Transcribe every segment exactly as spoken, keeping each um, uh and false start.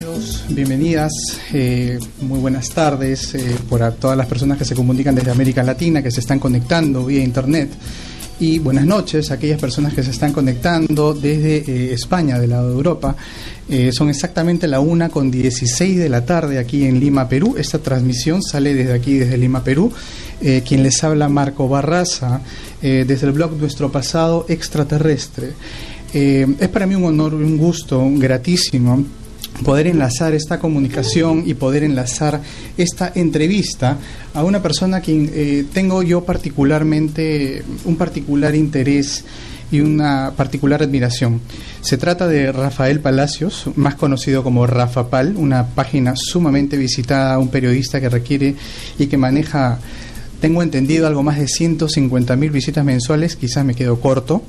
Bienvenidas, eh, muy buenas tardes eh, por a todas las personas que se comunican desde América Latina, que se están conectando vía internet, y buenas noches a aquellas personas que se están conectando desde eh, España, del lado de Europa. Eh, son exactamente la una con dieciséis de la tarde aquí en Lima, Perú. Esta transmisión sale desde aquí, desde Lima, Perú. Eh, quien les habla, Marco Barraza, eh, desde el blog Nuestro Pasado Extraterrestre. Eh, es para mí un honor y un gusto gratísimo poder enlazar esta comunicación y poder enlazar esta entrevista a una persona a quien eh, tengo yo particularmente un particular interés y una particular admiración. Se trata de Rafael Palacios, más conocido como Rafa Pal, una página sumamente visitada, un periodista que requiere y que maneja, tengo entendido, algo más de ciento cincuenta mil visitas mensuales. Quizás me quedo corto,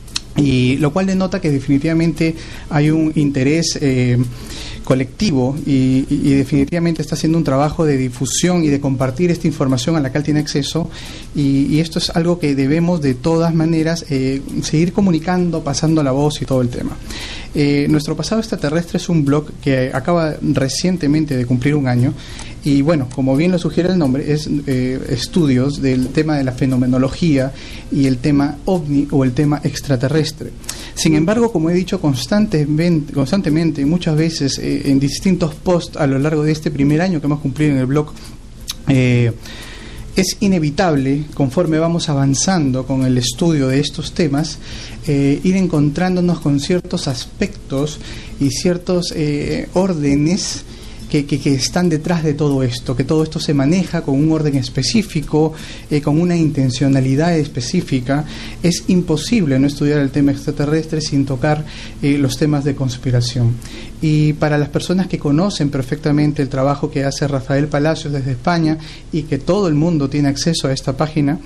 y lo cual denota que definitivamente hay un interés eh, colectivo y, y, y definitivamente está haciendo un trabajo de difusión y de compartir esta información a la que él tiene acceso, y, y esto es algo que debemos de todas maneras eh, seguir comunicando, pasando la voz y todo el tema. Eh, Nuestro Pasado Extraterrestre es un blog que acaba recientemente de cumplir un año, y bueno, como bien lo sugiere el nombre, es eh, estudios del tema de la fenomenología y el tema ovni o el tema extraterrestre. Sin embargo, como he dicho constantemente, constantemente muchas veces eh, en distintos posts a lo largo de este primer año que hemos cumplido en el blog, eh, es inevitable, conforme vamos avanzando con el estudio de estos temas, eh, ir encontrándonos con ciertos aspectos y ciertos eh, órdenes Que, que, que están detrás de todo esto, que todo esto se maneja con un orden específico, eh, con una intencionalidad específica. Es imposible no estudiar el tema extraterrestre sin tocar eh, los temas de conspiración. Y para las personas que conocen perfectamente el trabajo que hace Rafael Palacios desde España, y que todo el mundo tiene acceso a esta página,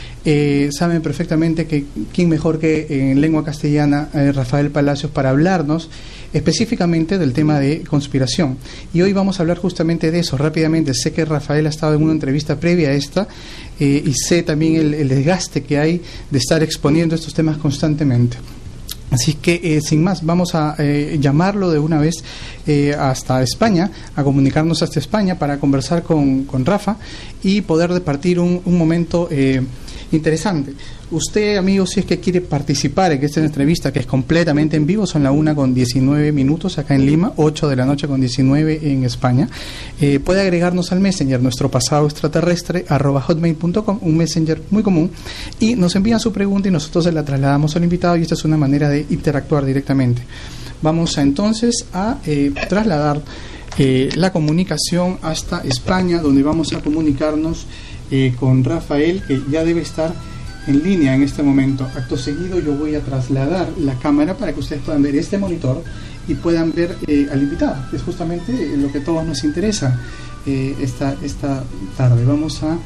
Eh, saben perfectamente que quién mejor que en lengua castellana eh, Rafael Palacios para hablarnos específicamente del tema de conspiración. Y hoy vamos a hablar justamente de eso rápidamente. Sé que Rafael ha estado en una entrevista previa a esta, eh, y sé también el, el desgaste que hay de estar exponiendo estos temas constantemente. Así que, eh, sin más, vamos a eh, llamarlo de una vez eh, hasta España, a comunicarnos hasta España para conversar con, con Rafa y poder departir un, un momento eh, interesante. Usted, amigo, si es que quiere participar en esta entrevista, que es completamente en vivo, son la una con diecinueve minutos acá en Lima, ocho de la noche con diecinueve en España, eh, puede agregarnos al Messenger Nuestro Pasado Extraterrestre arroba hotmail punto com, un Messenger muy común, y nos envían su pregunta y nosotros se la trasladamos al invitado, y esta es una manera de interactuar directamente. Vamos a, entonces a eh, trasladar eh, la comunicación hasta España, donde vamos a comunicarnos eh, con Rafael, que ya debe estar en línea en este momento. Acto seguido yo voy a trasladar la cámara para que ustedes puedan ver este monitor y puedan ver eh, al invitado, que es justamente lo que a todos nos interesa eh, esta, esta tarde. Vamos a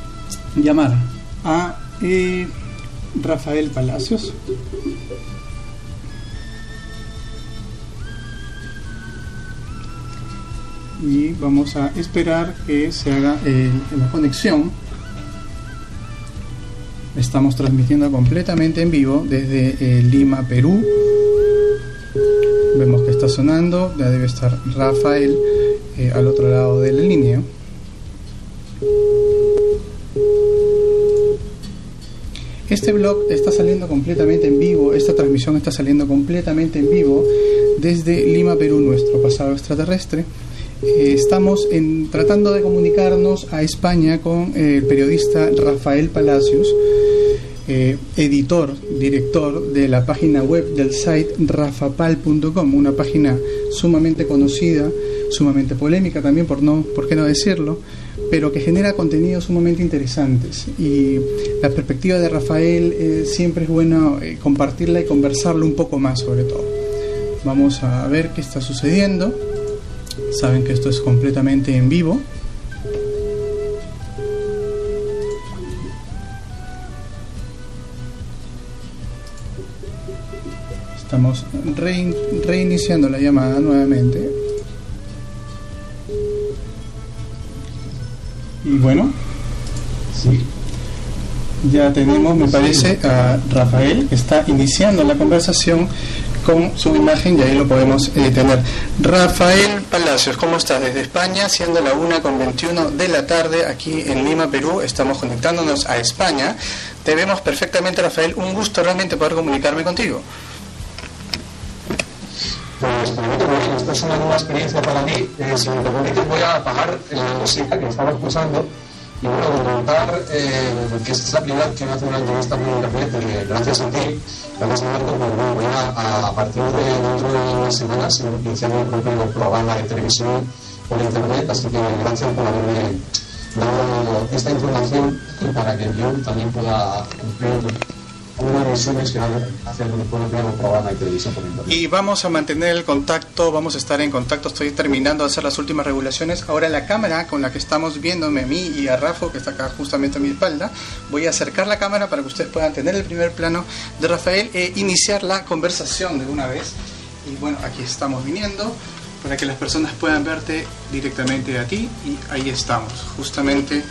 llamar a eh, Rafael Palacios. Y vamos a esperar que se haga eh, la conexión. Estamos transmitiendo completamente en vivo desde eh, Lima, Perú. Vemos que está sonando, ya debe estar Rafael eh, al otro lado de la línea. Este blog está saliendo completamente en vivo, esta transmisión está saliendo completamente en vivo desde Lima, Perú, Nuestro Pasado Extraterrestre. Eh, estamos en, tratando de comunicarnos a España con eh, el periodista Rafael Palacios, eh, editor, director de la página web del site rafapal punto com, una página sumamente conocida, sumamente polémica también, por no, por qué no decirlo, pero que genera contenidos sumamente interesantes. Y la perspectiva de Rafael eh, siempre es bueno eh, compartirla y conversarlo un poco más, sobre todo. Vamos a ver qué está sucediendo. Saben que esto es completamente en vivo. Estamos rein, reiniciando la llamada nuevamente. Y bueno, sí, ya tenemos, me parece, a Rafael, que está iniciando la conversación con su imagen y ahí lo podemos eh, tener. Rafael Palacios, ¿cómo estás? Desde España, siendo la una con veintiuno de la tarde, aquí en Lima, Perú. Estamos conectándonos a España. Te vemos perfectamente, Rafael. Un gusto realmente poder comunicarme contigo. Pues me meto muy bien, esta es una nueva experiencia para mí. Eh, si me permites, voy a apagar la música que estaba escuchando y voy a comentar eh, que esta es la primera vez que me hace una entrevista por internet, porque gracias a ti, gracias a Marco, pues bueno, voy a, a partir de dentro de unas semanas iniciar mi propio programa de televisión por internet, así que gracias por haberme dado esta información para que yo también pueda cumplir una de las misiones que hace el grupo de programa de televisión por internet. Y vamos a mantener el contacto, vamos a estar en contacto. Estoy terminando de hacer las últimas regulaciones. Ahora la cámara con la que estamos viéndome a mí y a Rafa, que está acá justamente a mi espalda, voy a acercar la cámara para que ustedes puedan tener el primer plano de Rafael e iniciar la conversación de una vez. Y bueno, aquí estamos viniendo para que las personas puedan verte directamente a ti, y ahí estamos, justamente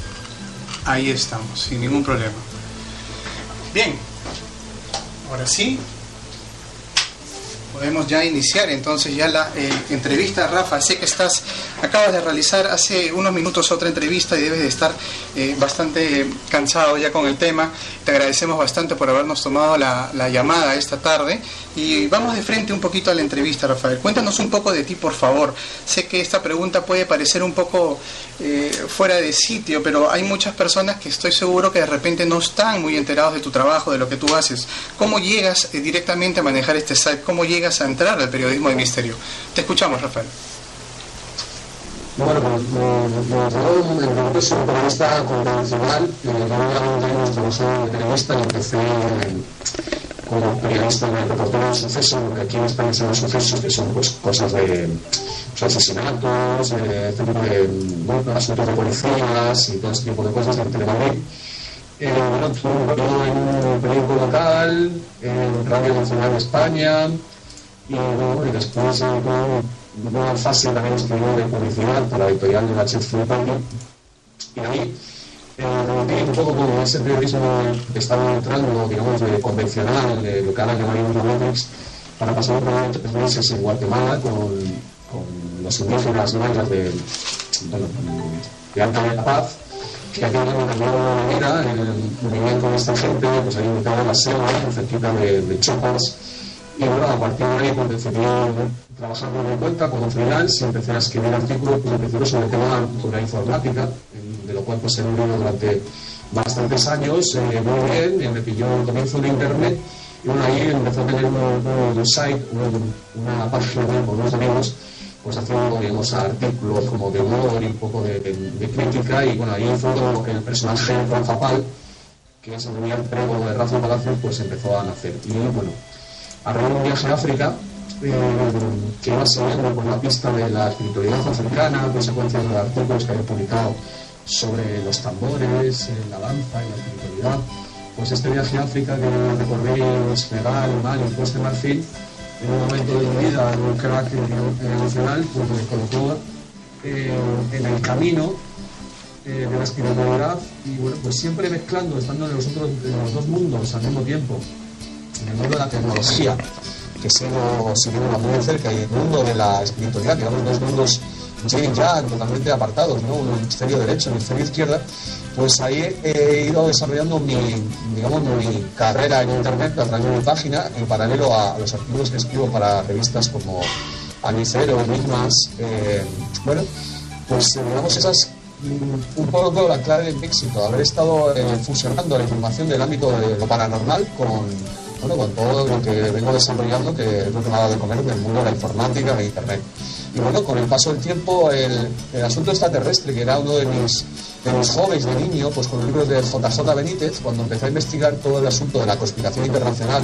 ahí estamos, sin ningún problema. Bien, ahora sí, podemos ya iniciar entonces ya la eh, entrevista. Rafa, sé que estás, acabas de realizar hace unos minutos otra entrevista y debes de estar eh, bastante cansado ya con el tema. Te agradecemos bastante por habernos tomado la, la llamada esta tarde y vamos de frente un poquito a la entrevista, Rafael. Cuéntanos un poco de ti, por favor. Sé que esta pregunta puede parecer un poco eh, fuera de sitio, pero hay muchas personas que estoy seguro que de repente no están muy enterados de tu trabajo, de lo que tú haces. ¿Cómo llegas eh, directamente a manejar este site? ¿Cómo llegas a entrar al periodismo de misterio? Te escuchamos, Rafael. Bueno, pues yo soy un periodista convencional, yo llevo años trabajando de periodista y empecé como periodista en el reportero de sucesos, porque aquí en España son los sucesos que son pues cosas de pues, asesinatos, de este tipo de bueno, asuntos de policías y todo ese tipo de cosas en Telemadrid. Eh, bueno, tuve un periodo en un periódico local, en Radio Nacional de España, y bueno, y después en una fase también escribí de publicidad para la editorial de la Chef Fulpani, y ahí eh, un poco como ese periodismo que estaba entrando, digamos, de convencional, de lo que ahora llamaríamos Robotics, para pasar por tres meses en Guatemala con, con los indígenas mayas de, bueno, de Alta de la Paz, que aquí me cambiado la manera, el movimiento con esta gente, pues ahí me quedaba la selva, cerquita de, de Chopas. Y bueno, a partir de ahí, pues decidí trabajar por mi cuenta como freelance y empecé a escribir artículos, pues empecé sobre el tema de la informática, de lo cual pues he vivido durante bastantes años, eh, muy bien, eh, me pilló el comienzo de internet, y bueno, ahí empecé a tener un, un, un site, un, una página web con unos amigos, pues haciendo, digamos, artículos como de humor y un poco de, de, de crítica, y bueno, ahí fue como que el personaje Rafa Pal, que es el primer prego de Rafa Palacios, pues empezó a nacer. Y bueno, a raíz de un viaje a África, eh, que iba siguiendo por la pista de la espiritualidad africana, consecuencias de artículos que había publicado sobre los tambores, eh, la danza y la espiritualidad, pues este viaje a África que recorrí Senegal, Mali y Costa de Marfil, en un momento de mi vida, en un crack emocional, pues me colocó eh, en el camino eh, de la espiritualidad, y bueno, pues siempre mezclando, estando en los, otros, en los dos mundos al mismo tiempo, en el mundo de la tecnología, que sigo siguiendo muy de cerca, y el mundo de la espiritualidad, digamos, dos mundos ya totalmente apartados, ¿no? Un hemisferio derecho, un hemisferio izquierda, pues ahí he ido desarrollando mi, digamos, mi carrera en internet a través de mi página, en paralelo a los artículos que escribo para revistas como Anicero, Enigmas, eh, bueno, pues digamos esas un poco la clave del éxito, haber estado eh, fusionando la información del ámbito de lo paranormal con, bueno, con todo lo que vengo desarrollando, que es lo que me ha dado de comer del mundo de la informática, de internet. Y bueno, con el paso del tiempo, el, el asunto extraterrestre, que era uno de mis, de mis hobbies de niño, pues con los libros de J J Benítez, cuando empecé a investigar todo el asunto de la conspiración internacional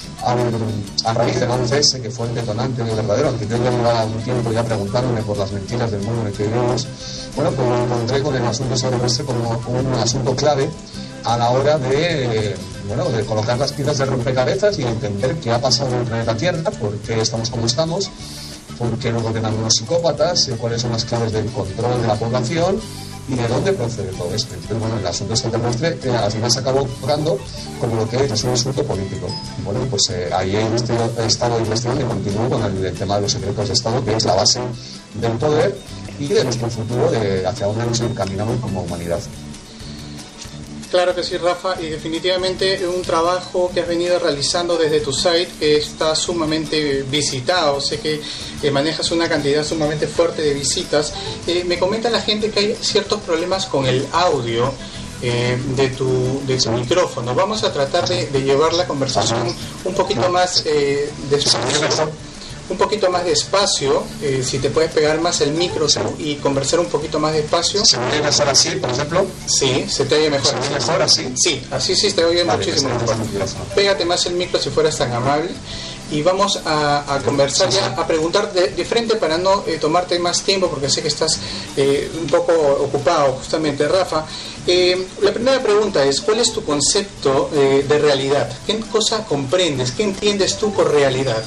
a, a raíz del once ese, que fue el detonante del verdadero, aunque yo ya llevaba un tiempo ya preguntándome por las mentiras del mundo en el que vivimos, bueno, pues me encontré con el asunto extraterrestre como un asunto clave a la hora de, bueno, de colocar las piezas de rompecabezas y entender qué ha pasado en el planeta Tierra, por qué estamos como estamos, por qué nos ordenan los psicópatas, cuáles son las claves del control de la población, ¿Y de dónde procede todo esto? Entonces, bueno, el asunto extraterrestre eh, al final se acabó jugando como lo que es un asunto político. Bueno, pues eh, ahí he, he estado investigando y continúo con el, el tema de los secretos de Estado, que es la base del poder y de nuestro futuro, de hacia dónde nos encaminamos como humanidad. Claro que sí, Rafa, y definitivamente un trabajo que has venido realizando desde tu site que está sumamente visitado. Sé que eh, manejas una cantidad sumamente fuerte de visitas. Eh, me comenta la gente que hay ciertos problemas con el audio eh, de tu de tu micrófono. Vamos a tratar de, de llevar la conversación un poquito más eh, despacio. Un poquito más despacio, eh, si te puedes pegar más el micro y conversar un poquito más despacio. ¿Se me oye mejor así, por ejemplo? Sí, se te oye mejor. ¿Se me oye mejor así? Sí, así sí te oye vale, muchísimo mejor. Pégate más el micro si fueras tan amable. Y vamos a, a conversar ya, a preguntar de, de frente para no eh, tomarte más tiempo, porque sé que estás eh, un poco ocupado justamente, Rafa. Eh, la primera pregunta es, ¿cuál es tu concepto eh, de realidad? ¿Qué cosa comprendes? ¿Qué entiendes tú por realidad?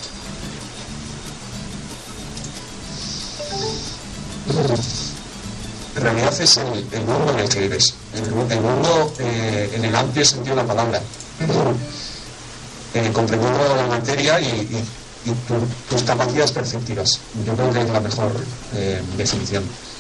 En realidad es el, el mundo en el que vives, el, el mundo eh, en el amplio sentido de la palabra, eh, comprendiendo la materia y, y, y tu, tus capacidades perceptivas. Yo creo que es la mejor eh, definición.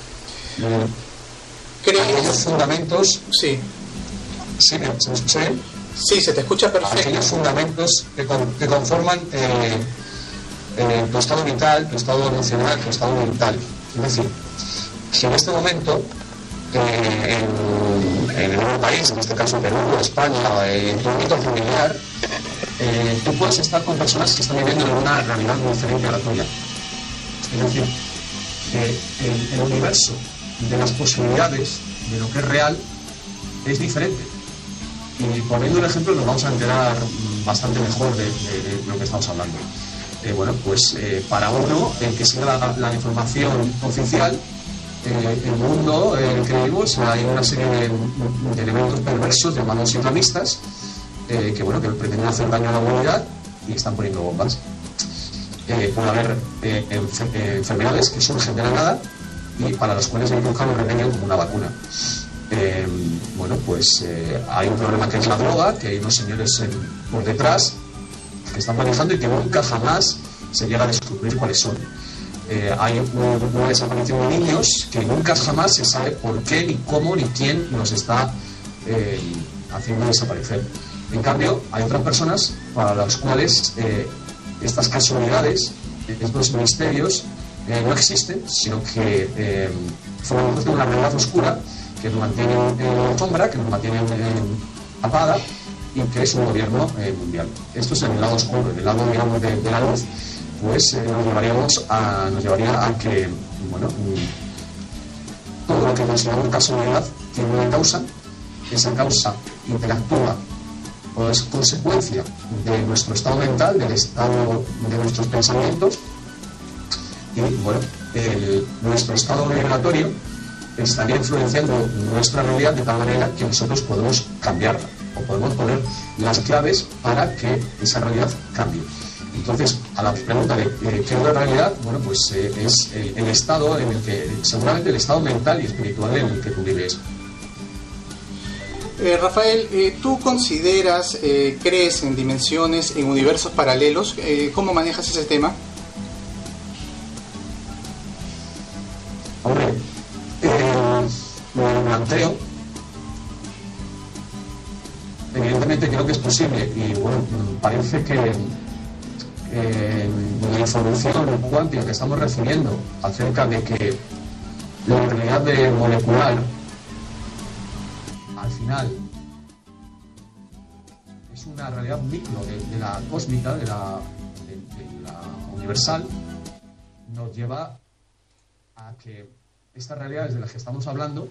¿Crees? Aquellos fundamentos... Sí. ¿Sí? ¿Se me escucha bien? Sí, se te escucha perfecto. Aquellos fundamentos que, con, que conforman eh, eh, tu estado vital, tu estado emocional, tu estado mental. Es decir, si en este momento eh, en, en un país, en este caso Perú, España, en tu ámbito familiar, eh, tú puedes estar con personas que están viviendo en una realidad muy diferente a la tuya. Es decir, eh, el, el universo de las posibilidades de lo que es real es diferente. Y poniendo un ejemplo nos vamos a enterar bastante mejor de, de, de lo que estamos hablando. Eh, bueno, pues eh, para uno, el que siga la, la información oficial, eh, el mundo en el que vivimos, hay una serie de, de elementos perversos llamados islamistas eh, que, bueno, que pretenden hacer daño a la humanidad y están poniendo bombas. Eh, puede haber eh, enfer eh, enfermedades que surgen de la nada y para las cuales hay que buscar un remedio como una vacuna. Eh, bueno, pues eh, hay un problema que es la droga, que hay unos señores en, por detrás que están manejando y que nunca jamás se llega a descubrir cuáles son. Eh, hay un, una desaparición de niños que nunca jamás se sabe por qué, ni cómo, ni quién los está eh, haciendo desaparecer. En cambio, hay otras personas para las cuales eh, estas casualidades, estos misterios, eh, no existen, sino que eh, forman parte de una realidad oscura que nos mantiene en sombra, que nos mantiene en tapada, y que es un gobierno eh, mundial. Esto es en el lado oscuro. En el lado, digamos, de, de la luz, pues eh, nos llevaríamos a, nos llevaría a que, bueno, todo lo que consideramos casualidad tiene una causa. Esa causa interactúa o es consecuencia de nuestro estado mental, del estado de nuestros pensamientos, y bueno, el, nuestro estado vibratorio estaría influenciando nuestra realidad de tal manera que nosotros podemos cambiarla o podemos poner las claves para que esa realidad cambie. Entonces, a la pregunta de eh, ¿qué es la realidad? Bueno, pues eh, es el, el estado en el que, seguramente el estado mental y espiritual en el que tú vives. Eh, Rafael, eh, ¿tú consideras, eh, crees en dimensiones, en universos paralelos? Eh, ¿Cómo manejas ese tema? Hombre, eh, me planteo. Evidentemente creo que es posible y bueno, parece que eh, la información cuántica que estamos recibiendo acerca de que la realidad de molecular al final es una realidad micro de, de la cósmica, de la, de, de la universal, nos lleva a que estas realidades de las que estamos hablando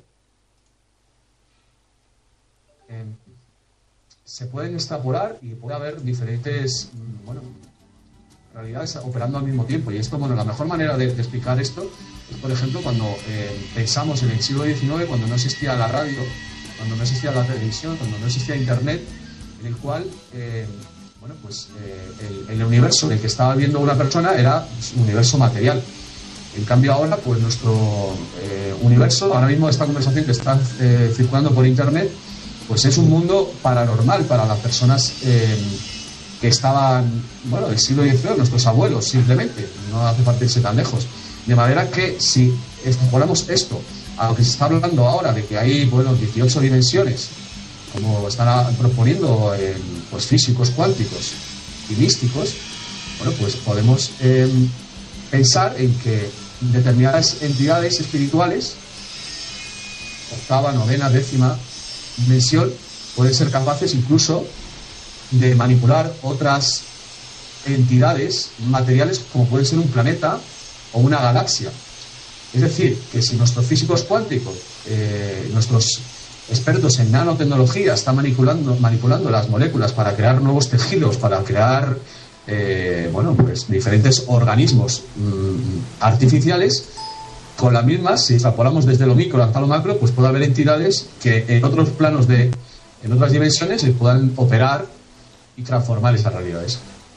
eh, se pueden extrapolar y puede haber diferentes, bueno, realidades operando al mismo tiempo. Y esto, bueno, la mejor manera de, de explicar esto es, por ejemplo, cuando eh, pensamos en el siglo diecinueve, cuando no existía la radio, cuando no existía la televisión, cuando no existía Internet, en el cual, eh, bueno, pues eh, el, el universo en el que estaba viviendo una persona era un universo material. En cambio ahora, pues nuestro eh, universo, ahora mismo esta conversación que está eh, circulando por internet, pues es un mundo paranormal para las personas eh, que estaban, bueno, del siglo diecinueve, nuestros abuelos, simplemente, no hace falta irse tan lejos. De manera que si extrapolamos esto a lo que se está hablando ahora, de que hay, bueno, dieciocho dimensiones, como están proponiendo eh, pues físicos cuánticos y místicos, bueno, pues podemos eh, pensar en que determinadas entidades espirituales, octava, novena, décima dimensión, pueden ser capaces incluso de manipular otras entidades materiales como puede ser un planeta o una galaxia. Es decir, que si nuestros físicos cuánticos, eh, nuestros expertos en nanotecnología están manipulando, manipulando las moléculas para crear nuevos tejidos, para crear eh, bueno, pues diferentes organismos mmm, artificiales, con las mismas, si extrapolamos desde lo micro hasta lo macro, pues puede haber entidades que en otros planos de, en otras dimensiones, se puedan operar y transformar esas realidades.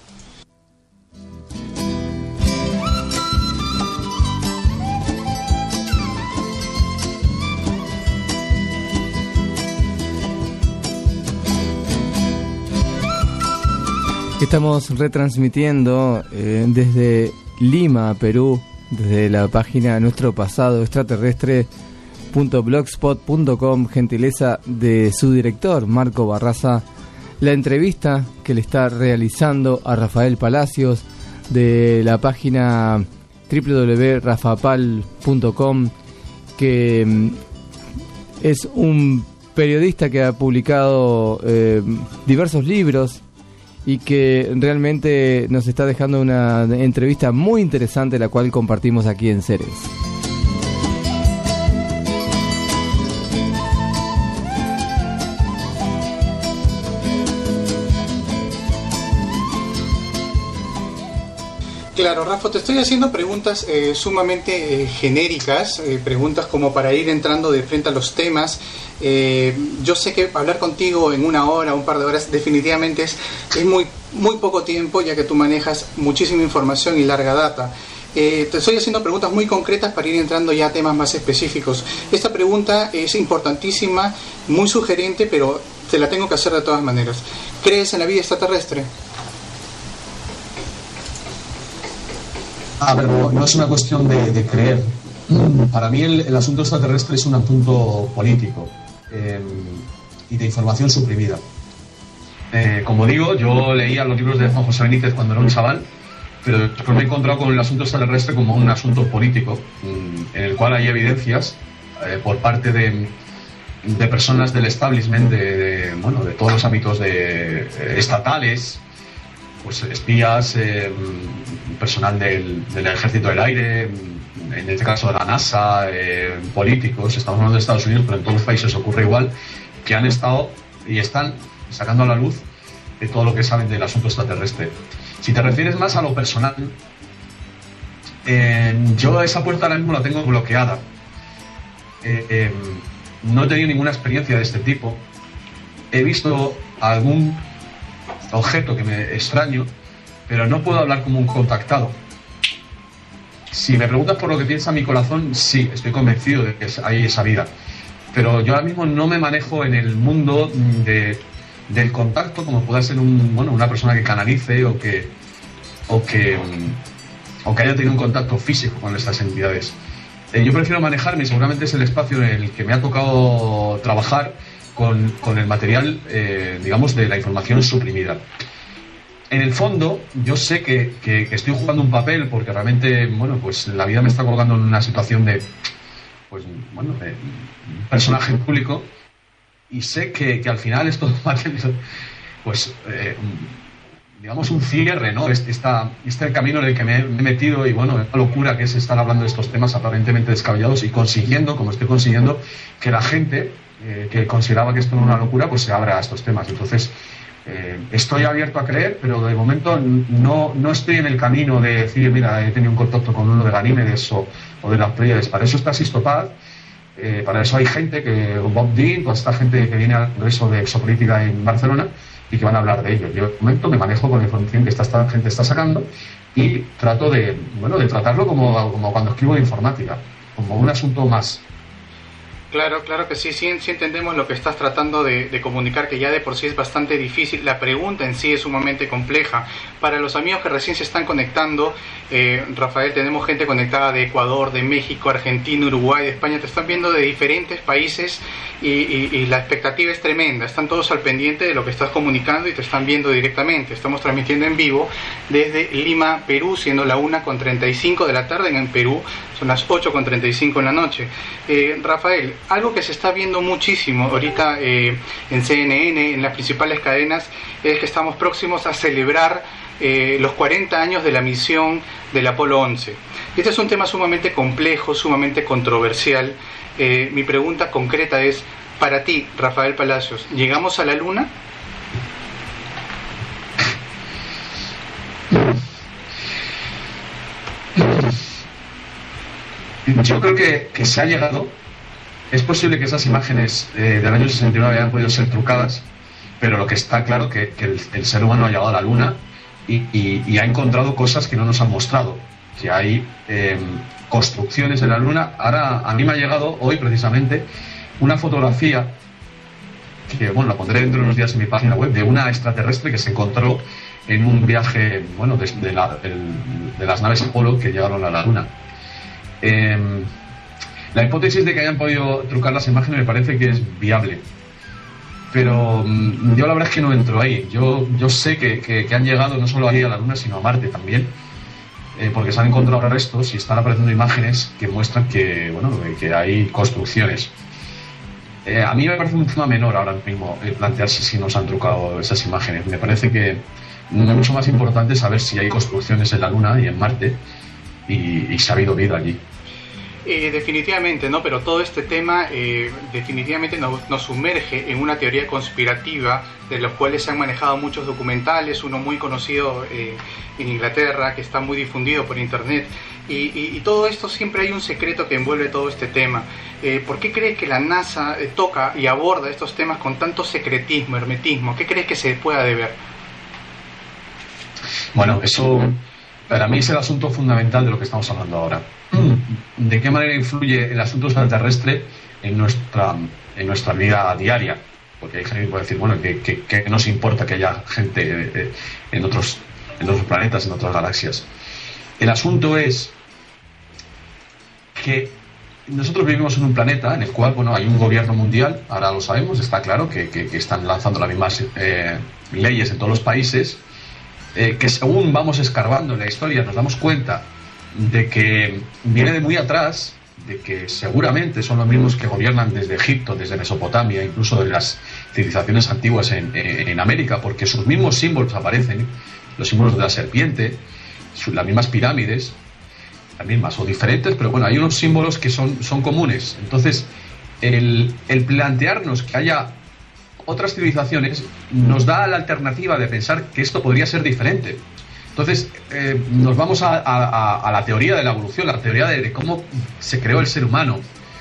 Estamos retransmitiendo eh, desde Lima, Perú, desde la página nuestro pasado extraterrestre punto blogspot punto com, gentileza de su director, Marco Barraza, la entrevista que le está realizando a Rafael Palacios de la página doble u doble u doble u punto rafapal punto com, que mm, es un periodista que ha publicado eh, diversos libros y que realmente nos está dejando una entrevista muy interesante, la cual compartimos aquí en Ceres. Claro, Rafa, te estoy haciendo preguntas eh, sumamente eh, genéricas, eh, preguntas como para ir entrando de frente a los temas. Eh, yo sé que hablar contigo en una hora, un par de horas, definitivamente es, es muy, muy poco tiempo, ya que tú manejas muchísima información y larga data. Eh, te estoy haciendo preguntas muy concretas para ir entrando ya a temas más específicos. Esta pregunta es importantísima, muy sugerente, pero te la tengo que hacer de todas maneras. ¿Crees en la vida extraterrestre? A ver, no, no es una cuestión de, de creer. Para mí el, el asunto extraterrestre es un asunto político eh, y de información suprimida. Eh, como digo, yo leía los libros de Juan José Benítez cuando era un chaval, pero después me he encontrado con el asunto extraterrestre como un asunto político, en el cual hay evidencias eh, por parte de, de personas del establishment, de, de, bueno, de todos los ámbitos de, eh, estatales, pues espías, eh, personal del, del Ejército del Aire, en este caso de la NASA, eh, políticos, estamos hablando de Estados Unidos, pero en todos los países ocurre igual, que han estado y están sacando a la luz de todo lo que saben del asunto extraterrestre. Si te refieres más a lo personal, eh, yo esa puerta ahora mismo la tengo bloqueada. Eh, eh, no he tenido ninguna experiencia de este tipo. He visto algún objeto que me extraño, pero no puedo hablar como un contactado. Si me preguntas por lo que piensa mi corazón, sí, estoy convencido de que hay esa vida, pero yo ahora mismo no me manejo en el mundo de, del contacto, como pueda ser un, bueno, una persona que canalice o que o que o que haya tenido un contacto físico con estas entidades. Eh, yo prefiero manejarme, seguramente es el espacio en el que me ha tocado trabajar con, con el material, eh, digamos, de la información suprimida. En el fondo, yo sé que, que, que estoy jugando un papel porque realmente, bueno, pues la vida me está colocando en una situación de, pues, bueno, de un personaje público, y sé que, que al final esto va a tener, pues, eh, digamos, un cierre, ¿no? Este, esta, este camino en el que me he metido, y bueno, una locura que es estar hablando de estos temas aparentemente descabellados y consiguiendo, como estoy consiguiendo, que la gente eh, que consideraba que esto era una locura, pues se abra a estos temas. Entonces, Eh, estoy abierto a creer, pero de momento no, no estoy en el camino de decir, mira, he tenido un contacto con uno de Ganímedes o, o de las Pléyades. Para eso está Sistopaz, eh, para eso hay gente, que Bob Dean, toda esta gente que viene al Congreso de Exopolítica en Barcelona y que van a hablar de ello. Yo de momento me manejo con la información que esta, esta gente está sacando, y trato de, bueno, de tratarlo como, como cuando escribo de informática, como un asunto más. Claro, claro que sí, sí, sí entendemos lo que estás tratando de, de comunicar, que ya de por sí es bastante difícil. La pregunta en sí es sumamente compleja. Para los amigos que recién se están conectando, eh, Rafael, tenemos gente conectada de Ecuador, de México, Argentina, Uruguay, de España. Te están viendo de diferentes países y, y, y la expectativa es tremenda. Están todos al pendiente de lo que estás comunicando y te están viendo directamente. Estamos transmitiendo en vivo desde Lima, Perú, siendo la una con treinta y cinco de la tarde en Perú. Son las ocho con treinta y cinco en la noche. Eh, Rafael, algo que se está viendo muchísimo ahorita eh, en C N N, en las principales cadenas, es que estamos próximos a celebrar eh, los cuarenta años de la misión del Apolo once. Este es un tema sumamente complejo, sumamente controversial. Eh, mi pregunta concreta es, para ti, Rafael Palacios, ¿llegamos a la Luna? Yo creo que, que se ha llegado. Es posible que esas imágenes eh, del año sesenta y nueve hayan podido ser trucadas, pero lo que está claro que, que el, el ser humano ha llegado a la Luna y, y, y ha encontrado cosas que no nos han mostrado, que hay eh, construcciones en la Luna. Ahora a mí me ha llegado hoy precisamente una fotografía que, bueno, la pondré dentro de unos días en mi página web, de una extraterrestre que se encontró en un viaje, bueno, de, de, la, el, de las naves Apolo que llegaron a la Luna. Eh, la hipótesis de que hayan podido trucar las imágenes me parece que es viable, pero um, yo la verdad es que no entro ahí. Yo, yo sé que, que, que han llegado no solo ahí a la Luna, sino a Marte también, eh, porque se han encontrado restos y están apareciendo imágenes que muestran que, bueno, que hay construcciones. Eh, a mí me parece un tema menor ahora mismo eh, plantearse si nos han trucado esas imágenes. Me parece que es mucho más importante saber si hay construcciones en la Luna y en Marte y, y si ha habido vida allí. Eh, definitivamente, ¿no? Pero todo este tema eh, definitivamente nos, nos sumerge en una teoría conspirativa de los cuales se han manejado muchos documentales, uno muy conocido eh, en Inglaterra, que está muy difundido por internet, y, y, y todo esto siempre hay un secreto que envuelve todo este tema. Eh, ¿Por qué crees que la NASA eh, toca y aborda estos temas con tanto secretismo, hermetismo? ¿Qué crees que se pueda deber? Bueno, eso para mí es el asunto fundamental de lo que estamos hablando ahora. ¿De qué manera influye el asunto extraterrestre en nuestra, en nuestra vida diaria? Porque hay gente que puede decir, bueno, que, que, que nos importa que haya gente eh, en, otros, en otros planetas, en otras galaxias. El asunto es que nosotros vivimos en un planeta en el cual, bueno, hay un gobierno mundial, ahora lo sabemos, está claro que, que, que están lanzando las mismas eh, leyes en todos los países, eh, que según vamos escarbando en la historia nos damos cuenta de que viene de muy atrás, de que seguramente son los mismos que gobiernan desde Egipto, desde Mesopotamia, incluso de las civilizaciones antiguas en, en, en América, porque sus mismos símbolos aparecen, los símbolos de la serpiente, las mismas pirámides, las mismas o diferentes, pero bueno, hay unos símbolos que son, son comunes. Entonces, el, el plantearnos que haya otras civilizaciones nos da la alternativa de pensar que esto podría ser diferente. Entonces, eh, nos vamos a, a, a la teoría de la evolución, la teoría de, de cómo se creó el ser humano.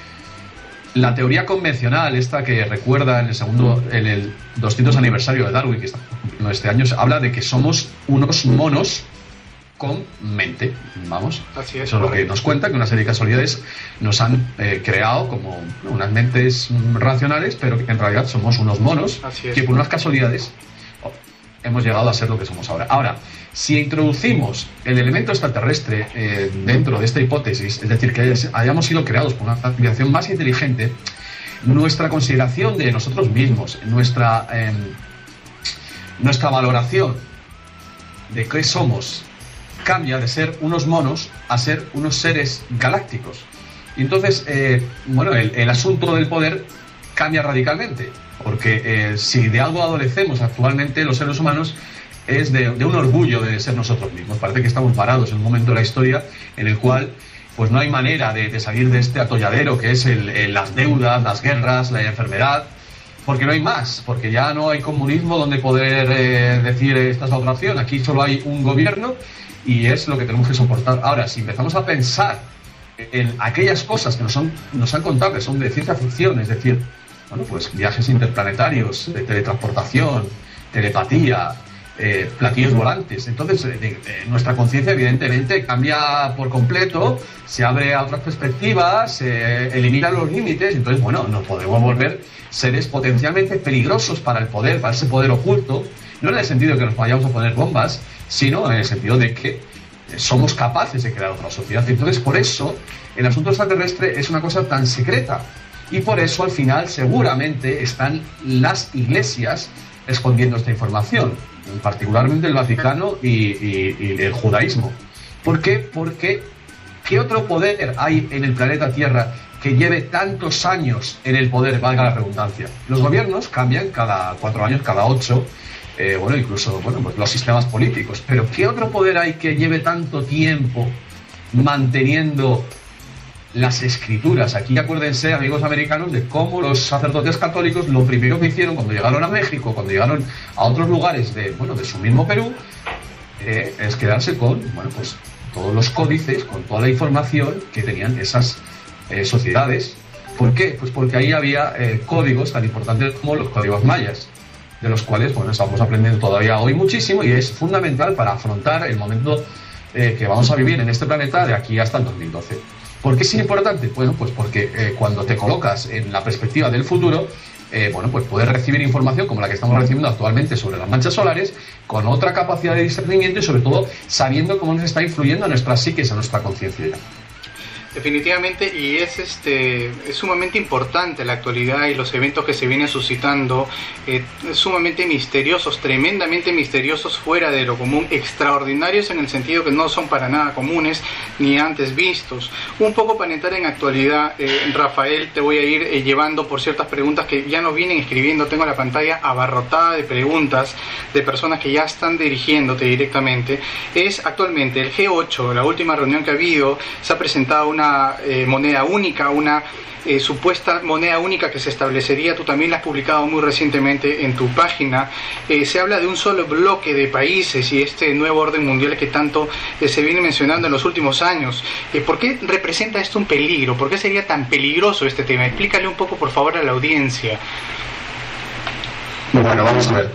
La teoría convencional, esta que recuerda en el segundo, en el doscientos aniversario de Darwin, que está cumpliendo este año, habla de que somos unos monos con mente, vamos. Así es, eso es lo que nos cuenta, que una serie de casualidades nos han eh, creado como unas mentes racionales, pero que en realidad somos unos monos que por unas casualidades oh, hemos llegado a ser lo que somos ahora. Ahora, si introducimos el elemento extraterrestre eh, dentro de esta hipótesis, es decir, que hayamos sido creados por una civilización más inteligente, nuestra consideración de nosotros mismos, nuestra, eh, nuestra valoración de qué somos, cambia de ser unos monos a ser unos seres galácticos. Y entonces, eh, bueno, el, el asunto del poder cambia radicalmente, porque eh, si de algo adolecemos actualmente los seres humanos, es de, de un orgullo de ser nosotros mismos. Parece que estamos parados en un momento de la historia en el cual pues no hay manera de, de salir de este atolladero que es el, el, las deudas, las guerras, la enfermedad, porque no hay más, porque ya no hay comunismo donde poder eh, decir esta es la otra opción. Aquí solo hay un gobierno y es lo que tenemos que soportar. Ahora, si empezamos a pensar en aquellas cosas que nos, son, nos han contado, que son de ciencia ficción, es decir, bueno, pues viajes interplanetarios, de teletransportación, telepatía, eh, platillos volantes. Entonces, eh, de, de, nuestra conciencia evidentemente cambia por completo, se abre a otras perspectivas, se elimina los límites, entonces, bueno, nos podemos volver seres potencialmente peligrosos para el poder, para ese poder oculto, no en el sentido de que nos vayamos a poner bombas, sino en el sentido de que somos capaces de crear otra sociedad. Entonces, por eso, el asunto extraterrestre es una cosa tan secreta. Y por eso, al final, seguramente están las iglesias escondiendo esta información, particularmente el Vaticano y, y, y el judaísmo. ¿Por qué? Porque ¿qué otro poder hay en el planeta Tierra que lleve tantos años en el poder, valga la redundancia? Los gobiernos cambian cada cuatro años, cada ocho, eh, bueno, incluso bueno, pues los sistemas políticos. Pero ¿qué otro poder hay que lleve tanto tiempo manteniendo las escrituras? Aquí acuérdense, amigos americanos, de cómo los sacerdotes católicos lo primero que hicieron cuando llegaron a México, cuando llegaron a otros lugares de, bueno, de su mismo Perú, eh, es quedarse con, bueno, pues todos los códices, con toda la información que tenían esas eh, sociedades. ¿Por qué? Pues porque ahí había eh, códigos tan importantes como los códigos mayas, de los cuales, bueno, estamos aprendiendo todavía hoy muchísimo, y es fundamental para afrontar el momento eh, que vamos a vivir en este planeta de aquí hasta el dos mil doce. ¿Por qué es importante? Bueno, pues porque eh, cuando te colocas en la perspectiva del futuro, eh, bueno, pues puedes recibir información como la que estamos recibiendo actualmente sobre las manchas solares, con otra capacidad de discernimiento y sobre todo sabiendo cómo nos está influyendo a nuestra psiquis, a nuestra conciencia. Definitivamente, y es este es sumamente importante la actualidad y los eventos que se vienen suscitando, eh, sumamente misteriosos, tremendamente misteriosos, fuera de lo común, extraordinarios en el sentido que no son para nada comunes ni antes vistos. Un poco para entrar en actualidad, eh, Rafael, te voy a ir eh, llevando por ciertas preguntas que ya nos vienen escribiendo. Tengo la pantalla abarrotada de preguntas de personas que ya están dirigiéndote directamente. Es actualmente el G ocho, la última reunión que ha habido, se ha presentado una Eh, moneda única, una eh, supuesta moneda única que se establecería. Tú también la has publicado muy recientemente en tu página. Eh, se habla de un solo bloque de países y este nuevo orden mundial que tanto eh, se viene mencionando en los últimos años. Eh, ¿Por qué representa esto un peligro? ¿Por qué sería tan peligroso este tema? Explícale un poco, por favor, a la audiencia. Bueno, vamos a ver.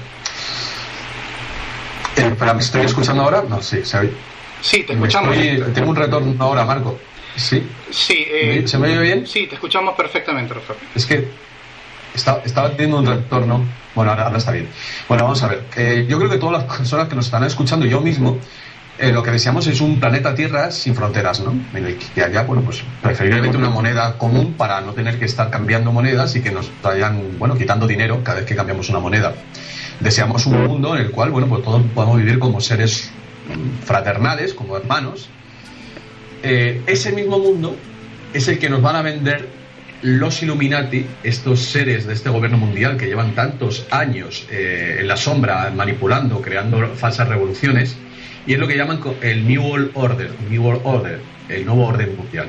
Eh, ¿Me estoy escuchando ahora? No, sí, se oye. Sí, te escuchamos. Estoy, tengo un retorno ahora, Marco. Sí. Sí, eh, ¿Se me oye bien? Sí, te escuchamos perfectamente, Rafael. Es que está, estaba teniendo un retorno. Bueno, ahora, ahora está bien. Bueno, vamos a ver. Eh, yo creo que todas las personas que nos están escuchando, yo mismo, eh, lo que deseamos es un planeta Tierra sin fronteras, ¿no? En el que haya, bueno, pues preferiblemente una moneda común para no tener que estar cambiando monedas y que nos vayan, bueno, quitando dinero cada vez que cambiamos una moneda. Deseamos un mundo en el cual, bueno, pues todos podamos vivir como seres fraternales, como hermanos. Eh, ese mismo mundo es el que nos van a vender los Illuminati, estos seres de este gobierno mundial que llevan tantos años eh, en la sombra, manipulando, creando falsas revoluciones, y es lo que llaman el New World Order, New World Order, el nuevo orden mundial.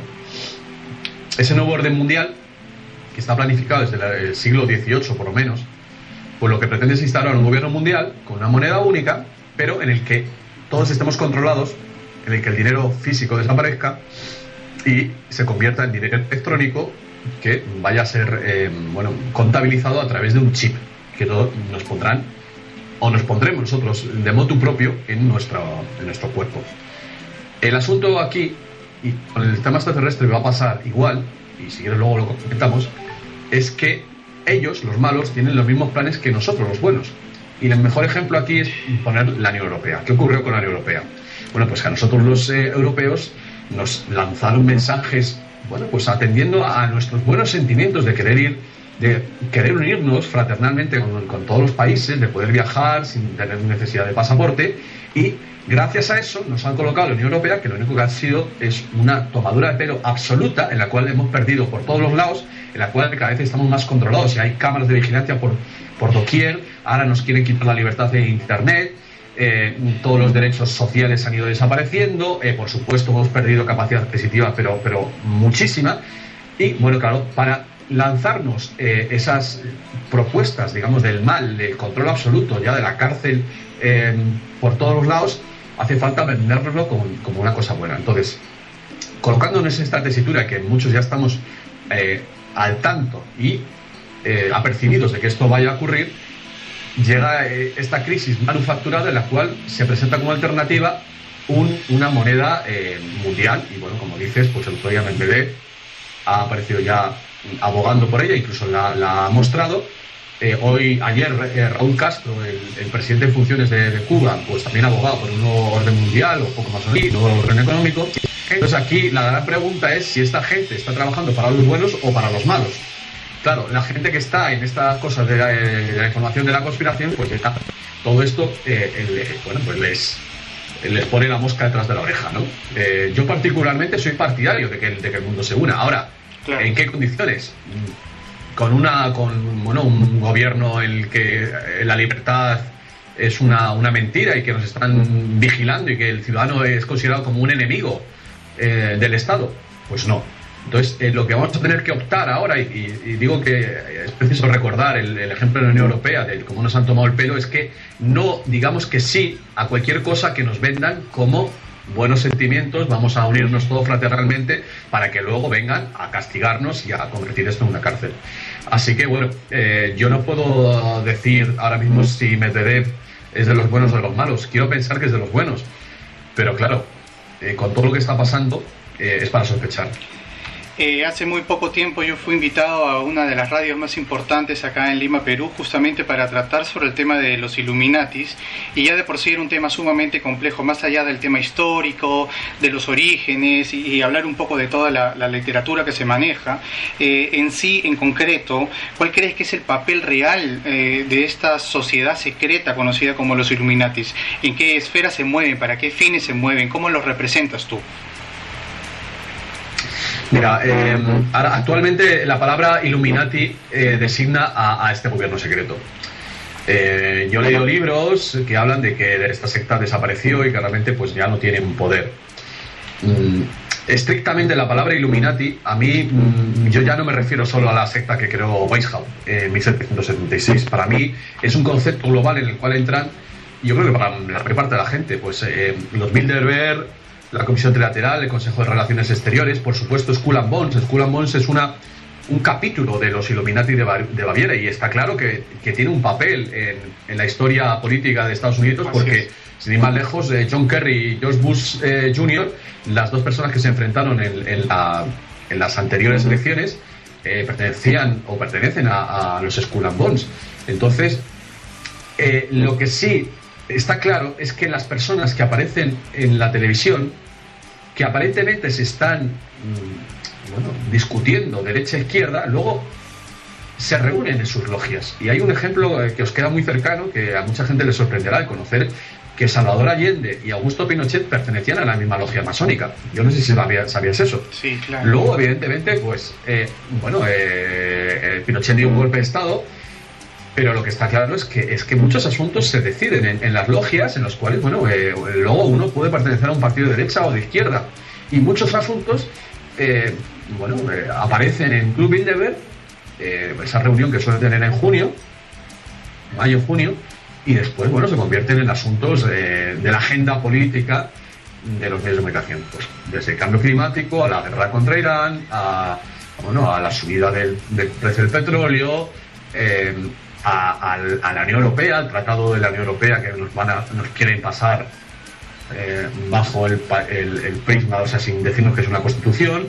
Ese nuevo orden mundial, que está planificado desde el siglo dieciocho por lo menos, pues lo que pretende es instaurar un gobierno mundial con una moneda única, pero en el que todos estemos controlados, en el que el dinero físico desaparezca y se convierta en dinero electrónico que vaya a ser eh, bueno, contabilizado a través de un chip que todos nos pondrán o nos pondremos nosotros de motu propio en nuestro, en nuestro cuerpo. El asunto aquí, y con el tema extraterrestre va a pasar igual, y si quieres luego lo comentamos, es que ellos, los malos, tienen los mismos planes que nosotros, los buenos. Y el mejor ejemplo aquí es poner la Unión Europea. ¿Qué ocurrió con la Unión Europea? Bueno, pues que a nosotros los eh, europeos nos lanzaron mensajes, bueno, pues atendiendo a nuestros buenos sentimientos de querer ir, de querer unirnos fraternalmente con, con todos los países, de poder viajar sin tener necesidad de pasaporte, y gracias a eso nos han colocado la Unión Europea, que lo único que ha sido es una tomadura de pelo absoluta, en la cual hemos perdido por todos los lados, en la cual cada vez estamos más controlados y hay cámaras de vigilancia por, por doquier. Ahora nos quieren quitar la libertad de Internet. Eh, todos los derechos sociales han ido desapareciendo, eh, por supuesto hemos perdido capacidad adquisitiva, pero, pero muchísima, y bueno, claro, para lanzarnos eh, esas propuestas, digamos, del mal, del control absoluto, ya de la cárcel eh, por todos los lados, hace falta venderlo como, como una cosa buena. Entonces, colocándonos en esta tesitura que muchos ya estamos eh, al tanto y eh, apercibidos de que esto vaya a ocurrir, llega eh, esta crisis manufacturada en la cual se presenta como alternativa un, una moneda eh, mundial. Y bueno, como dices, pues el otro día Medvedev ha aparecido ya abogando por ella, incluso la, la ha mostrado. Eh, hoy, ayer, eh, Raúl Castro, el, el presidente en funciones de, de Cuba, pues también ha abogado por un nuevo orden mundial, o poco más o menos, un nuevo orden económico. Entonces aquí la gran pregunta es si esta gente está trabajando para los buenos o para los malos. Claro, la gente que está en estas cosas de la, de la información de la conspiración, pues está, todo esto eh, el, bueno, pues les, les pone la mosca detrás de la oreja, ¿no? Eh, yo particularmente soy partidario de que, de que el mundo se una. Ahora, claro, ¿en qué condiciones? Con una con bueno un gobierno en el que la libertad es una, una mentira y que nos están vigilando y que el ciudadano es considerado como un enemigo eh, del Estado, pues no. Entonces eh, lo que vamos a tener que optar ahora, y, y, y digo que es preciso recordar el, el ejemplo de la Unión Europea de cómo nos han tomado el pelo, es que no digamos que sí a cualquier cosa que nos vendan como buenos sentimientos, vamos a unirnos todos fraternalmente para que luego vengan a castigarnos y a convertir esto en una cárcel. Así que bueno, eh, yo no puedo decir ahora mismo si Medvedev es de los buenos o de los malos. Quiero pensar que es de los buenos, pero claro, eh, con todo lo que está pasando eh, es para sospechar. Eh, hace muy poco tiempo yo fui invitado a una de las radios más importantes acá en Lima, Perú, justamente para tratar sobre el tema de los Illuminatis, y ya de por sí era un tema sumamente complejo, más allá del tema histórico, de los orígenes, y, y hablar un poco de toda la, la literatura que se maneja. Eh, en sí, en concreto, ¿cuál crees que es el papel real eh, de esta sociedad secreta conocida como los Illuminatis? ¿En qué esfera se mueven? ¿Para qué fines se mueven? ¿Cómo los representas tú? Mira, eh, ahora, actualmente la palabra Illuminati eh, designa a, a este gobierno secreto. Eh, yo he leído libros que hablan de que esta secta desapareció y que realmente pues ya no tienen poder. Mm, estrictamente la palabra Illuminati, a mí, mm, yo ya no me refiero solo a la secta que creó Weishaupt en mil setecientos setenta y seis. Para mí es un concepto global en el cual entran, yo creo que para la mayor parte de la gente, pues eh, los Bilderberg, la Comisión Trilateral, el Consejo de Relaciones Exteriores, por supuesto Skull and Bones. Skull and Bones es una, un capítulo de los Illuminati de, Ba- de Baviera, y está claro que, que tiene un papel en, en la historia política de Estados Unidos, porque, sin ir más lejos, eh, John Kerry y George Bush eh, junior, las dos personas que se enfrentaron en, en, la, en las anteriores elecciones, eh, pertenecían o pertenecen a, a los Skull and Bones. Entonces, eh, lo que sí está claro es que las personas que aparecen en la televisión, que aparentemente se están mmm, bueno, discutiendo derecha e izquierda, luego se reúnen en sus logias. Y hay un ejemplo eh, que os queda muy cercano, que a mucha gente le sorprenderá el conocer, que Salvador Allende y Augusto Pinochet pertenecían a la misma logia masónica. Yo no sé si sabías, sabías eso. Sí, claro. Luego, evidentemente, pues, eh, bueno, eh, Pinochet dio un golpe de Estado. Pero lo que está claro es que es que muchos asuntos se deciden en, en las logias, en los cuales, bueno, eh, luego uno puede pertenecer a un partido de derecha o de izquierda. Y muchos asuntos, eh, bueno, eh, aparecen en Club Bilderberg, eh, esa reunión que suele tener en junio, mayo-junio, y después, bueno, se convierten en asuntos eh, de la agenda política de los medios de comunicación. Pues, desde el cambio climático, a la guerra contra Irán, a, bueno, a la subida del, del precio del petróleo, eh, A, a, a la Unión Europea, al Tratado de la Unión Europea que nos van a, nos quieren pasar eh, bajo el, el, el prisma, o sea, sin decirnos que es una constitución.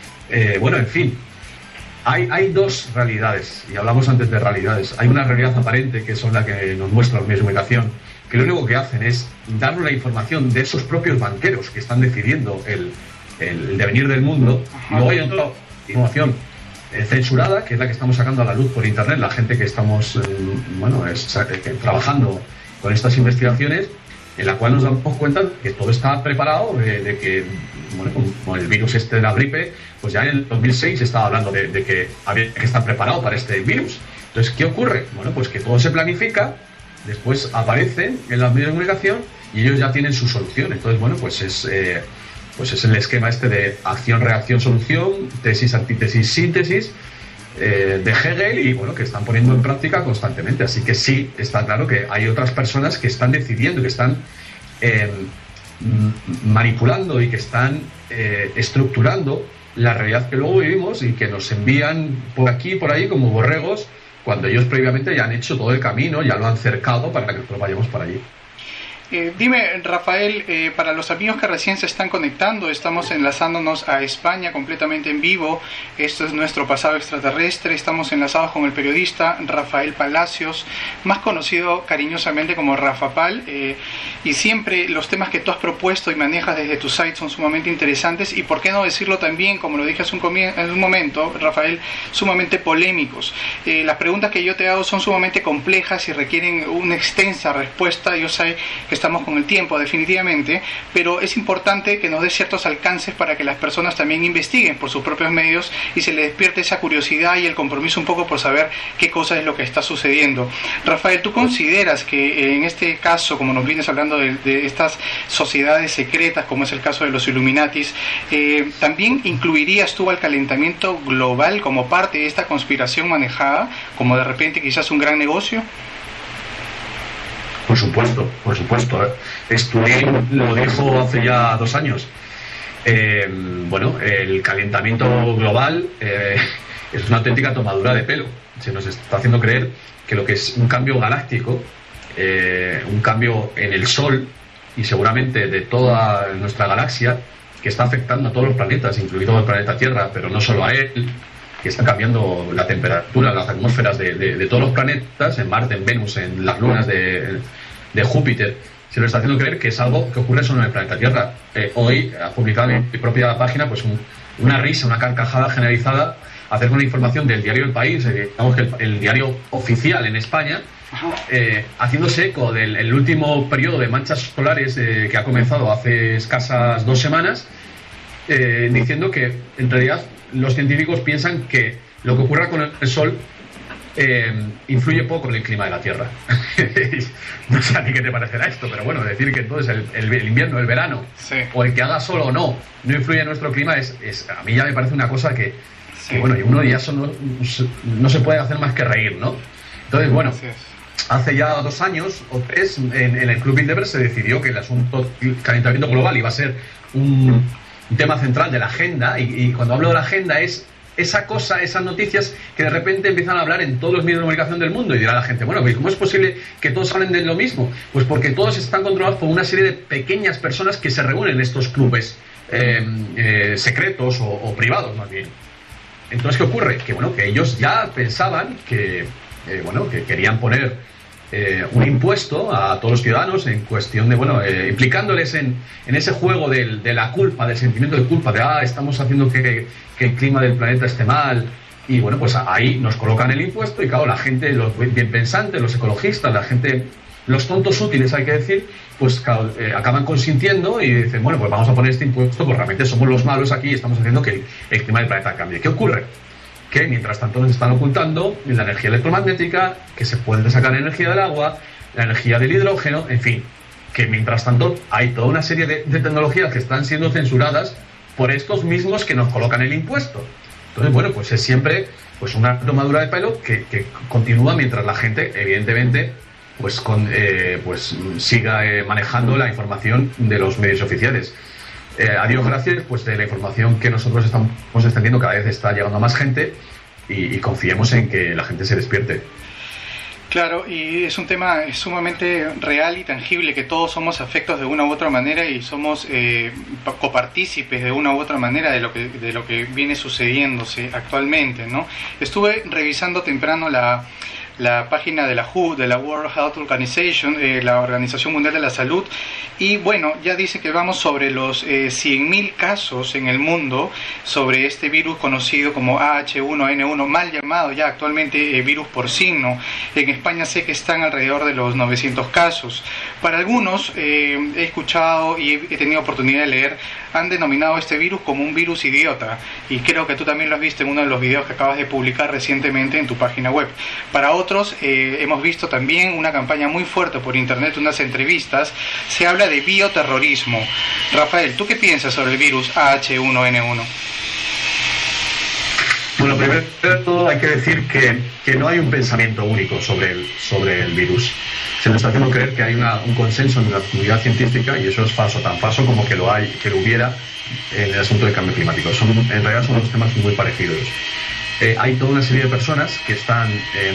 Eh, bueno, en fin, hay, hay dos realidades, y hablamos antes de realidades. Hay una realidad aparente, que son la que nos muestra los medios de comunicación, que lo único que hacen es darnos la información de esos propios banqueros que están decidiendo el, el, el devenir del mundo. Y luego hay otra información Eh, censurada, que es la que estamos sacando a la luz por internet, la gente que estamos eh, bueno es, eh, trabajando con estas investigaciones, en la cual nos damos cuenta que todo está preparado, de, de que, bueno, como el virus este de la gripe, pues ya en el dos mil seis se estaba hablando de, de que había que estar preparado para este virus. Entonces, ¿qué ocurre? Bueno, pues que todo se planifica, después aparecen en los medios de comunicación y ellos ya tienen su solución. Entonces, bueno, pues es eh, pues es el esquema este de acción, reacción, solución, tesis, antítesis, síntesis eh, de Hegel, y bueno, que están poniendo en práctica constantemente. Así que sí, está claro que hay otras personas que están decidiendo, que están eh, manipulando y que están eh, estructurando la realidad que luego vivimos, y que nos envían por aquí y por ahí como borregos cuando ellos previamente ya han hecho todo el camino, ya lo han cercado para que nosotros vayamos para allí. Eh, dime, Rafael, eh, para los amigos que recién se están conectando, estamos enlazándonos a España completamente en vivo. Esto es nuestro pasado extraterrestre. Estamos enlazados con el periodista Rafael Palacios, más conocido cariñosamente como Rafa Pal. Eh, y siempre los temas que tú has propuesto y manejas desde tu site son sumamente interesantes y, por qué no decirlo también, como lo dije hace un, en un momento, Rafael, sumamente polémicos. Eh, las preguntas que yo te hago son sumamente complejas y requieren una extensa respuesta. Yo sé que estamos con el tiempo definitivamente, pero es importante que nos dé ciertos alcances para que las personas también investiguen por sus propios medios y se les despierte esa curiosidad y el compromiso un poco por saber qué cosa es lo que está sucediendo. Rafael, ¿tú consideras que en este caso, como nos vienes hablando de, de estas sociedades secretas, como es el caso de los Illuminatis, eh, también incluirías tú al calentamiento global como parte de esta conspiración manejada, como de repente quizás un gran negocio? Por supuesto, por supuesto. Estudié, lo dijo hace ya dos años. Eh, bueno, el calentamiento global eh, es una auténtica tomadura de pelo. Se nos está haciendo creer que lo que es un cambio galáctico, eh, un cambio en el Sol y seguramente de toda nuestra galaxia, que está afectando a todos los planetas, incluido el planeta Tierra, pero no solo a él, que está cambiando la temperatura, las atmósferas de, de, de todos los planetas, en Marte, en Venus, en las lunas de, de Júpiter. Se nos está haciendo creer que es algo que ocurre solo en el planeta Tierra. Eh, hoy ha publicado en mi propia página pues un, una risa, una carcajada generalizada acerca de una información del diario El País, eh, digamos que el, el diario oficial en España, eh, haciéndose eco del el último periodo de manchas solares eh, que ha comenzado hace escasas dos semanas, eh, diciendo que en realidad los científicos piensan que lo que ocurra con el Sol eh, influye poco en el clima de la Tierra. No sé a ti qué te parecerá esto, pero bueno, decir que entonces el, el, el invierno, el verano, sí, o el que haga sol o no, no influye en nuestro clima, es, es a mí ya me parece una cosa que, sí, que bueno, y uno ya eso no, no se puede hacer más que reír, ¿no? Entonces, bueno, hace ya dos años o tres, en, en el Club Bilderberg se decidió que el asunto del calentamiento global iba a ser un... un tema central de la agenda, y, y cuando hablo de la agenda es esa cosa, esas noticias que de repente empiezan a hablar en todos los medios de comunicación del mundo, y dirá la gente, bueno, ¿cómo es posible que todos hablen de lo mismo? Pues porque todos están controlados por una serie de pequeñas personas que se reúnen en estos clubes eh, eh, secretos o, o privados más bien. Entonces, ¿qué ocurre? Que bueno, que ellos ya pensaban que, eh, bueno, que querían poner Eh, un impuesto a todos los ciudadanos en cuestión de, bueno, eh, implicándoles en, en ese juego del, de la culpa, del sentimiento de culpa, de, ah, estamos haciendo que, que el clima del planeta esté mal, y bueno, pues ahí nos colocan el impuesto, y claro, la gente, los bien pensantes, los ecologistas, la gente, los tontos útiles, hay que decir, pues claro, eh, acaban consintiendo y dicen, bueno, pues vamos a poner este impuesto, pues realmente somos los malos aquí y estamos haciendo que el, el clima del planeta cambie. ¿Qué ocurre? Que mientras tanto nos están ocultando la energía electromagnética, que se puede sacar energía del agua, la energía del hidrógeno, en fin, que mientras tanto hay toda una serie de, de tecnologías que están siendo censuradas por estos mismos que nos colocan el impuesto. Entonces, bueno, pues es siempre pues una tomadura de pelo que, que continúa mientras la gente, evidentemente, pues, con, eh, pues siga eh, manejando la información de los medios oficiales. Eh, a Dios gracias, pues de la información que nosotros estamos extendiendo cada vez está llegando a más gente, y, y confiemos en que la gente se despierte. Claro, y es un tema sumamente real y tangible, que todos somos afectos de una u otra manera y somos eh, copartícipes de una u otra manera de lo que de lo que viene sucediéndose actualmente, ¿no? Estuve revisando temprano la la página de la W H O, de la World Health Organization, eh, la Organización Mundial de la Salud, y bueno, ya dice que vamos sobre los eh, cien mil casos en el mundo sobre este virus conocido como A H uno N uno, mal llamado ya actualmente eh, virus porcino. En España sé que están alrededor de los novecientos casos. Para algunos, eh, he escuchado y he tenido oportunidad de leer, han denominado este virus como un virus idiota, y creo que tú también lo has visto en uno de los videos que acabas de publicar recientemente en tu página web. Para otros, eh, hemos visto también una campaña muy fuerte por internet, unas entrevistas, se habla de bioterrorismo. Rafael, ¿tú qué piensas sobre el virus A H uno N uno? Bueno, primero de todo hay que decir que, que no hay un pensamiento único sobre el, sobre el virus. Se nos está haciendo creer que hay una, un consenso en la comunidad científica, y eso es falso, tan falso como que lo hay, que lo hubiera en el asunto del cambio climático. Son, en realidad son dos temas muy parecidos. eh, hay toda una serie de personas que están eh,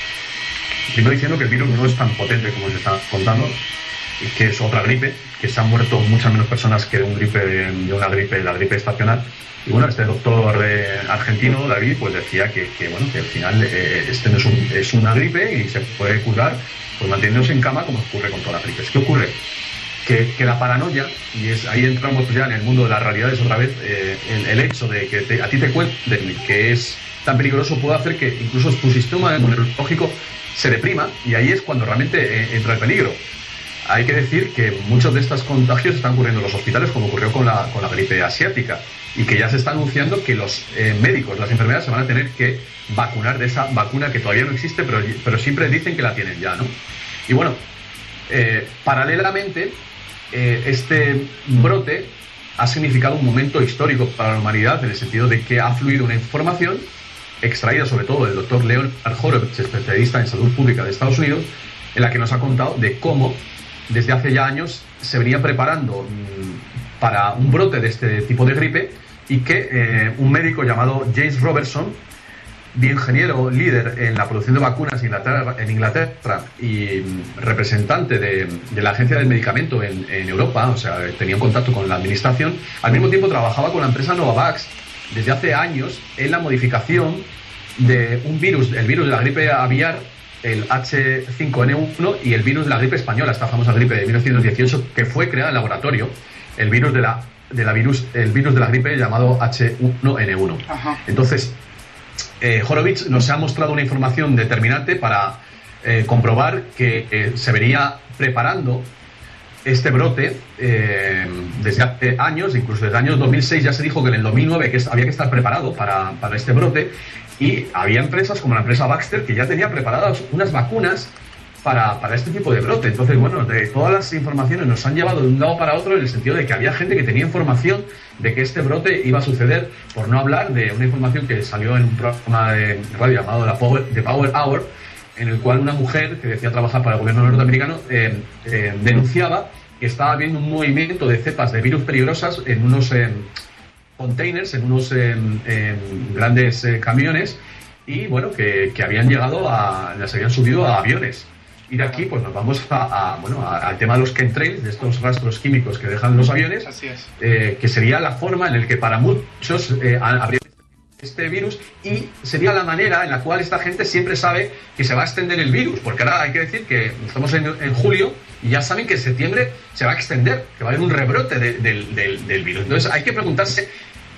primero diciendo que el virus no es tan potente como se está contando, y que es otra gripe, que se han muerto muchas menos personas que de, un gripe, de una gripe, la gripe estacional. Y bueno, este doctor eh, argentino, David, pues decía que, que bueno, que al final eh, este no es, un, es una gripe y se puede curar pues manteniéndose en cama, como ocurre con todas las gripes. ¿Qué ocurre? Que, que la paranoia, y es ahí entramos ya en el mundo de las realidades otra vez, eh, el, el hecho de que te, a ti te cuenten que es tan peligroso puede hacer que incluso tu sistema inmunológico se deprima, y ahí es cuando realmente eh, entra el peligro. Hay que decir que muchos de estos contagios están ocurriendo en los hospitales, como ocurrió con la, con la gripe asiática, y que ya se está anunciando que los eh, médicos, las enfermeras, se van a tener que vacunar de esa vacuna que todavía no existe, pero, pero siempre dicen que la tienen ya, ¿no? Y bueno, eh, paralelamente, eh, este brote ha significado un momento histórico para la humanidad, en el sentido de que ha fluido una información extraída sobre todo del doctor Leonard Horowitz, especialista en salud pública de Estados Unidos, en la que nos ha contado de cómo desde hace ya años se venía preparando mmm, para un brote de este tipo de gripe, y que eh, un médico llamado James Robertson, ingeniero líder en la producción de vacunas en Inglaterra, en Inglaterra y mmm, representante de, de la Agencia del Medicamento en, en Europa, o sea, tenía un contacto con la administración, al mismo tiempo trabajaba con la empresa Novavax desde hace años en la modificación de un virus, el virus de la gripe aviar, el H cinco N uno, y el virus de la gripe española, esta famosa gripe de mil novecientos dieciocho, que fue creada en laboratorio, el virus de la, de la virus, el virus de la gripe llamado H uno N uno. Ajá. Entonces, eh, Horowitz nos ha mostrado una información determinante para eh, comprobar que eh, se venía preparando este brote eh, desde hace años, incluso desde el año dos mil seis ya se dijo que en el dos mil nueve que había que estar preparado para, para este brote, y había empresas como la empresa Baxter que ya tenía preparadas unas vacunas para, para este tipo de brote. Entonces, bueno, de todas las informaciones nos han llevado de un lado para otro, en el sentido de que había gente que tenía información de que este brote iba a suceder, por no hablar de una información que salió en un programa de radio llamado la Power, The Power Hour, en el cual una mujer que decía trabajar para el gobierno norteamericano eh, eh, denunciaba que estaba habiendo un movimiento de cepas de virus peligrosas en unos eh, containers, en unos eh, eh, grandes eh, camiones, y bueno, que, que habían llegado a, las habían subido a aviones. Y de aquí pues nos vamos a, a, bueno, a, al tema de los chemtrails, de estos rastros químicos que dejan los aviones. Así es. Eh, que sería la forma en la que para muchos eh, habría este virus, y sería la manera en la cual esta gente siempre sabe que se va a extender el virus, porque ahora hay que decir que estamos en, en julio y ya saben que en septiembre se va a extender, que va a haber un rebrote de, de, de, del virus. Entonces hay que preguntarse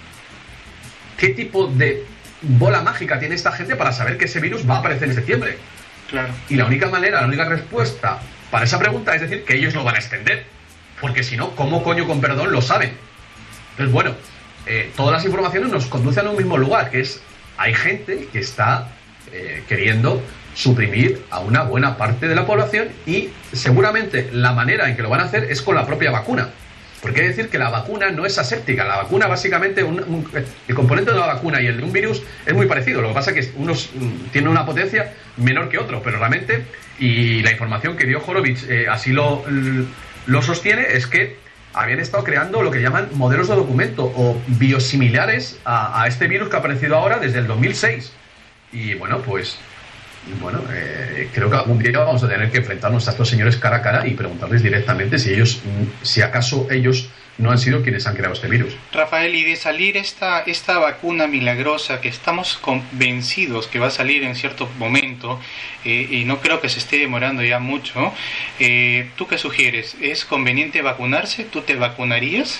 qué tipo de bola mágica tiene esta gente para saber que ese virus va a aparecer en septiembre. Claro. Y la única manera, la única respuesta para esa pregunta es decir que ellos lo van a extender, porque si no, ¿cómo coño con perdón lo saben? Entonces, bueno, Eh, todas las informaciones nos conducen a un mismo lugar, que es, hay gente que está eh, queriendo suprimir a una buena parte de la población, y seguramente la manera en que lo van a hacer es con la propia vacuna, porque hay que decir que la vacuna no es aséptica. La vacuna básicamente, un, un, el componente de la vacuna y el de un virus es muy parecido, lo que pasa es que unos mm, tienen una potencia menor que otro, pero realmente, y la información que dio Horowitz eh, así lo, lo sostiene, es que habían estado creando lo que llaman modelos de documento o biosimilares a, a este virus que ha aparecido ahora desde el dos mil seis. Y bueno, pues bueno, eh, creo que algún día vamos a tener que enfrentarnos a estos señores cara a cara y preguntarles directamente si ellos, si acaso ellos no han sido quienes han creado este virus. Rafael, y de salir esta, esta vacuna milagrosa que estamos convencidos que va a salir en cierto momento, eh, y no creo que se esté demorando ya mucho, eh, ¿tú qué sugieres? ¿Es conveniente vacunarse? ¿Tú te vacunarías?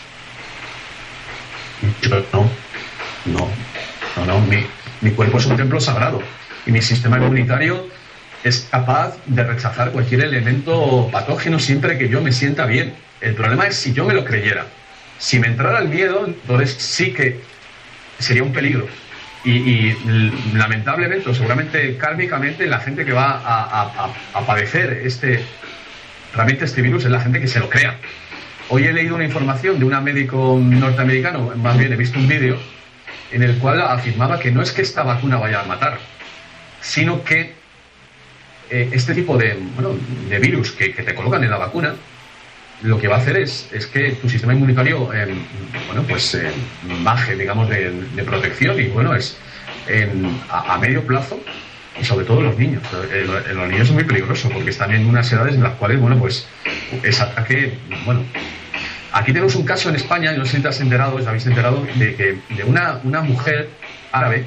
Yo no, no, no, no. Mi, mi cuerpo es un templo sagrado y mi sistema inmunitario es capaz de rechazar cualquier elemento patógeno siempre que yo me sienta bien. El problema es si yo me lo creyera. Si me entrara el miedo, entonces sí que sería un peligro. Y, y lamentablemente, o seguramente kármicamente, la gente que va a, a, a padecer este, realmente este virus es la gente que se lo crea. Hoy he leído una información de un médico norteamericano, más bien he visto un vídeo, en el cual afirmaba que no es que esta vacuna vaya a matar, sino que eh, este tipo de, bueno, de virus que, que te colocan en la vacuna, lo que va a hacer es, es que tu sistema inmunitario eh, bueno, pues eh, baje, digamos, de, de protección, y bueno, es en, a, a medio plazo, y sobre todo los niños. Eh, los niños son muy peligrosos porque están en unas edades en las cuales, bueno, pues ese ataque, bueno, aquí tenemos un caso en España, no sé si te has enterado, os habéis enterado, de que de una, una mujer árabe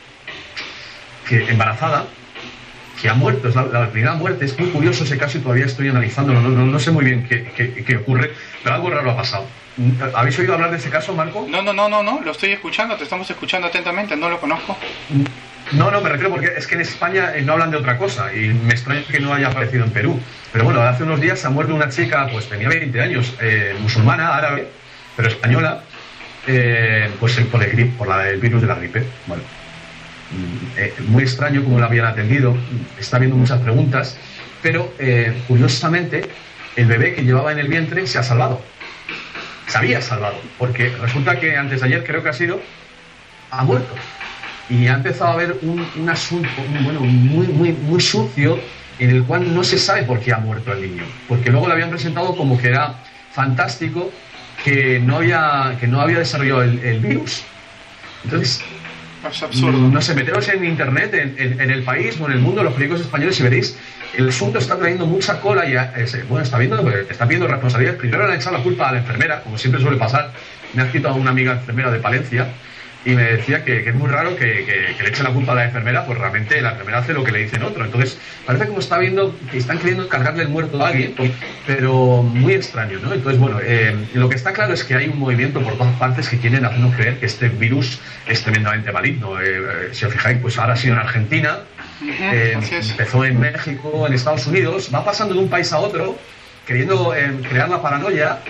que embarazada, que ha muerto, es la, la primera muerte. Es muy curioso ese caso y todavía estoy analizándolo, no, no, no sé muy bien qué, qué, qué ocurre, pero algo raro ha pasado. ¿Habéis oído hablar de ese caso, Marco? No, no, no, no, no, lo estoy escuchando, te estamos escuchando atentamente, no lo conozco. No, no, me refiero porque es que en España no hablan de otra cosa y me extraña que no haya aparecido en Perú. Pero bueno, hace unos días ha muerto una chica, pues tenía veinte años, eh, musulmana, árabe, pero española, eh, pues por el, grip, por la, el virus de la gripe. Bueno, eh, muy extraño cómo la habían atendido, está habiendo muchas preguntas, pero eh, curiosamente el bebé que llevaba en el vientre se ha salvado. Se había salvado, porque resulta que antes de ayer, creo que ha sido, ha muerto. Y ha empezado a haber un, un asunto un, bueno, muy, muy, muy sucio en el cual no se sabe por qué ha muerto el niño. Porque luego lo habían presentado como que era fantástico, que no había, que no había desarrollado el, el virus. Entonces, es absurdo. No sé, meteros en internet, en, en, en el país o en el mundo, los periódicos españoles, y veréis, el asunto está trayendo mucha cola y, eh, bueno, está viendo, está viendo responsabilidades. Primero le han echado la culpa a la enfermera, como siempre suele pasar. Me ha escrito a una amiga enfermera de Palencia y me decía que, que es muy raro que, que, que le echen la culpa a la enfermera, pues realmente la enfermera hace lo que le dicen otro. Entonces, parece como está viendo que están queriendo cargarle el muerto a alguien, pero muy extraño, ¿no? Entonces, bueno, eh, lo que está claro es que hay un movimiento por todas partes que quieren hacernos creer que este virus es tremendamente maligno. Eh, eh, si os fijáis, pues ahora ha sido en Argentina, eh, empezó en México, en Estados Unidos, va pasando de un país a otro, queriendo eh, crear la paranoia.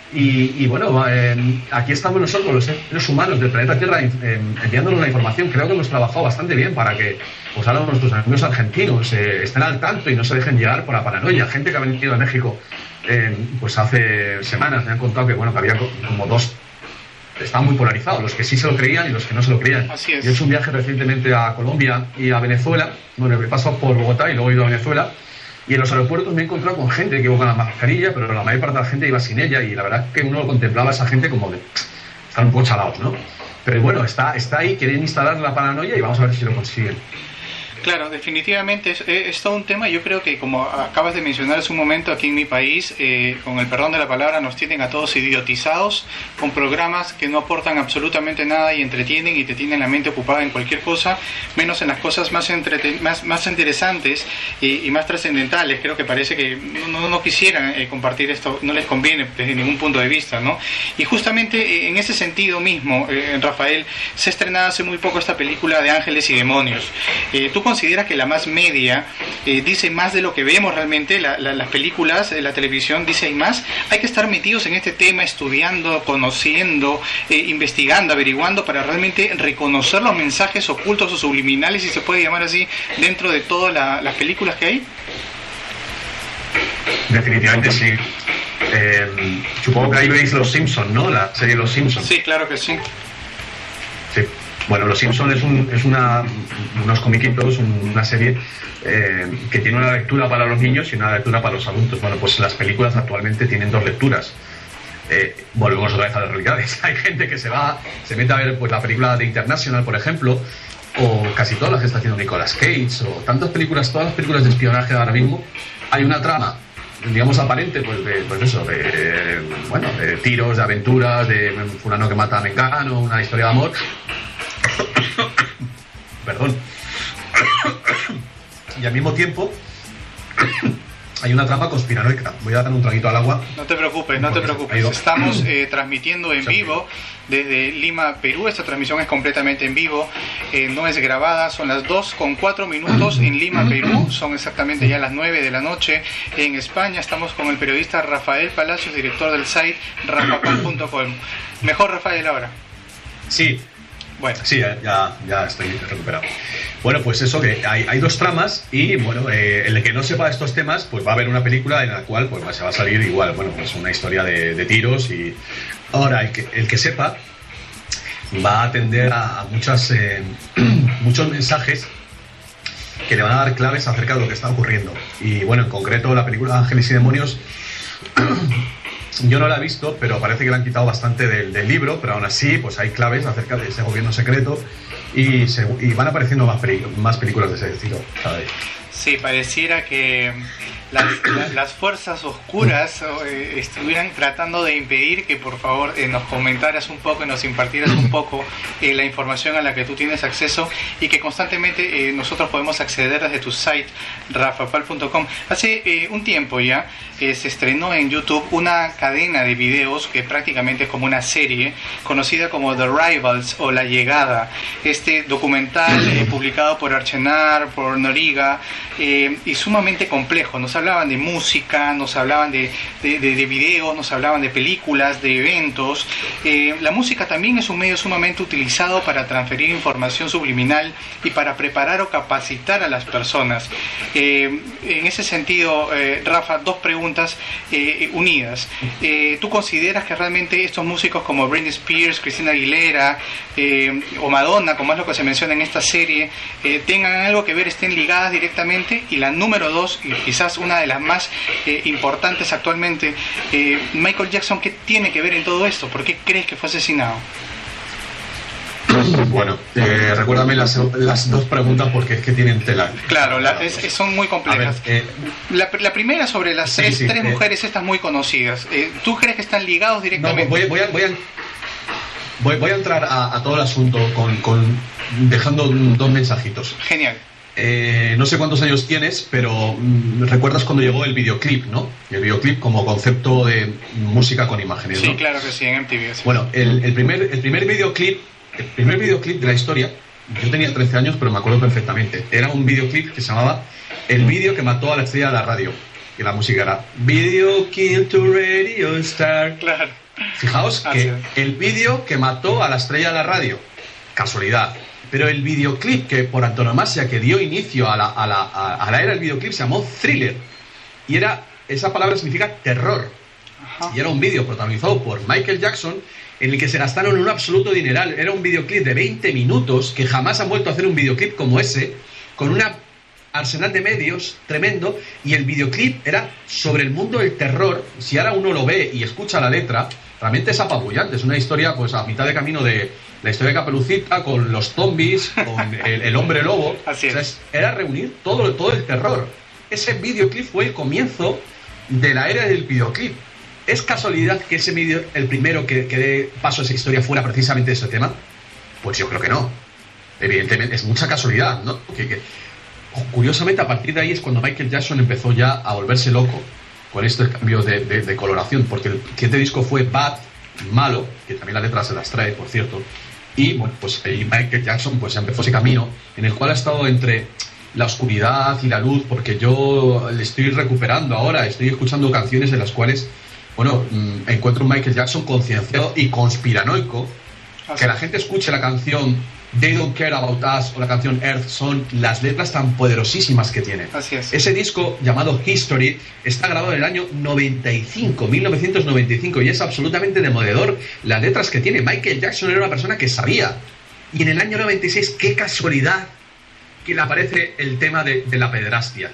Y, y bueno, eh, aquí estamos nosotros, los seres humanos del planeta Tierra, eh, enviándonos la información. Creo que hemos trabajado bastante bien para que, pues ahora nuestros amigos argentinos eh, estén al tanto y no se dejen llegar por la paranoia. Gente que ha venido a México, eh, pues hace semanas me han contado que, bueno, que había como dos, estaban muy polarizados, los que sí se lo creían y los que no se lo creían. Así es. Yo he hecho un viaje recientemente a Colombia y a Venezuela. Bueno, he pasado por Bogotá y luego he ido a Venezuela. Y en los aeropuertos me he encontrado con gente que iba con la mascarilla, pero la mayor parte de la gente iba sin ella, y la verdad es que uno contemplaba a esa gente como de... están un poco chalados, ¿no? Pero bueno, está, está ahí, quieren instalar la paranoia y vamos a ver si lo consiguen. Claro, definitivamente es, es todo un tema. Yo creo que, como acabas de mencionar hace un momento, aquí en mi país, eh, con el perdón de la palabra, nos tienen a todos idiotizados con programas que no aportan absolutamente nada y entretienen y te tienen la mente ocupada en cualquier cosa, menos en las cosas más entreten- más, más interesantes y, y más trascendentales. Creo que parece que no, no quisieran eh, compartir esto, no les conviene desde ningún punto de vista, ¿no? Y justamente eh, en ese sentido mismo, eh, Rafael, se ha estrenado hace muy poco esta película de Ángeles y Demonios. Eh, ¿Tú considera que la más media eh, dice más de lo que vemos realmente? La, la, las películas, la televisión dice hay más. Hay que estar metidos en este tema, estudiando, conociendo, eh, investigando, averiguando, para realmente reconocer los mensajes ocultos o subliminales, si se puede llamar así, dentro de todas la, las películas que hay. Definitivamente sí. Eh, supongo que ahí veis Los Simpsons, ¿no? La serie Los Simpsons. Sí, claro que sí. Sí. Bueno, Los Simpsons es, un, es una, unos comiquitos, una serie eh, que tiene una lectura para los niños y una lectura para los adultos. Bueno, pues las películas actualmente tienen dos lecturas. Eh, volvemos otra vez a las realidades. Hay gente que se va, se mete a ver pues la película de International, por ejemplo, o casi todas las que está haciendo Nicolas Cage, o tantas películas, todas las películas de espionaje ahora mismo. Hay una trama, digamos, aparente, pues de, pues eso, de, bueno, de tiros, de aventuras, de fulano que mata a mengano, una historia de amor. Perdón. Y al mismo tiempo hay una trama conspiranoica. Voy a dar un traguito al agua. No te preocupes, no te preocupes. Estamos eh, transmitiendo en vivo desde Lima, Perú. Esta transmisión es completamente en vivo, eh, no es grabada. Son las dos con cuatro minutos en Lima, Perú. Son exactamente ya las nueve de la noche en España. Estamos con el periodista Rafael Palacios, director del site rafapal punto com. Mejor, Rafael, ahora. Sí. Bueno. Sí, ya, ya estoy recuperado. Bueno, pues eso, que hay, hay dos tramas y, bueno, eh, el que no sepa estos temas, pues va a haber una película en la cual pues se va a salir igual, bueno, pues una historia de, de tiros. Y ahora el que, el que sepa va a atender a, a muchas, eh, muchos mensajes que le van a dar claves acerca de lo que está ocurriendo. Y, bueno, en concreto la película Ángeles y Demonios yo no la he visto, pero parece que le han quitado bastante del, del libro, pero aún así pues hay claves acerca de ese gobierno secreto y, se, y van apareciendo más, peli, más películas de ese estilo cada vez. Sí, pareciera que las, la, las fuerzas oscuras eh, estuvieran tratando de impedir que por favor eh, nos comentaras un poco y nos impartieras un poco eh, la información a la que tú tienes acceso y que constantemente eh, nosotros podemos acceder desde tu site rafapal punto com. Hace eh, un tiempo ya eh, se estrenó en YouTube una cadena de videos que prácticamente es como una serie conocida como The Rivals o La Llegada, este documental eh, publicado por Archenar, por Noriga, eh, y sumamente complejo. Nos hablaban de música, nos hablaban de, de, de, de videos, nos hablaban de películas, de eventos. Eh, la música también es un medio sumamente utilizado para transferir información subliminal y para preparar o capacitar a las personas. Eh, en ese sentido, eh, Rafa, dos preguntas eh, unidas. Eh, ¿Tú consideras que realmente estos músicos como Britney Spears, Christina Aguilera eh, o Madonna, como es lo que se menciona en esta serie, eh, tengan algo que ver, estén ligadas directamente? Y la número dos, y quizás una de las más eh, importantes actualmente, eh, Michael Jackson, ¿qué tiene que ver en todo esto? ¿Por qué crees que fue asesinado? Bueno, eh, recuérdame las, las dos preguntas porque es que tienen tela. Claro, la, es, son muy complejas. Ver, eh, la, la primera sobre las sí, tres, sí, tres eh, mujeres estas muy conocidas. Eh, ¿Tú crees que están ligados directamente? No, voy, voy, a, voy, a, voy, voy a entrar a, a todo el asunto con, con dejando dos mensajitos. Genial. Eh, no sé cuántos años tienes, pero mm, recuerdas cuando llegó el videoclip, ¿no? El videoclip como concepto de música con imágenes, ¿no? Sí, claro que sí, en M T V. Sí. Bueno, el, el primer el primer videoclip, el primer videoclip de la historia, yo tenía trece años, pero me acuerdo perfectamente. Era un videoclip que se llamaba El vídeo que mató a la estrella de la radio. Y la música era Video Kill to Radio Star. Claro. Fijaos que el vídeo que mató a la estrella de la radio. Casualidad. Pero el videoclip que por antonomasia que dio inicio a la, a la, a la era del videoclip se llamó Thriller. Y era, esa palabra significa terror. Ajá. Y era un vídeo protagonizado por Michael Jackson en el que se gastaron un absoluto dineral. Era un videoclip de veinte minutos que jamás han vuelto a hacer un videoclip como ese, con una arsenal de medios tremendo, y el videoclip era sobre el mundo del terror. Si ahora uno lo ve y escucha la letra, realmente es apabullante. Es una historia pues a mitad de camino de la historia de Caperucita, con los zombies, con el, el hombre lobo. Así es. O sea, era reunir todo, todo el terror. Ese videoclip fue el comienzo de la era del videoclip. ¿Es casualidad que ese vídeo, el primero que, que dé paso a esa historia, fuera precisamente ese tema? Pues yo creo que no. Evidentemente, es mucha casualidad, ¿no? Que, que, curiosamente, a partir de ahí es cuando Michael Jackson empezó ya a volverse loco con este cambio de, de, de coloración, porque el siguiente disco fue Bad, malo, que también la letra se las trae, por cierto, y bueno, pues y Michael Jackson pues empezó ese camino en el cual ha estado entre la oscuridad y la luz, porque yo le estoy recuperando ahora, estoy escuchando canciones en las cuales, bueno, mmm, encuentro un Michael Jackson concienciado y conspiranoico. Así. Que la gente escuche la canción They Don't Care About Us o la canción Earth, son las letras tan poderosísimas que tiene. Así es. Ese disco llamado History está grabado en el año noventa y cinco, mil novecientos noventa y cinco, y es absolutamente demoledor las letras que tiene. Michael Jackson era una persona que sabía, y en el año noventa y seis, qué casualidad que le aparece el tema de, de la pederastia,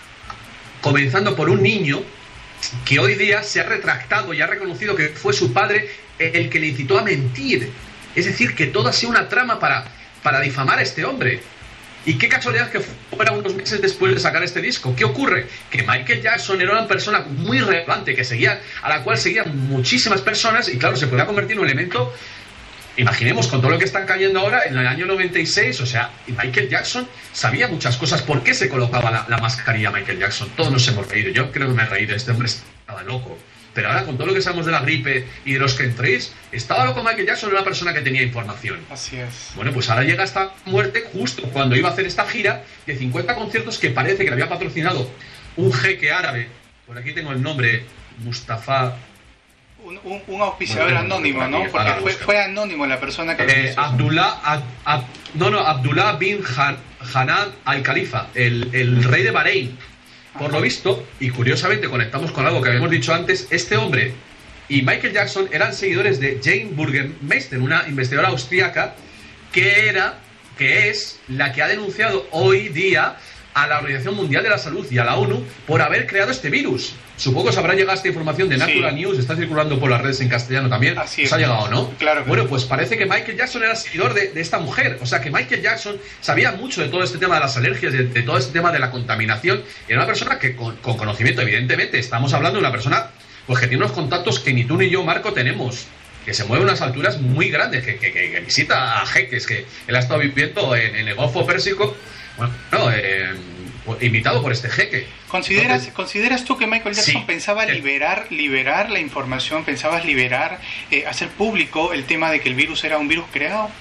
comenzando por un niño que hoy día se ha retractado y ha reconocido que fue su padre el que le incitó a mentir. Es decir, que todo ha sido una trama para, para difamar a este hombre. Y qué casualidad que fuera unos meses después de sacar este disco. ¿Qué ocurre? Que Michael Jackson era una persona muy relevante, que seguía, a la cual seguían muchísimas personas, y claro, se podía convertir en un elemento, imaginemos, con todo lo que están cayendo ahora, en el año noventa y seis, o sea, Michael Jackson sabía muchas cosas. ¿Por qué se colocaba la, la mascarilla Michael Jackson? Todos nos hemos reído, yo creo que me he reído, este hombre estaba loco. Pero ahora, con todo lo que sabemos de la gripe y de los que entréis, estaba loco Michael Jackson, era una persona que tenía información. Así es. Bueno, pues ahora llega esta muerte justo cuando iba a hacer esta gira de cincuenta conciertos que parece que le había patrocinado un jeque árabe. Por aquí tengo el nombre, Mustafa. Un, un, un auspiciador bueno, anónimo, ¿no? Porque fue, fue anónimo la persona que... Eh, Abdullah, Ab, Ab, no, no, Abdullah bin Han, Hanan al-Khalifa, el, el rey de Bahrein. Por lo visto, y curiosamente conectamos con algo que habíamos dicho antes, este hombre y Michael Jackson eran seguidores de Jane Burgermeister, una investigadora austríaca que era, que es la que ha denunciado hoy día a la Organización Mundial de la Salud y a la ONU por haber creado este virus. Supongo que os habrá llegado esta información de Natural sí. News, está circulando por las redes en castellano también. Así es. ¿Os ha llegado, no? Claro que bueno, sí. Pues parece que Michael Jackson era seguidor de, de esta mujer. O sea, que Michael Jackson sabía mucho de todo este tema de las alergias, de, de todo este tema de la contaminación. Era una persona que con, con conocimiento, evidentemente, estamos hablando de una persona pues que tiene unos contactos que ni tú ni yo, Marco, tenemos. Que se mueve a unas alturas muy grandes, que, que, que, que visita a jeques, que él ha estado viviendo en, en el Golfo Pérsico, bueno, no, eh, invitado por este jeque. ¿Consideras, Entonces, ¿Consideras tú que Michael Jackson sí, pensaba eh, liberar liberar la información, pensabas liberar, eh, hacer público el tema de que el virus era un virus creado?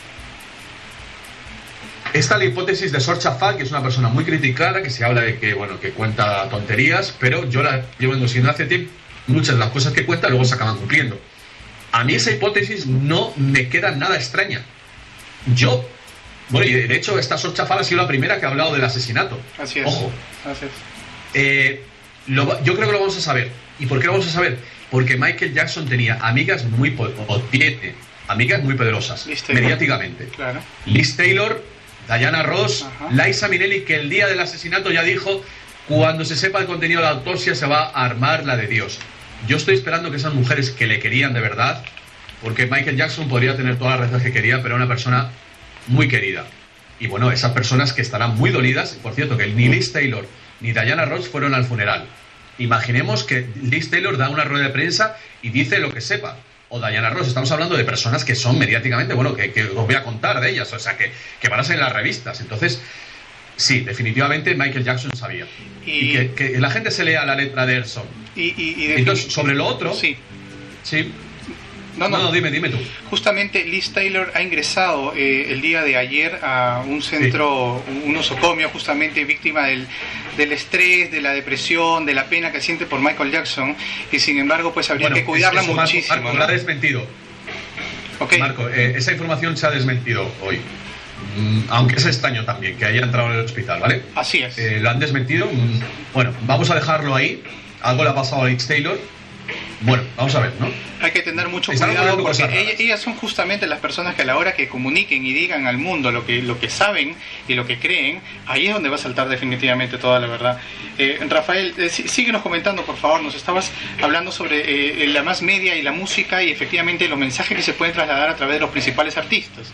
Está la hipótesis de Sor Chafal, que es una persona muy criticada, que se habla de que, bueno, que cuenta tonterías, pero yo la llevo endosinando hace tiempo, muchas de las cosas que cuenta luego se acaban cumpliendo. A mí esa hipótesis no me queda nada extraña. Yo, bueno, y de hecho esta Sor Chafal ha sido la primera que ha hablado del asesinato. Así es. Ojo. Así es. Eh, lo, yo creo que lo vamos a saber. ¿Y por qué lo vamos a saber? Porque Michael Jackson tenía amigas muy po- o tiene amigas muy poderosas, Liz Taylor. mediáticamente. Claro. Liz Taylor, Diana Ross, Ajá. Liza Minnelli, que el día del asesinato ya dijo: cuando se sepa el contenido de la autopsia se va a armar la de Dios. Yo estoy esperando que esas mujeres que le querían de verdad, porque Michael Jackson podría tener todas las razones que quería, pero era una persona muy querida. Y bueno, esas personas que estarán muy dolidas, por cierto, que ni Liz Taylor ni Diana Ross fueron al funeral. Imaginemos que Liz Taylor da una rueda de prensa y dice lo que sepa. O Diana Ross, estamos hablando de personas que son mediáticamente, bueno, que, que os voy a contar de ellas, o sea, que, que van a ser en las revistas. Entonces, sí, definitivamente Michael Jackson sabía. Y, y que, que la gente se lea la letra de Erson. Y, y, y Entonces, sobre lo otro... Sí. Sí. No, no, no, no, dime, dime tú. Justamente Liz Taylor ha ingresado eh, el día de ayer a un centro, sí. un nosocomio, justamente víctima del, del estrés, de la depresión, de la pena que siente por Michael Jackson, y sin embargo pues habría bueno, que cuidarla eso, muchísimo. Marco, ¿no? la ha desmentido. Okay. Marco, eh, esa información se ha desmentido hoy. Mm, aunque es extraño también que haya entrado en el hospital, ¿vale? Así es. Eh, lo han desmentido. Mm, bueno, vamos a dejarlo ahí. Algo le ha pasado a Liz Taylor. Bueno, vamos a ver, ¿no? Hay que tener mucho Están cuidado porque cosas ellas, ellas son justamente las personas que a la hora que comuniquen y digan al mundo lo que lo que saben y lo que creen, ahí es donde va a saltar definitivamente toda la verdad. Eh, Rafael, eh, sí, síguenos comentando, por favor. Nos estabas hablando sobre eh, la más media y la música y efectivamente los mensajes que se pueden trasladar a través de los principales artistas.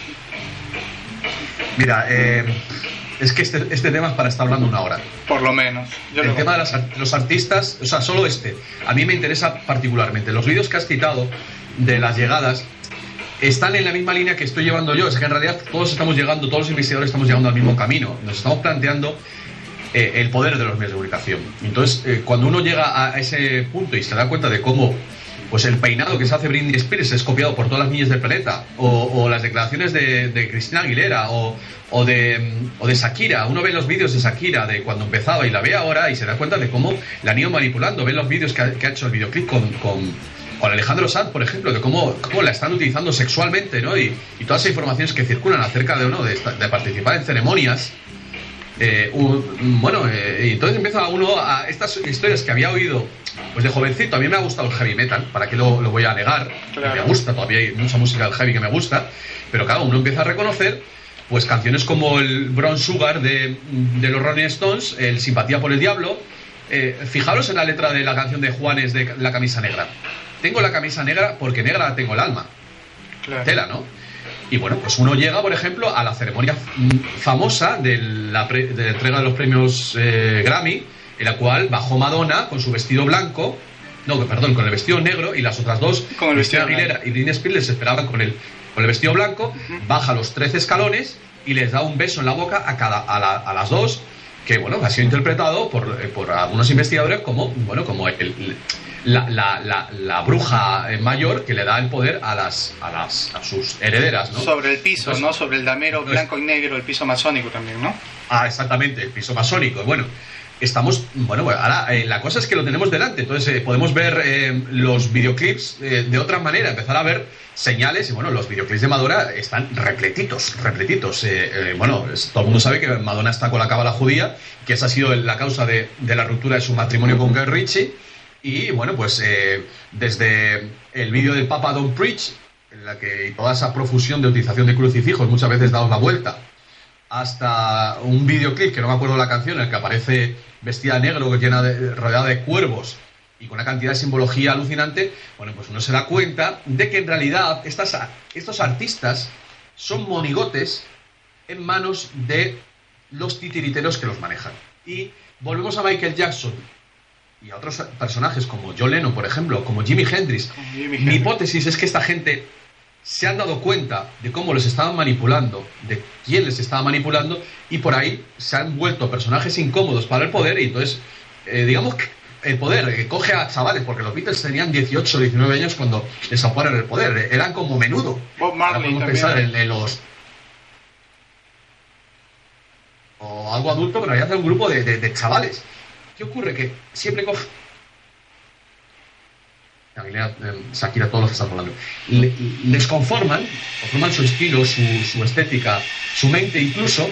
Mira, eh, es que este, este tema es para estar hablando una hora. Por lo menos. Yo el lo tema de las, los artistas, o sea, solo este, a mí me interesa particularmente. Los vídeos que has citado de las llegadas están en la misma línea que estoy llevando yo. Es que en realidad todos estamos llegando, todos los investigadores estamos llegando al mismo camino. Nos estamos planteando eh, el poder de los medios de comunicación. Entonces, eh, cuando uno llega a ese punto y se da cuenta de cómo pues el peinado que se hace Britney Spears es copiado por todas las niñas del planeta, o, o las declaraciones de, de Cristina Aguilera, o, o, de, o de Shakira. Uno ve los vídeos de Shakira de cuando empezaba y la ve ahora y se da cuenta de cómo la han ido manipulando. Ve los vídeos que ha, que ha hecho el videoclip con, con, con Alejandro Sanz, por ejemplo, de cómo, cómo la están utilizando sexualmente, ¿no? Y, y todas esas informaciones que circulan acerca de, ¿no? de, de participar en ceremonias. Eh, un, bueno, eh, y entonces empieza uno a estas historias que había oído pues de jovencito. A mí me ha gustado el heavy metal, para qué lo, lo voy a negar. Claro. Me gusta, todavía hay mucha música del heavy que me gusta, pero claro, uno empieza a reconocer pues canciones como el Brown Sugar de, de los Rolling Stones, el Simpatía por el Diablo. Eh, fijaros en la letra de la canción de Juanes de La camisa negra. Tengo la camisa negra porque negra tengo el alma. Claro. Tela, ¿no? Y bueno, pues uno llega, por ejemplo, a la ceremonia famosa de la, pre, de la entrega de los premios eh, Grammy, en la cual bajó Madonna con su vestido blanco, no, perdón, con el vestido negro, y las otras dos, con el vestido Aguilera y Britney Spears, les esperaban con el, con el vestido blanco. Uh-huh. Baja los trece escalones y les da un beso en la boca a, cada, a, la, a las dos, que bueno, ha sido interpretado por, por algunos investigadores como, bueno, como el... el La, la, la, la bruja mayor que le da el poder a las a las a sus herederas, ¿no? Sobre el piso, entonces, ¿no? Sobre el damero entonces, blanco y negro, el piso masónico también, ¿no? Ah, exactamente, el piso masónico. Bueno, estamos... Bueno, bueno ahora eh, la cosa es que lo tenemos delante, entonces eh, podemos ver eh, los videoclips eh, de otra manera, empezar a ver señales, y bueno, los videoclips de Madonna están repletitos, repletitos. Eh, eh, bueno, es, todo el mundo sabe que Madonna está con la cábala judía, que esa ha sido la causa de, de la ruptura de su matrimonio con Guy Ritchie. Y bueno, pues eh, desde el vídeo del Papa Don't Preach, en la que toda esa profusión de utilización de crucifijos muchas veces dados la vuelta hasta un videoclip, que no me acuerdo la canción, en el que aparece vestida de negro, llena de, rodeada de cuervos y con una cantidad de simbología alucinante, bueno, pues uno se da cuenta de que en realidad estas, estos artistas son monigotes en manos de los titiriteros que los manejan. Y volvemos a Michael Jackson y a otros personajes como John Lennon, por ejemplo, como Jimi Hendrix. Como Jimi Mi hipótesis es que esta gente se han dado cuenta de cómo les estaban manipulando, de quién les estaba manipulando, y por ahí se han vuelto personajes incómodos para el poder, y entonces, eh, digamos que el poder eh, coge a chavales, porque los Beatles tenían dieciocho o diecinueve años cuando desaparecieron el poder, eh, eran como Menudo. Bob Marley. Ahora podemos pensar en, en los... o algo adulto, pero había un grupo de, de, de chavales. ¿Qué ocurre? Que siempre coge... Shakira, todos los que están hablando, Le, les conforman, conforman su estilo, su, su estética, su mente incluso,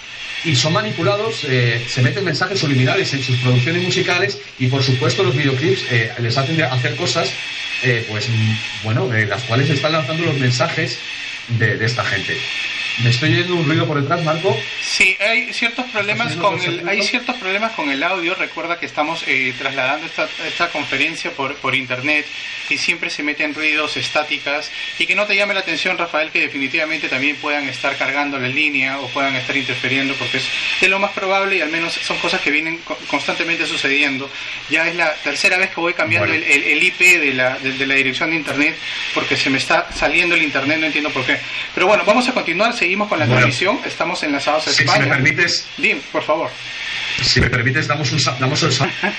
y son manipulados, eh, se meten mensajes subliminales en sus producciones musicales, y por supuesto los videoclips eh, les hacen hacer cosas, eh, pues bueno, eh, las cuales están lanzando los mensajes de, de esta gente. ¿Me estoy oyendo un ruido por detrás, Marco? Sí, hay ciertos problemas con el, hay ciertos problemas con el audio. Recuerda que estamos eh, trasladando esta, esta conferencia por, por internet, y siempre se meten ruidos, estáticas, y que no te llame la atención, Rafael, que definitivamente también puedan estar cargando la línea o puedan estar interfiriendo, porque es de lo más probable, y al menos son cosas que vienen constantemente sucediendo. Ya es la tercera vez que voy cambiando bueno. el, el, el I P de la, de, de la dirección de internet, porque se me está saliendo el internet, no entiendo por qué. Pero bueno, vamos a continuar. Seguimos con la bueno, transmisión, estamos enlazados a sí, España. Si me permites, Dim, por favor. Si me permites, damos un damos un,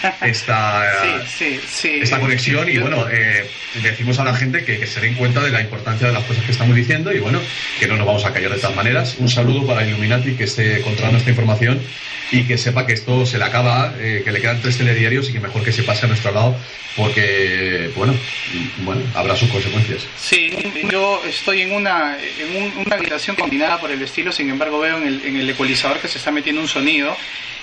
esta, sí, sí, sí, esta conexión y bueno, eh, decimos a la gente que, que se den cuenta de la importancia de las cosas que estamos diciendo, y bueno, que no nos vamos a callar de todas maneras. Un saludo para Illuminati, que esté controlando esta información y que sepa que esto se le acaba, eh, que le quedan tres telediarios y que mejor que se pase a nuestro lado, porque bueno, bueno, habrá sus consecuencias. Sí, yo estoy en una en un, una habitación combinada por el estilo, sin embargo veo en el, en el ecualizador que se está metiendo un sonido.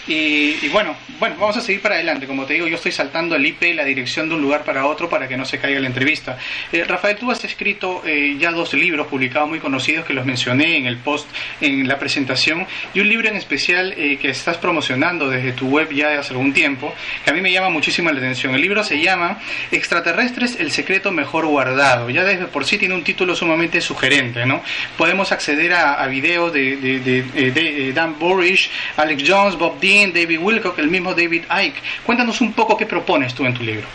Y, y bueno, bueno, vamos a seguir para adelante. Como te digo, yo estoy saltando el I P, la dirección de un lugar para otro, para que no se caiga la entrevista. Eh, Rafael, tú has escrito eh, ya dos libros publicados muy conocidos, que los mencioné en el post, en la presentación, y un libro en especial eh, que estás promocionando desde tu web ya de hace algún tiempo, que a mí me llama muchísimo la atención. El libro se llama Extraterrestres, el secreto mejor guardado. Ya desde por sí tiene un título sumamente sugerente, ¿no? Podemos acceder a, a videos de, de, de, de, de Dan Burrish, Alex Jones, Bob Dean, David Wilcock, el mismo David Icke. Cuéntanos un poco qué propones tú en tu libro.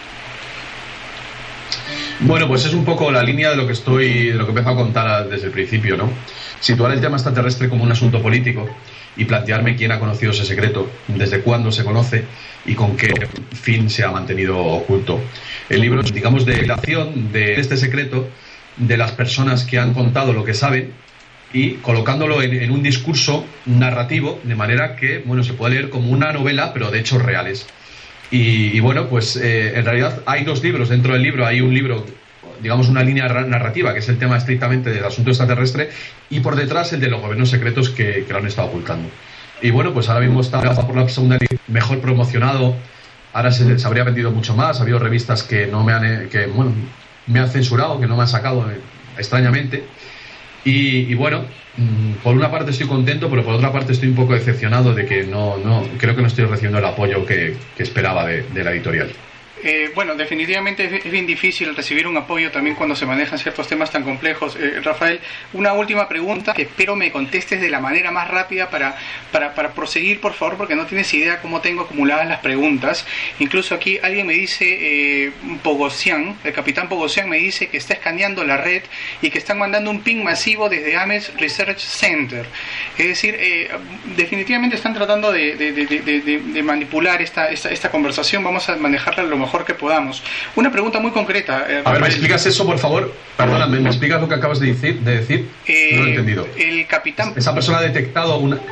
Bueno, pues es un poco la línea de lo que estoy, de lo que empezó a contar desde el principio, ¿no? Situar el tema extraterrestre como un asunto político y plantearme quién ha conocido ese secreto, desde cuándo se conoce y con qué fin se ha mantenido oculto. El libro es, digamos, de la acción de este secreto, de las personas que han contado lo que saben, y colocándolo en, en un discurso narrativo, de manera que, bueno, se puede leer como una novela, pero de hechos reales. Y, y bueno, pues eh, en realidad hay dos libros. Dentro del libro hay un libro, digamos, una línea narrativa, que es el tema estrictamente del asunto extraterrestre, y por detrás el de los gobiernos secretos que, que lo han estado ocultando. Y bueno, pues ahora mismo está por la segunda, mejor promocionado. Ahora se, se habría vendido mucho más. Ha habido revistas que no me han, que, bueno, me han censurado, que no me han sacado, eh, extrañamente. Y, y bueno, por una parte estoy contento, pero por otra parte estoy un poco decepcionado de que no, no creo que no estoy recibiendo el apoyo que, que esperaba de, de la editorial. Eh, bueno, definitivamente es bien difícil recibir un apoyo también cuando se manejan ciertos temas tan complejos. Eh, Rafael, una última pregunta que espero me contestes de la manera más rápida para, para, para proseguir, por favor, porque no tienes idea cómo tengo acumuladas las preguntas. Incluso aquí alguien me dice, eh, Pogosian, el capitán Pogosian me dice que está escaneando la red y que están mandando un ping masivo desde Ames Research Center. Es decir, eh, definitivamente están tratando de, de, de, de, de, de manipular esta, esta, esta conversación. Vamos a manejarla lo mejor que podamos. Una pregunta muy concreta. Eh, a ver, ¿me explicas eso, por favor? Perdóname, ¿me explicas lo que acabas de decir? De decir? Eh, no lo he entendido. El capitán... Esa persona ha detectado una...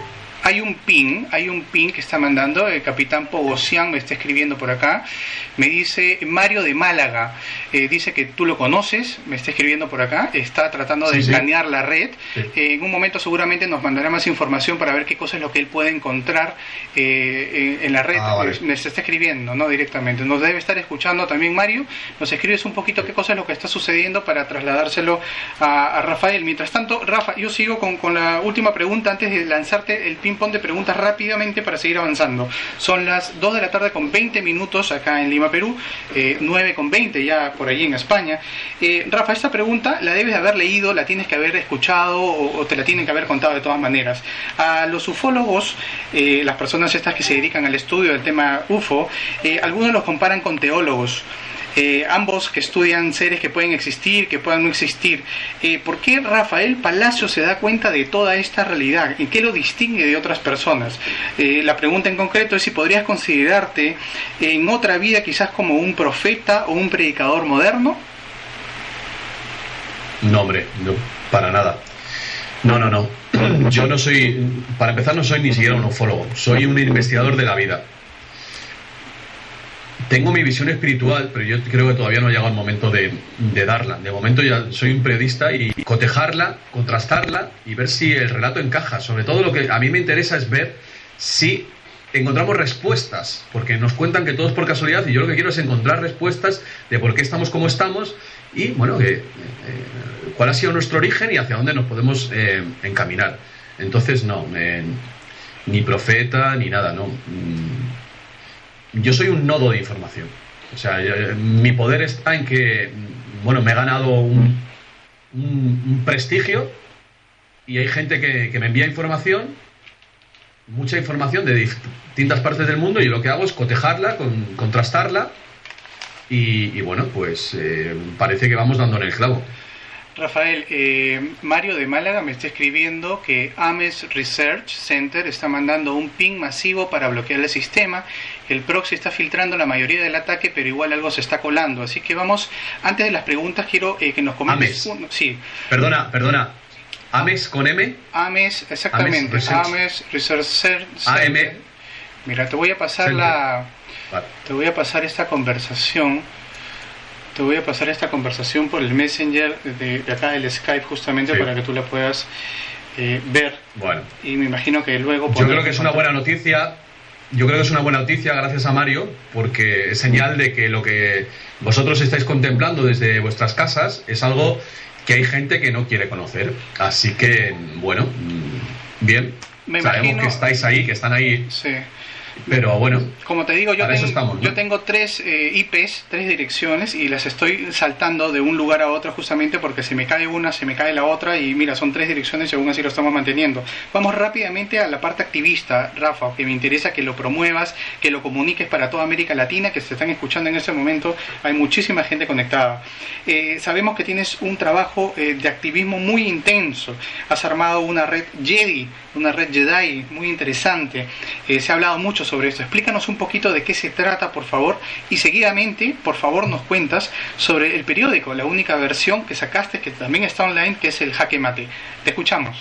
hay un pin, hay un pin que está mandando, el capitán Pogosian me está escribiendo por acá, me dice Mario de Málaga, eh, dice que tú lo conoces, me está escribiendo por acá, está tratando de sí, escanear sí. la red, sí. eh, en un momento seguramente nos mandará más información para ver qué cosa es lo que él puede encontrar eh, en, en la red, ah, vale. eh, me está escribiendo, no directamente, nos debe estar escuchando también Mario, nos escribes un poquito qué cosa es lo que está sucediendo para trasladárselo a, a Rafael. Mientras tanto, Rafa, yo sigo con, con la última pregunta antes de lanzarte el ping-pong de preguntas rápidamente para seguir avanzando. Son las dos de la tarde con veinte minutos acá en Lima, Perú, eh, nueve con veinte ya por allí en España. Eh, Rafa, esta pregunta la debes de haber leído, la tienes que haber escuchado o, o te la tienen que haber contado de todas maneras. A los ufólogos, eh, las personas estas que se dedican al estudio del tema U F O, eh, algunos los comparan con teólogos. Eh, ambos que estudian seres que pueden existir, que puedan no existir. Eh, ¿Por qué Rafael Palacio se da cuenta de toda esta realidad? ¿En qué lo distingue de otras personas? Eh, la pregunta en concreto es si podrías considerarte en otra vida quizás como un profeta o un predicador moderno. No, hombre, no, para nada. No, no, no. Yo no soy, para empezar, no soy ni siquiera un ufólogo. Soy un investigador de la vida. Tengo mi visión espiritual, pero yo creo que todavía no ha llegado el momento de, de darla. De momento ya soy un periodista y cotejarla, contrastarla y ver si el relato encaja. Sobre todo lo que a mí me interesa es ver si encontramos respuestas, porque nos cuentan que todo es por casualidad y yo lo que quiero es encontrar respuestas de por qué estamos como estamos y, bueno, eh, eh, cuál ha sido nuestro origen y hacia dónde nos podemos eh, encaminar. Entonces, no, eh, ni profeta ni nada, no. Yo soy un nodo de información. O sea, yo, mi poder está en que, bueno, me he ganado un, un, un prestigio y hay gente que, que me envía información, mucha información de distintas partes del mundo y lo que hago es cotejarla, con, contrastarla y, y, bueno, pues eh, parece que vamos dando en el clavo. Rafael, eh, Mario de Málaga me está escribiendo que Ames Research Center está mandando un ping masivo para bloquear el sistema. El proxy está filtrando la mayoría del ataque, pero igual algo se está colando. Así que vamos, antes de las preguntas, quiero eh, que nos comentes. Ames. Un, sí. Perdona, perdona. Ames con M. Ames, exactamente. Ames Research, Ames Research Center. A M. Mira, te voy a pasar Center. la. Vale. Te voy a pasar esta conversación. Te voy a pasar esta conversación por el Messenger de, de acá del Skype, justamente sí. para que tú la puedas eh, ver. Bueno. Y me imagino que luego... Yo creo que es una buena noticia. Yo creo que es una buena noticia, gracias a Mario, porque es señal de que lo que vosotros estáis contemplando desde vuestras casas es algo que hay gente que no quiere conocer. Así que, bueno, bien. Me Sabemos imagino, que estáis ahí, que están ahí. Sí. Pero bueno, como te digo, yo, ten, estamos, ¿no? yo tengo tres eh, I Pes, tres direcciones y las estoy saltando de un lugar a otro justamente porque se me cae una, se me cae la otra y mira, son tres direcciones y aún así lo estamos manteniendo. Vamos rápidamente a la parte activista, Rafa, que me interesa que lo promuevas, que lo comuniques para toda América Latina, que se están escuchando en este momento, hay muchísima gente conectada. Eh, sabemos que tienes un trabajo eh, de activismo muy intenso, has armado una red Jedi, una red Jedi muy interesante, eh, se ha hablado mucho sobre esto. Explícanos un poquito de qué se trata, por favor, y seguidamente, por favor, nos cuentas sobre el periódico, la única versión que sacaste, que también está online, que es el Jaque Mate. Te escuchamos.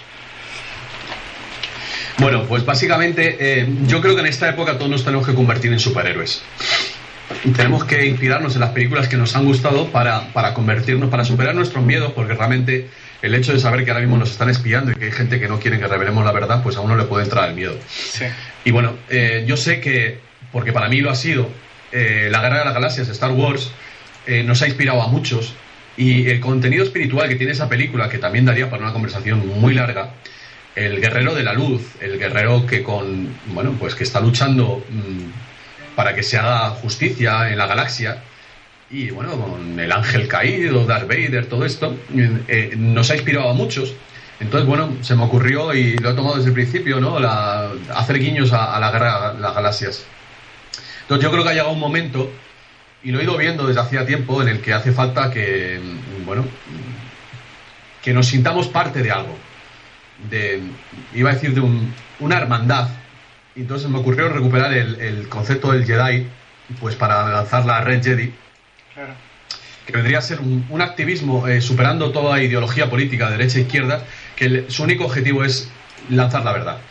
Bueno, pues básicamente eh, yo creo que en esta época todos nos tenemos que convertir en superhéroes. Tenemos que inspirarnos en las películas que nos han gustado para, para convertirnos, para superar nuestros miedos, porque realmente el hecho de saber que ahora mismo nos están espiando y que hay gente que no quiere que revelemos la verdad, pues a uno le puede entrar el miedo. Sí. Y bueno, eh, yo sé que, porque para mí lo ha sido, eh, la Guerra de las Galaxias, Star Wars, eh, nos ha inspirado a muchos, y el contenido espiritual que tiene esa película, que también daría para una conversación muy larga, el guerrero de la luz, el guerrero que con, bueno, pues que está luchando mmm, para que se haga justicia en la galaxia, y bueno, con el ángel caído, Darth Vader, todo esto, eh, nos ha inspirado a muchos. Entonces, bueno, se me ocurrió y lo he tomado desde el principio, ¿no? La, hacer guiños a, a la guerra de las galaxias. Entonces yo creo que ha llegado un momento, y lo he ido viendo desde hacía tiempo, en el que hace falta que, bueno, que nos sintamos parte de algo. De, iba a decir de un, una hermandad. Y entonces me ocurrió recuperar el, el concepto del Jedi, pues para lanzar la Red Jedi. Claro. Que vendría a ser un, un activismo eh, superando toda ideología política, derecha e izquierda, que el, su único objetivo es lanzar la verdad.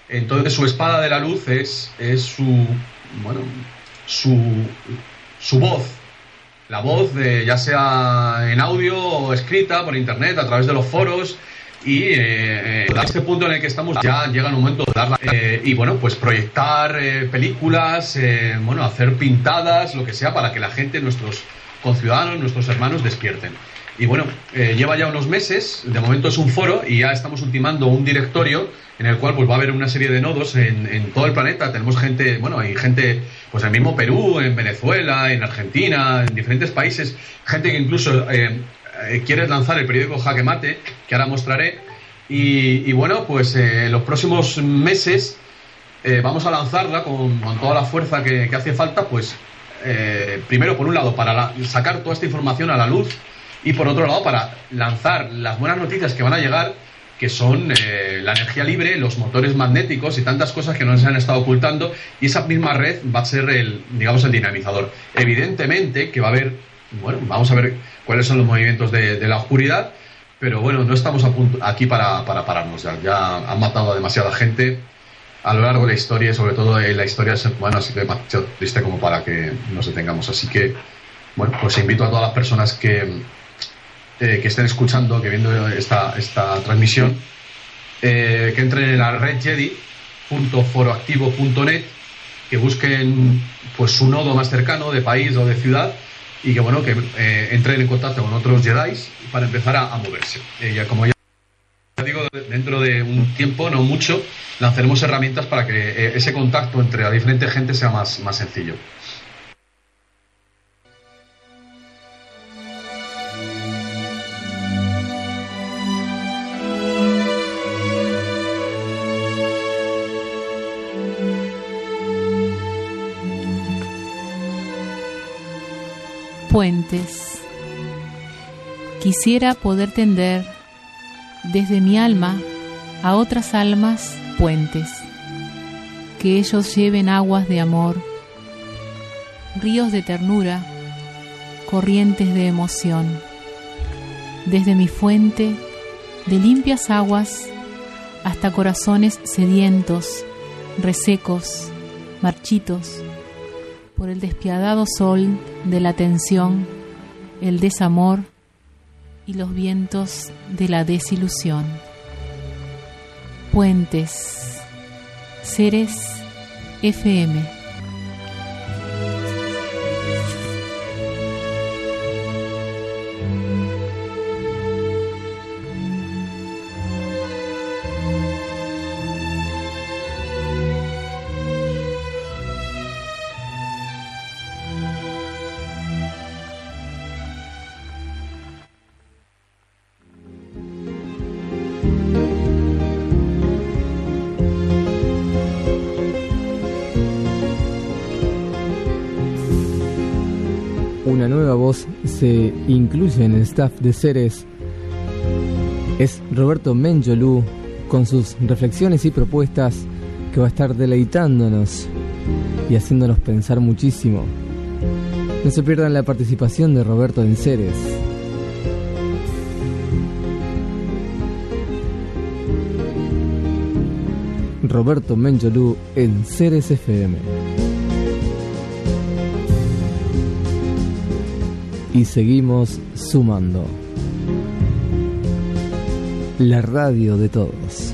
Entonces su espada de la luz es, es su, bueno, su, su voz, la voz de, ya sea en audio o escrita por internet, a través de los foros. Y eh, a este punto en el que estamos ya llega el momento de darla eh, y bueno, pues proyectar eh, películas, eh, bueno, hacer pintadas, lo que sea, para que la gente, nuestros conciudadanos, nuestros hermanos despierten. Y bueno, eh, lleva ya unos meses, de momento es un foro y ya estamos ultimando un directorio en el cual pues va a haber una serie de nodos en, en todo el planeta. Tenemos gente, bueno, hay gente pues en el mismo Perú, en Venezuela, en Argentina, en diferentes países, gente que incluso eh, eh, quiere lanzar el periódico Jaque Mate, que ahora mostraré. Y, y bueno, pues eh, en los próximos meses eh, vamos a lanzarla con, con toda la fuerza que, que hace falta, pues eh, primero por un lado para la, sacar toda esta información a la luz, y por otro lado para lanzar las buenas noticias que van a llegar, que son eh, la energía libre, los motores magnéticos y tantas cosas que nos han estado ocultando, y esa misma red va a ser el, digamos, el dinamizador. Evidentemente que va a haber, bueno, vamos a ver cuáles son los movimientos de, de la oscuridad, pero bueno, no estamos a punto, aquí para, para pararnos ya, ya han matado a demasiada gente a lo largo de la historia, y sobre todo eh, la historia es, bueno, así que demasiado triste como para que nos detengamos. Así que, bueno, pues invito a todas las personas que Eh, que estén escuchando, que viendo esta, esta transmisión, eh, que entren en la red jedi punto foroactivo punto net, que busquen pues su nodo más cercano de país o de ciudad, y que bueno, que eh, entren en contacto con otros Jedi para empezar a, a moverse. Eh, ya, como ya digo, dentro de un tiempo, no mucho, lanzaremos herramientas para que eh, ese contacto entre la diferente gente sea más, más sencillo. Puentes. Quisiera poder tender desde mi alma a otras almas puentes, que ellos lleven aguas de amor, ríos de ternura, corrientes de emoción, desde mi fuente de limpias aguas hasta corazones sedientos, resecos, marchitos, por el despiadado sol de la tensión, el desamor y los vientos de la desilusión. Puentes. Ceres F M. Una nueva voz se incluye en el staff de Ceres. Es Roberto Menjolú, con sus reflexiones y propuestas, que va a estar deleitándonos y haciéndonos pensar muchísimo. No se pierdan la participación de Roberto en Ceres. Roberto Menjolú en Ceres F M. Y seguimos sumando. La radio de todos.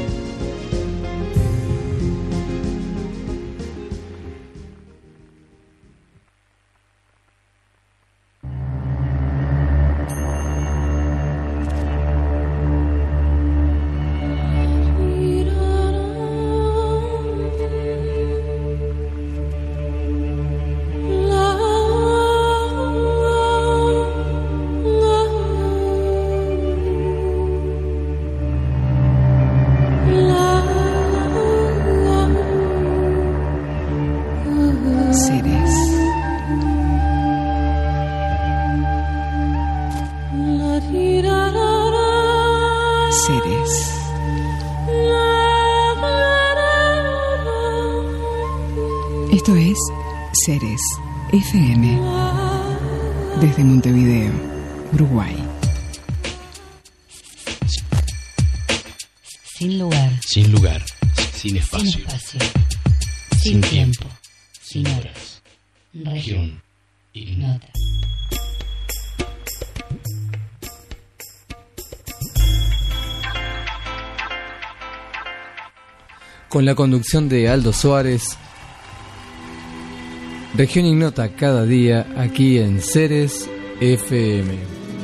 Esto es Ceres F M desde Montevideo, Uruguay. Sin lugar. Sin lugar. Sin espacio. Sin espacio. Sin tiempo. Sin horas. Región. Ignota. Con la conducción de Aldo Suárez, Región Ignota cada día aquí en Ceres F M.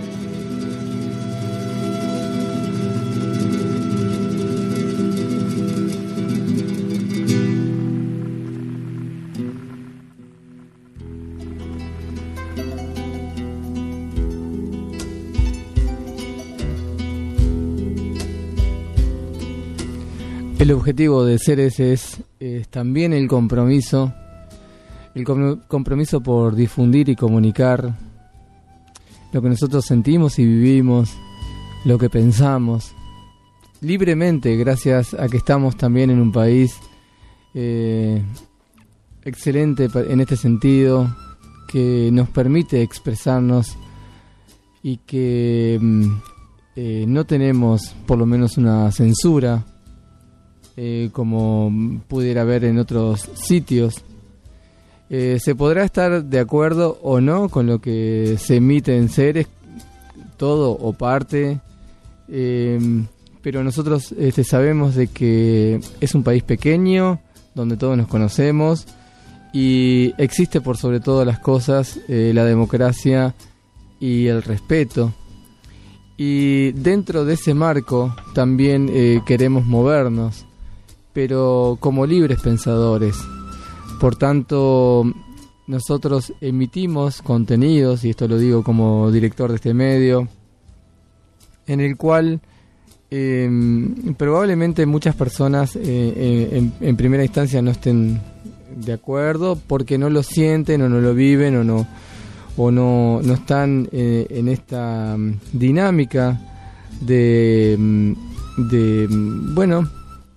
El objetivo de Ceres es, es también el compromiso, el com- compromiso por difundir y comunicar lo que nosotros sentimos y vivimos, lo que pensamos, libremente, gracias a que estamos también en un país eh, excelente en este sentido, que nos permite expresarnos y que eh, no tenemos por lo menos una censura, Eh, como pudiera haber en otros sitios. Eh, se podrá estar de acuerdo o no con lo que se emite en Ceres, todo o parte, eh, pero nosotros este, sabemos de que es un país pequeño, donde todos nos conocemos, y existe por sobre todas las cosas eh, la democracia y el respeto. Y dentro de ese marco también eh, queremos movernos, pero como libres pensadores. Por tanto, nosotros emitimos contenidos, y esto lo digo como director de este medio, en el cual eh, probablemente muchas personas eh, eh, en, en primera instancia no estén de acuerdo porque no lo sienten o no lo viven o no, o no, no están eh, en esta dinámica de, de bueno,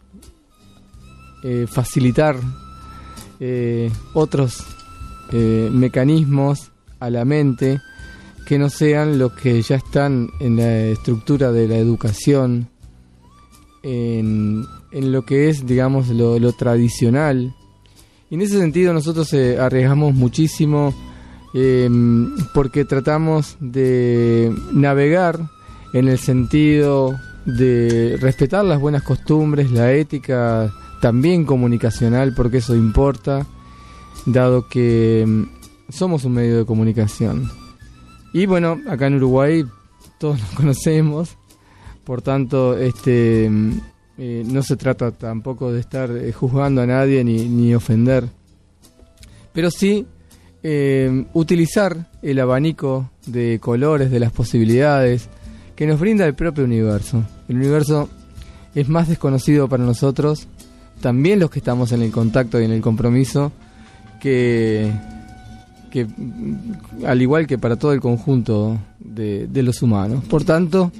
Eh, facilitar eh, otros eh, mecanismos a la mente que no sean los que ya están en la estructura de la educación, en, en lo que es, digamos, lo, lo tradicional. Y en ese sentido nosotros eh, arriesgamos muchísimo eh, porque tratamos de navegar en el sentido de respetar las buenas costumbres, la ética también comunicacional, porque eso importa, dado que somos un medio de comunicación. Y bueno, acá en Uruguay todos nos conocemos, por tanto este eh, no se trata tampoco de estar eh, juzgando a nadie ni, ni ofender, pero sí eh, utilizar el abanico de colores, de las posibilidades que nos brinda el propio universo. El universo es más desconocido para nosotros, también los que estamos en el contacto y en el compromiso, que, que al igual que para todo el conjunto de, de los humanos. Por tanto,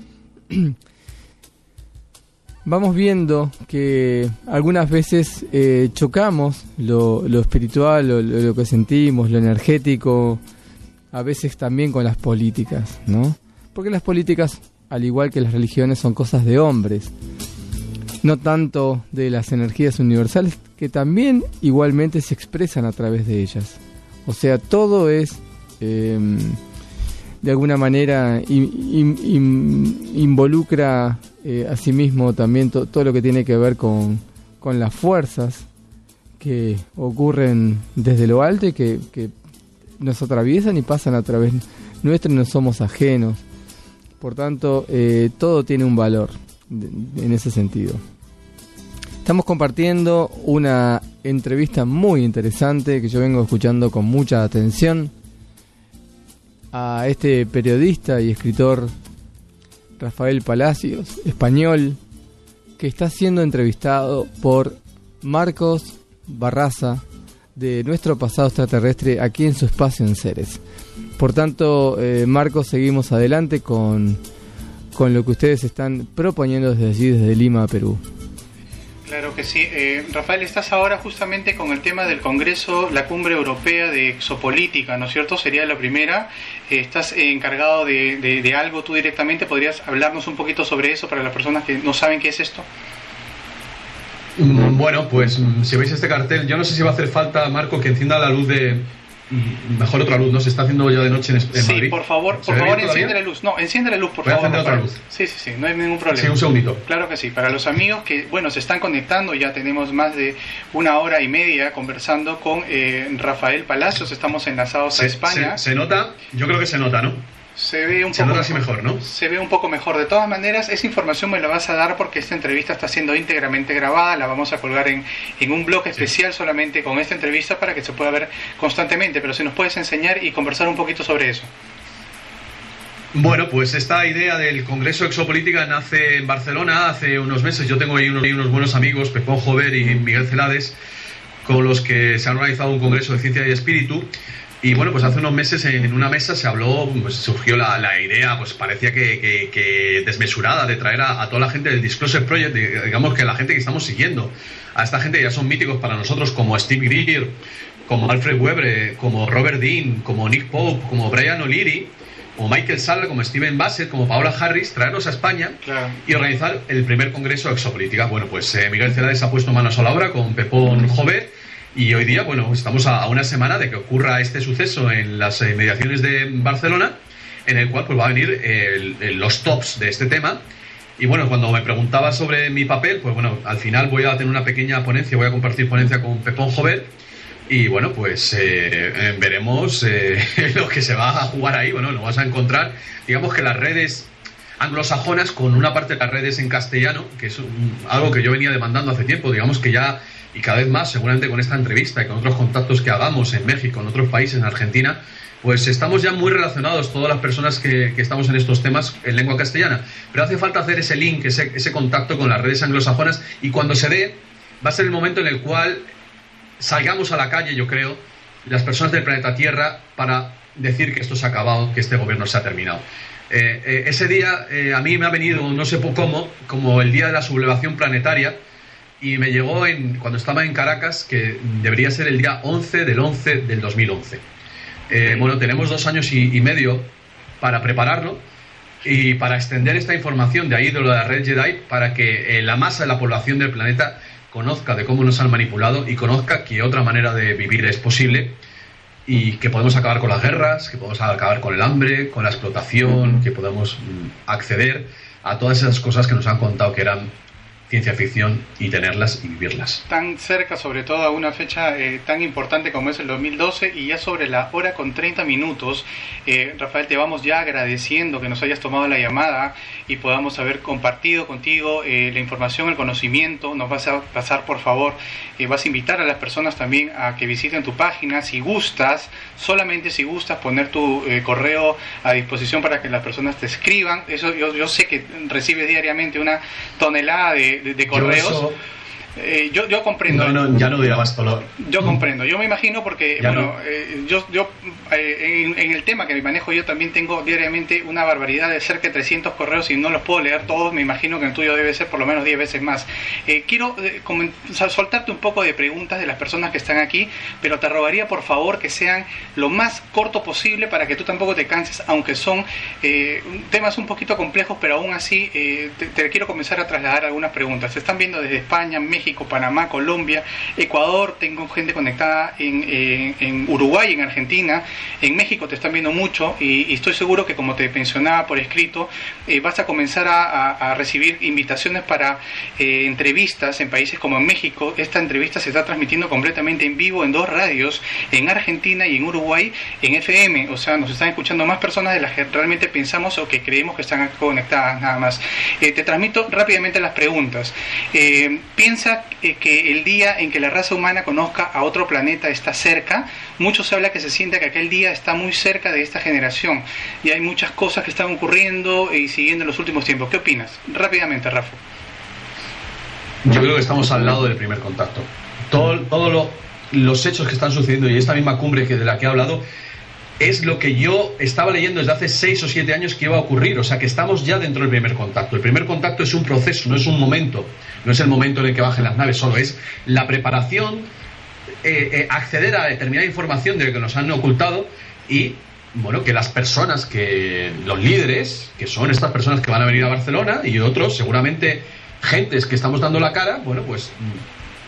vamos viendo que algunas veces eh, chocamos lo, lo espiritual, lo, lo que sentimos, lo energético, a veces también con las políticas, ¿no? Porque las políticas, al igual que las religiones, son cosas de hombres, no tanto de las energías universales, que también igualmente se expresan a través de ellas. O sea, todo es eh, de alguna manera in, in, in, involucra eh, a sí mismo también to, todo lo que tiene que ver con, con las fuerzas que ocurren desde lo alto y que, que nos atraviesan y pasan a través nuestro, y no somos ajenos. Por tanto, eh, todo tiene un valor en ese sentido. Estamos compartiendo una entrevista muy interesante que yo vengo escuchando con mucha atención a este periodista y escritor Rafael Palacios, español, que está siendo entrevistado por Marcos Barraza, de Nuestro Pasado Extraterrestre, aquí en su espacio en Ceres. Por tanto, eh, Marcos, seguimos adelante con, con lo que ustedes están proponiendo desde allí, desde Lima, Perú. Claro que sí. Eh, Rafael, estás ahora justamente con el tema del Congreso, la Cumbre Europea de Exopolítica, ¿no es cierto? Sería la primera. Eh, estás eh, encargado de, de, de algo tú directamente. ¿Podrías hablarnos un poquito sobre eso para las personas que no saben qué es esto? Mm, Bueno, pues si veis este cartel, yo no sé si va a hacer falta, Marco, que encienda la luz de... Mejor otra luz, ¿no? Se está haciendo ya de noche en, en sí, Madrid. Sí, por favor, por favor, enciende la luz. No, enciende la luz, por Voy favor. Voy a encender otra luz. Sí, sí, sí, no hay ningún problema. Sí, un segundito. Claro que sí. Para los amigos que, bueno, se están conectando, ya tenemos más de una hora y media conversando con eh, Rafael Palacios, estamos enlazados se, a España. Se, se nota, yo creo que se nota, ¿no? Se ve un se poco nota así mejor, ¿no? Se ve un poco mejor. De todas maneras, esa información me la vas a dar porque esta entrevista está siendo íntegramente grabada. La vamos a colgar en, en un blog especial sí. solamente con esta entrevista para que se pueda ver constantemente. Pero si nos puedes enseñar y conversar un poquito sobre eso. Bueno, pues esta idea del Congreso Exopolítica nace en Barcelona hace unos meses. Yo tengo ahí unos, unos buenos amigos, Pepón Jover y Miguel Celades, con los que se han organizado un Congreso de Ciencia y Espíritu. Y bueno, pues hace unos meses en una mesa se habló, pues surgió la, la idea, pues parecía que, que, que desmesurada, de traer a, a toda la gente del Disclosure Project, de, digamos que la gente que estamos siguiendo, a esta gente que ya son míticos para nosotros, como Steve Greer, como Alfred Webre, como Robert Dean, como Nick Pope, como Brian O'Leary, como Michael Salla, como Stephen Bassett, como Paola Harris, traerlos a España claro. y organizar el primer Congreso Exopolítica. Bueno, pues eh, Miguel Celades ha puesto manos a la obra con Pepón Jover. Y hoy día, bueno, estamos a una semana de que ocurra este suceso en las inmediaciones de Barcelona, en el cual pues va a venir el, el, los tops de este tema. Y bueno, cuando me preguntaba sobre mi papel, pues bueno, al final voy a tener una pequeña ponencia, voy a compartir ponencia con Pepón Jover. Y bueno, pues eh, veremos eh, lo que se va a jugar ahí. Bueno, lo vas a encontrar, digamos que las redes anglosajonas con una parte de las redes en castellano, que es un, algo que yo venía demandando hace tiempo, digamos que ya... Y cada vez más, seguramente con esta entrevista y con otros contactos que hagamos en México, en otros países, en Argentina, pues estamos ya muy relacionados todas las personas que, que estamos en estos temas en lengua castellana. Pero hace falta hacer ese link, ese, ese contacto con las redes anglosajonas, y cuando se dé, va a ser el momento en el cual salgamos a la calle, yo creo, las personas del planeta Tierra, para decir que esto se ha acabado, que este gobierno se ha terminado. Eh, eh, ese día eh, a mí me ha venido, no sé cómo, como el día de la sublevación planetaria. Y me llegó en, cuando estaba en Caracas, que debería ser el día once del once del dos mil once. Eh, bueno, tenemos dos años y, y medio para prepararlo y para extender esta información de ahí, de lo de la red Jedi, para que eh, la masa de la población del planeta conozca de cómo nos han manipulado y conozca que otra manera de vivir es posible y que podemos acabar con las guerras, que podemos acabar con el hambre, con la explotación, que podemos mm, acceder a todas esas cosas que nos han contado que eran ciencia ficción y tenerlas y vivirlas. Tan cerca, sobre todo a una fecha eh, tan importante como es el dos mil doce, y ya sobre la hora con treinta minutos, eh, Rafael, te vamos ya agradeciendo que nos hayas tomado la llamada y podamos haber compartido contigo eh, la información, el conocimiento. Nos vas a pasar, por favor, eh, vas a invitar a las personas también a que visiten tu página, si gustas, solamente si gustas, poner tu eh, correo a disposición para que las personas te escriban. Eso yo, yo sé que recibes diariamente una tonelada de De, de correos. Yo, eso... eh, yo, yo comprendo. No, no, ya no dirá más dolor. Yo comprendo, yo me imagino porque, ya bueno, no. eh, yo, yo eh, en, en el tema que me manejo yo también tengo diariamente una barbaridad de cerca de trescientos correos y no los puedo leer todos. Me imagino que el tuyo debe ser por lo menos diez veces más. Eh, quiero eh, comenzar, soltarte un poco de preguntas de las personas que están aquí, pero te rogaría por favor que sean lo más corto posible para que tú tampoco te canses, aunque son eh, temas un poquito complejos, pero aún así eh, te, te quiero comenzar a trasladar algunas preguntas. Se están viendo desde España, México, Panamá, Colombia, Ecuador, tengo gente conectada en, en, en Uruguay, en Argentina, en México te están viendo mucho y, y estoy seguro que, como te mencionaba por escrito, eh, vas a comenzar a, a, a recibir invitaciones para eh, entrevistas en países como en México. Esta entrevista se está transmitiendo completamente en vivo en dos radios, en Argentina y en Uruguay, en F M, o sea, nos están escuchando más personas de las que realmente pensamos o que creemos que están conectadas, nada más. Eh, te transmito rápidamente las preguntas. Eh, piensa eh, que el día en que la raza humana conozca a otro planeta está cerca. Mucho se habla que se siente que aquel día está muy cerca de esta generación y hay muchas cosas que están ocurriendo y siguiendo en los últimos tiempos. ¿Qué opinas? Rápidamente, Rafa. Yo creo que estamos al lado del primer contacto. Todo, todo lo, los hechos que están sucediendo y esta misma cumbre que de la que he hablado es lo que yo estaba leyendo desde hace seis o siete años que iba a ocurrir. O sea, que estamos ya dentro del primer contacto. El primer contacto es un proceso, no es un momento. No es el momento en el que bajen las naves, solo es la preparación, eh, eh, acceder a determinada información de lo que nos han ocultado y, bueno, que las personas, que los líderes, que son estas personas que van a venir a Barcelona y otros, seguramente gentes que estamos dando la cara, bueno, pues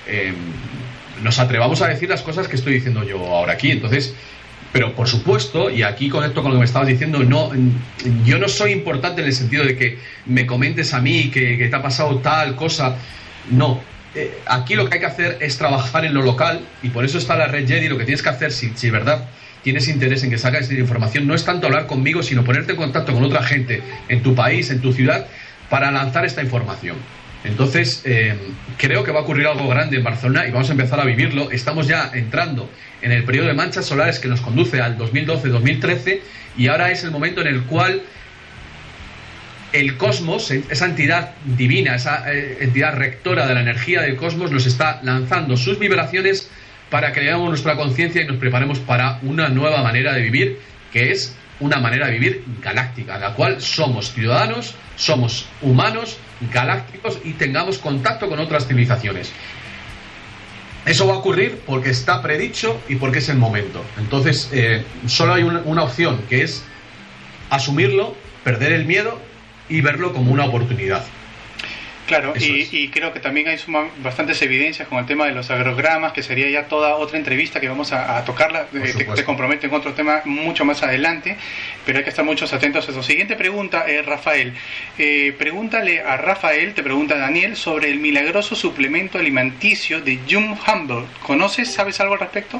eh, nos atrevamos a decir las cosas que estoy diciendo yo ahora aquí. Entonces, pero por supuesto, y aquí conecto con lo que me estabas diciendo, no, yo no soy importante en el sentido de que me comentes a mí que, que te ha pasado tal cosa. No, eh, aquí lo que hay que hacer es trabajar en lo local, y por eso está la Red Jedi. Lo que tienes que hacer, si, si de verdad tienes interés en que salga esta información, no es tanto hablar conmigo, sino ponerte en contacto con otra gente en tu país, en tu ciudad, para lanzar esta información. Entonces, eh, creo que va a ocurrir algo grande en Barcelona y vamos a empezar a vivirlo. Estamos ya entrando en el periodo de manchas solares que nos conduce al dos mil doce dos mil trece, y ahora es el momento en el cual el cosmos, esa entidad divina, esa eh, entidad rectora de la energía del cosmos, nos está lanzando sus vibraciones para que elevemos nuestra conciencia y nos preparemos para una nueva manera de vivir, que es una manera de vivir galáctica, en la cual somos ciudadanos, somos humanos, galácticos, y tengamos contacto con otras civilizaciones. Eso va a ocurrir porque está predicho y porque es el momento. Entonces, eh, solo hay una, una opción, que es asumirlo, perder el miedo y verlo como una oportunidad. Claro, y, y creo que también hay suma, bastantes evidencias con el tema de los agrogramas, que sería ya toda otra entrevista que vamos a, a tocarla. Eh, te, te comprometo en otro tema mucho más adelante, pero hay que estar muchos atentos a eso. Siguiente pregunta, eh, Rafael. Eh, pregúntale a Rafael, te pregunta Daniel, sobre el milagroso suplemento alimenticio de Jung Humble. ¿Conoces? ¿Sabes algo al respecto?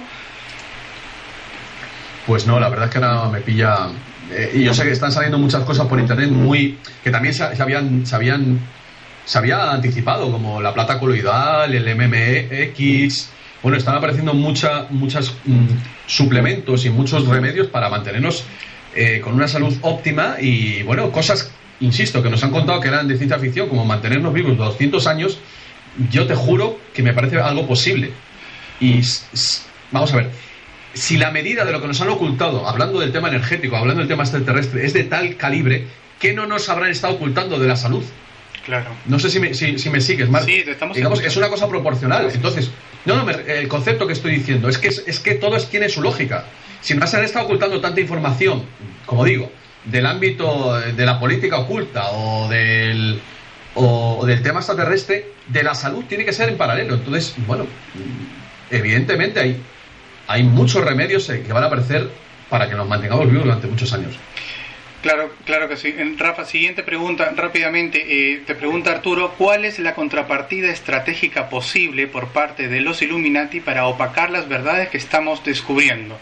Pues no, la verdad es que ahora me pilla... Eh, y yo sé que están saliendo muchas cosas por internet muy... que también se, se habían... Se habían se había anticipado, como la plata coloidal, el M M X. Bueno, están apareciendo mucha, muchos mm, suplementos y muchos remedios para mantenernos eh, con una salud óptima, y bueno, cosas, insisto, que nos han contado que eran de ciencia ficción, como mantenernos vivos doscientos años. Yo te juro que me parece algo posible. Y s- vamos a ver, si la medida de lo que nos han ocultado, hablando del tema energético, hablando del tema extraterrestre, es de tal calibre, ¿qué no nos habrán estado ocultando de la salud? Claro. No sé si me, si, si me sigues, Marco. Sí, te estamos Digamos, escuchando. es una cosa proporcional. Entonces, no, no, me, el concepto que estoy diciendo es que, es, es que todo es, tiene su lógica. Si nos han estado ocultando tanta información, como digo, del ámbito de la política oculta o del, o, o del tema extraterrestre, de la salud tiene que ser en paralelo. Entonces, bueno, evidentemente hay, hay muchos remedios que van a aparecer para que nos mantengamos vivos durante muchos años. Claro, claro que sí. Rafa, siguiente pregunta, rápidamente. Eh, te pregunta Arturo, ¿cuál es la contrapartida estratégica posible por parte de los Illuminati para opacar las verdades que estamos descubriendo?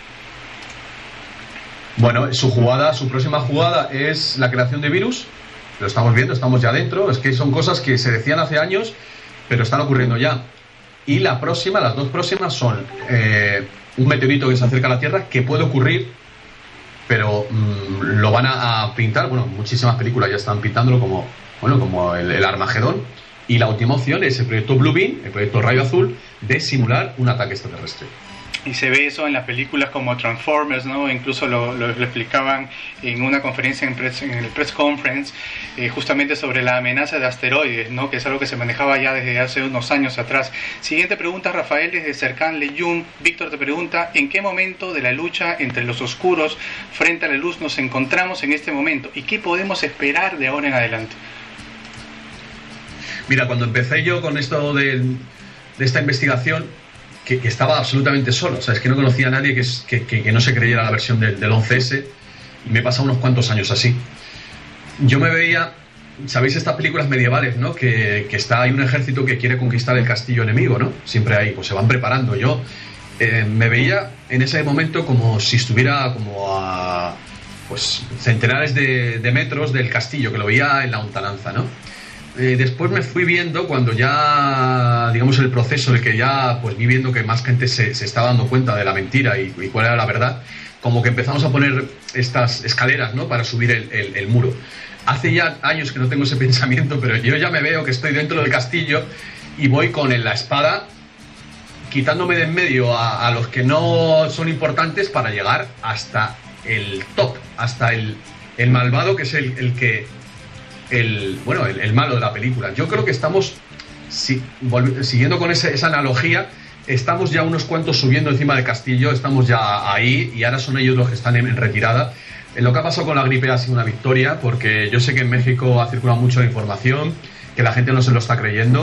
Bueno, su jugada, su próxima jugada es la creación de virus. Lo estamos viendo, estamos ya dentro. Es que son cosas que se decían hace años, pero están ocurriendo ya. Y la próxima, las dos próximas son eh, un meteorito que se acerca a la Tierra, que puede ocurrir, pero mmm, lo van a, a pintar. Bueno, muchísimas películas ya están pintándolo como, bueno, como el, el Armagedón. Y la última opción es el proyecto Blue Beam, el proyecto Rayo Azul, de simular un ataque extraterrestre. Y se ve eso en las películas como Transformers, ¿no? Incluso lo, lo, lo explicaban en una conferencia en, press, en el Press Conference, eh, justamente sobre la amenaza de asteroides, ¿no? Que es algo que se manejaba ya desde hace unos años atrás. Siguiente pregunta, Rafael, desde Cercán Leyún. Víctor te pregunta, ¿en qué momento de la lucha entre los oscuros frente a la luz nos encontramos en este momento? ¿Y qué podemos esperar de ahora en adelante? Mira, cuando empecé yo con esto de, de esta investigación, Que, que estaba absolutamente solo, o sea, es que no conocía a nadie que, que, que, que no se creyera la versión del, del once ese, y me he pasado unos cuantos años así. Yo me veía, ¿sabéis estas películas medievales, no? Que, que está, hay un ejército que quiere conquistar el castillo enemigo, ¿no? Siempre hay, pues se van preparando. Yo eh, me veía en ese momento como si estuviera como a pues centenares de, de metros del castillo, que lo veía en la lontananza, ¿no? Eh, después me fui viendo, cuando ya, digamos, el proceso en el que ya pues vi viendo que más gente se, se estaba dando cuenta de la mentira y, y cuál era la verdad, como que empezamos a poner estas escaleras, ¿no? Para subir el, el, el muro. Hace ya años que no tengo ese pensamiento, pero yo ya me veo que estoy dentro del castillo y voy con la espada quitándome de en medio a, a los que no son importantes para llegar hasta el top, hasta el, el malvado, que es el, el que... El, bueno, el, el malo de la película. Yo creo que estamos, si, volv, siguiendo con ese, esa analogía, estamos ya unos cuantos subiendo encima del castillo, estamos ya ahí, y ahora son ellos los que están en, en retirada. En lo que ha pasado con la gripe ha sido una victoria, porque yo sé que en México ha circulado mucha información, que la gente no se lo está creyendo,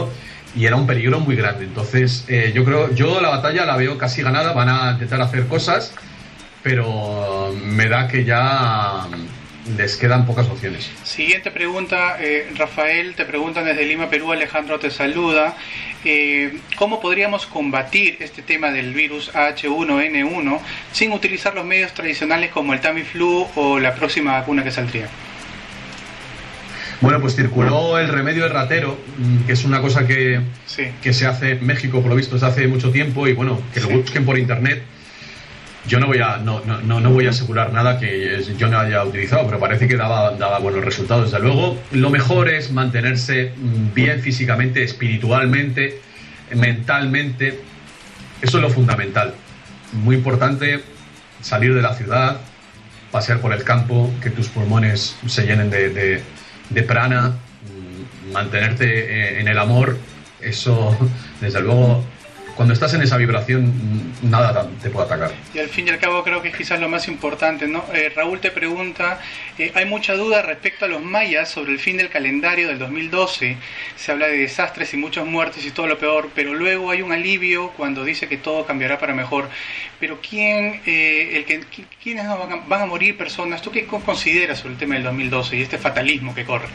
y era un peligro muy grande. Entonces, eh, yo creo, yo la batalla la veo casi ganada. Van a intentar hacer cosas, pero me da que ya les quedan pocas opciones. Siguiente pregunta, eh, Rafael, te preguntan desde Lima, Perú. Alejandro te saluda. Eh, ¿Cómo podríamos combatir este tema del virus H uno N uno sin utilizar los medios tradicionales como el Tamiflu o la próxima vacuna que saldría? Bueno, pues circuló el remedio de ratero, que es una cosa que, sí. que se hace en México, por lo visto, desde hace mucho tiempo, y bueno, que lo sí. busquen por internet. Yo no voy a no, no, no voy a asegurar nada que yo no haya utilizado, pero parece que daba, daba buenos resultados. Desde luego, lo mejor es mantenerse bien físicamente, espiritualmente, mentalmente. Eso es lo fundamental. Muy importante salir de la ciudad, pasear por el campo, que tus pulmones se llenen de, de, de prana, mantenerte en el amor. Eso, desde luego, cuando estás en esa vibración, nada te puede atacar. Y al fin y al cabo creo que es quizás lo más importante, ¿no? Eh, Raúl te pregunta, eh, hay mucha duda respecto a los mayas sobre el fin del calendario del dos mil doce. Se habla de desastres y muchos muertos y todo lo peor, pero luego hay un alivio cuando dice que todo cambiará para mejor. Pero ¿quién, eh, el que, quiénes no van a, van a morir personas? ¿Tú qué consideras sobre el tema del dos mil doce y este fatalismo que corre?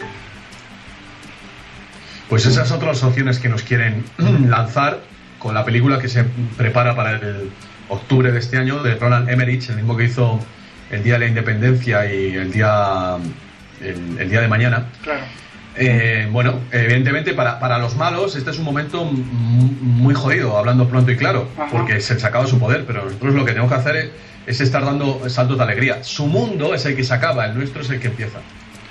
Pues esas otras opciones que nos quieren lanzar con la película que se prepara para el octubre de este año, de Roland Emmerich, el mismo que hizo El Día de la Independencia y El Día, el, el día de Mañana. Claro. Eh, bueno, evidentemente para, para los malos este es un momento muy jodido, hablando pronto y claro. Ajá. Porque se les acaba su poder, pero nosotros lo que tenemos que hacer es, es estar dando saltos de alegría. Su mundo es el que se acaba, el nuestro es el que empieza.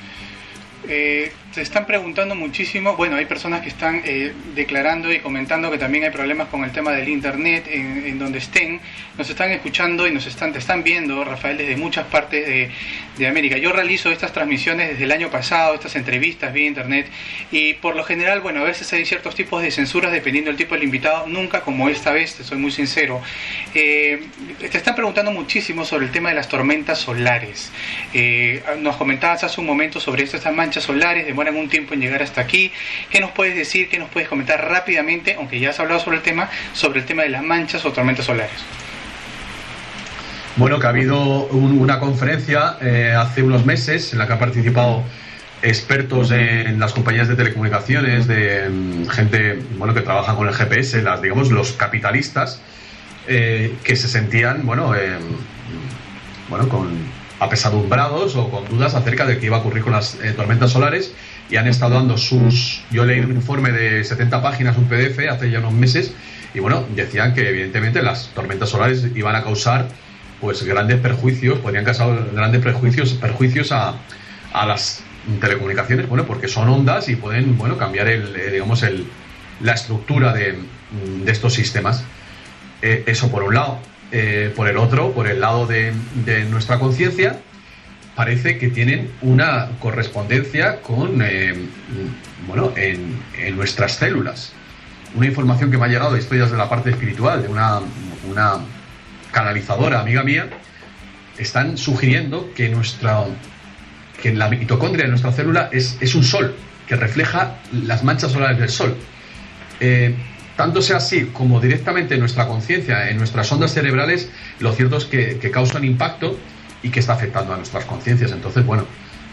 Eh, se están preguntando muchísimo, bueno, hay personas que están eh, declarando y comentando que también hay problemas con el tema del internet en, en donde estén. Nos están escuchando y nos están, te están viendo, Rafael, desde muchas partes de, de América. Yo realizo estas transmisiones desde el año pasado, estas entrevistas vía internet, y por lo general, bueno, a veces hay ciertos tipos de censuras dependiendo del tipo del invitado, nunca como esta vez, te soy muy sincero. Eh, te están preguntando muchísimo sobre el tema de las tormentas solares. Eh, nos comentabas hace un momento sobre esto, estas manchas solares demoran un tiempo en llegar hasta aquí. ¿Qué nos puedes decir, qué nos puedes comentar rápidamente, aunque ya has hablado sobre el tema, sobre el tema de las manchas o tormentas solares? Bueno, que ha habido un, una conferencia eh, hace unos meses en la que han participado expertos en las compañías de telecomunicaciones, de um, gente bueno que trabaja con el G P S, las digamos los capitalistas, eh, que se sentían bueno eh, bueno con apesadumbrados o con dudas acerca de qué iba a ocurrir con las eh, tormentas solares, y han estado dando sus... Yo leí un informe de setenta páginas, un P D F, hace ya unos meses, y bueno, decían que evidentemente las tormentas solares iban a causar pues grandes perjuicios, podrían causar grandes perjuicios, perjuicios a, a las telecomunicaciones, bueno, porque son ondas y pueden, bueno, cambiar el, eh, digamos, el, la estructura de, de estos sistemas. Eh, eso por un lado. Eh, por el otro, por el lado de, de nuestra conciencia, parece que tienen una correspondencia con, eh, bueno, en, en nuestras células. Una información que me ha llegado, esto ya es de la parte espiritual, de una, una canalizadora amiga mía, están sugiriendo que nuestra que la mitocondria de nuestra célula es, es un sol, que refleja las manchas solares del sol. Eh, Tanto sea así como directamente en nuestra conciencia, en nuestras ondas cerebrales, lo cierto es que, que causan impacto y que está afectando a nuestras conciencias. Entonces, bueno,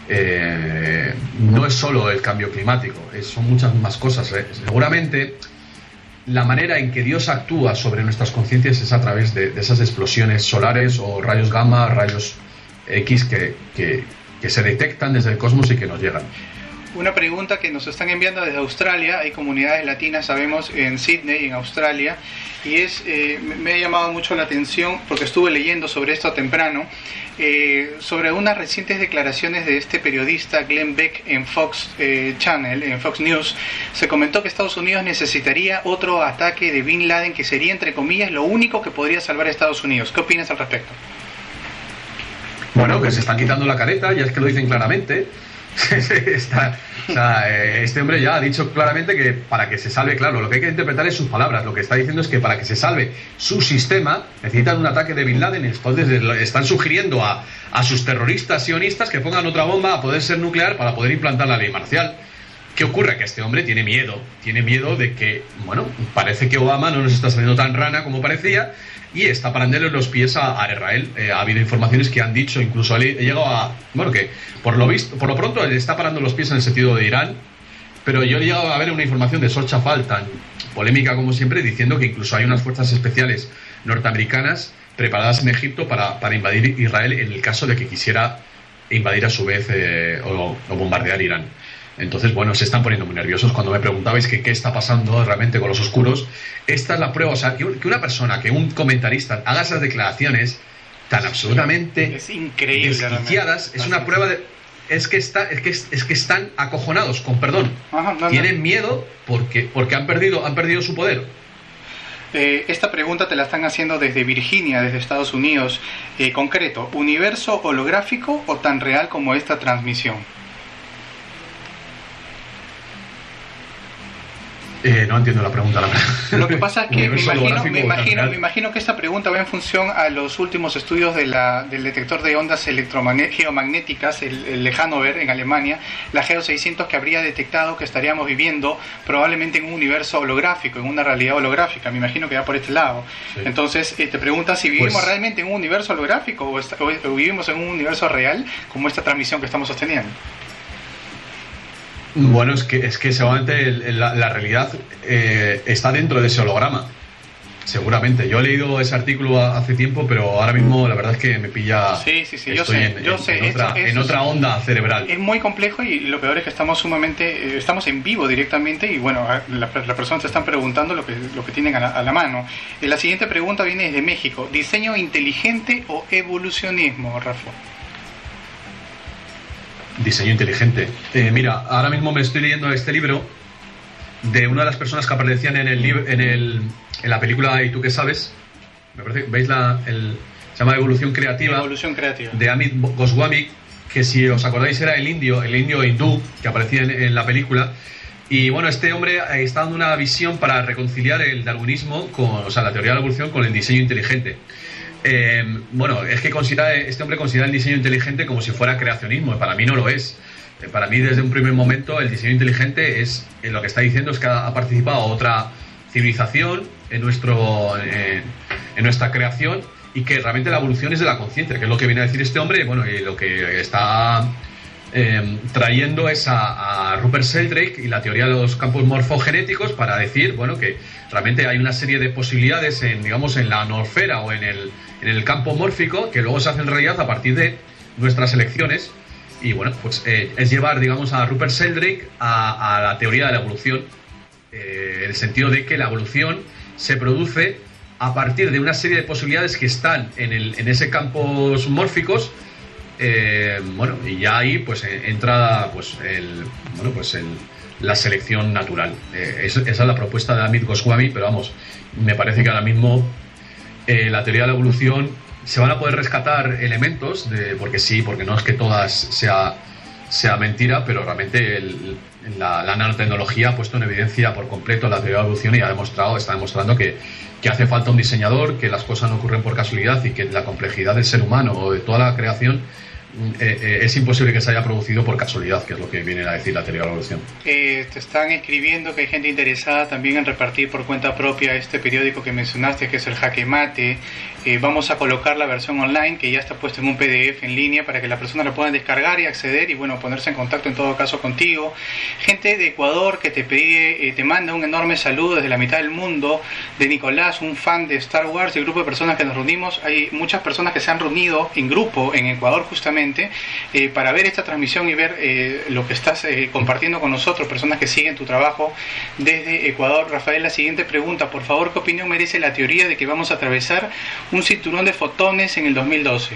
eh, no es solo el cambio climático, es, son muchas más cosas. ¿eh? Seguramente la manera en que Dios actúa sobre nuestras conciencias es a través de, de esas explosiones solares o rayos gamma, rayos X que, que, que se detectan desde el cosmos y que nos llegan. Una pregunta que nos están enviando desde Australia, hay comunidades latinas, sabemos, en Sydney, en Australia, y es eh, me ha llamado mucho la atención porque estuve leyendo sobre esto temprano, eh, sobre unas recientes declaraciones de este periodista Glenn Beck en Fox eh, Channel, en Fox News. Se comentó que Estados Unidos necesitaría otro ataque de Bin Laden, que sería, entre comillas, lo único que podría salvar a Estados Unidos. ¿Qué opinas al respecto? Bueno, que se están quitando la careta, ya es que lo dicen claramente. Está, o sea, este hombre ya ha dicho claramente que para que se salve, claro, lo que hay que interpretar es sus palabras. Lo que está diciendo es que para que se salve su sistema necesitan un ataque de Bin Laden. Entonces están sugiriendo a, a sus terroristas sionistas que pongan otra bomba a poder ser nuclear para poder implantar la ley marcial. ¿Qué ocurre? Que este hombre tiene miedo, tiene miedo de que, bueno, parece que Obama no nos está saliendo tan rana como parecía y está parándole los pies a, a Israel. Eh, ha habido informaciones que han dicho, incluso he llegado a, bueno, que por lo visto, por lo pronto le está parando los pies en el sentido de Irán, pero yo he llegado a ver una información de Sol Chafal tan polémica como siempre, diciendo que incluso hay unas fuerzas especiales norteamericanas preparadas en Egipto para, para invadir Israel en el caso de que quisiera invadir a su vez eh, o, o bombardear Irán. Entonces, bueno, se están poniendo muy nerviosos. Cuando me preguntabais que qué está pasando realmente con los oscuros, esta es la prueba. O sea, que una persona, que un comentarista haga esas declaraciones tan absolutamente es increíble, desquiciadas, es una prueba de... Es que, está, es, que, es que están acojonados, con perdón. Ajá, no, Tienen no. miedo porque, porque han, perdido, han perdido su poder. Eh, esta pregunta te la están haciendo desde Virginia, desde Estados Unidos. Eh, concreto, ¿universo holográfico o tan real como esta transmisión? Eh, no entiendo la pregunta, la verdad. Lo que pasa es que me imagino, me, imagino, holográfico, me imagino que esta pregunta va en función a los últimos estudios de la, del detector de ondas geomagnéticas, el, el Lejanover en Alemania, la Geo seiscientos, que habría detectado que estaríamos viviendo probablemente en un universo holográfico, en una realidad holográfica. Me imagino que va por este lado. Sí. Entonces eh, te preguntas si vivimos pues, realmente en un universo holográfico o, está, o, o vivimos en un universo real, como esta transmisión que estamos sosteniendo. Bueno, es que, es que seguramente la, la realidad eh, está dentro de ese holograma. Seguramente. Yo he leído ese artículo hace tiempo, pero ahora mismo la verdad es que me pilla... Sí, sí, sí, yo sé, en, yo en, sé. En otra, esto, en otra onda cerebral. Es muy complejo y lo peor es que estamos sumamente... Eh, estamos en vivo directamente y bueno, las la personas te están preguntando lo que, lo que tienen a la, a la mano. Eh, la siguiente pregunta viene desde México. ¿Diseño inteligente o evolucionismo, Rafa? Diseño inteligente. Eh, mira, ahora mismo me estoy leyendo este libro de una de las personas que aparecían en el en el en la película ¿Y tú qué sabes? Me parece, ¿veis la el, se llama Evolución Creativa? Evolución Creativa. De Amit Goswami, que si os acordáis era el indio, el indio hindú que aparecía en, en la película. Y bueno, este hombre está dando una visión para reconciliar el darwinismo con, o sea, la teoría de la evolución con el diseño inteligente. Eh, bueno, es que considera, este hombre considera el diseño inteligente como si fuera creacionismo, y para mí no lo es. Eh, para mí, desde un primer momento, el diseño inteligente es, eh, lo que está diciendo es que ha, ha participado otra civilización en, nuestro, eh, en nuestra creación, y que realmente la evolución es de la conciencia, que es lo que viene a decir este hombre. Bueno, y lo que está eh, trayendo es a, a Rupert Sheldrake y la teoría de los campos morfogenéticos para decir, bueno, que realmente hay una serie de posibilidades en, digamos, en la noosfera o en el en el campo mórfico que luego se hacen realidad a partir de nuestras elecciones. Y bueno, pues eh, es llevar, digamos, a Rupert Sheldrake a, a la teoría de la evolución, eh, en el sentido de que la evolución se produce a partir de una serie de posibilidades que están en, el, en ese campos mórficos. Eh, bueno, y ya ahí pues entra pues el bueno pues el, la selección natural. Eh, es, esa es la propuesta de Amit Goswami, pero vamos, me parece que ahora mismo Eh, la teoría de la evolución se van a poder rescatar elementos de, porque sí, porque no es que todas sea, sea mentira, pero realmente el, la, la nanotecnología ha puesto en evidencia por completo la teoría de la evolución y ha demostrado, está demostrando que, que hace falta un diseñador, que las cosas no ocurren por casualidad y que la complejidad del ser humano o de toda la creación Eh, eh, es imposible que se haya producido por casualidad, que es lo que viene a decir la teoría de la evolución. Eh, te están escribiendo que hay gente interesada también en repartir por cuenta propia este periódico que mencionaste, que es el Jaque Mate. Eh, vamos a colocar la versión online, que ya está puesta en un P D F en línea para que las personas la puedan descargar y acceder y bueno, ponerse en contacto en todo caso contigo. Gente de Ecuador que te pide, eh, te manda un enorme saludo desde la mitad del mundo, de Nicolás, un fan de Star Wars, y el grupo de personas que nos reunimos. Hay muchas personas que se han reunido en grupo en Ecuador justamente Eh, para ver esta transmisión y ver eh, lo que estás eh, compartiendo con nosotros, personas que siguen tu trabajo desde Ecuador. Rafael, la siguiente pregunta, por favor, ¿qué opinión merece la teoría de que vamos a atravesar un cinturón de fotones en el dos mil doce?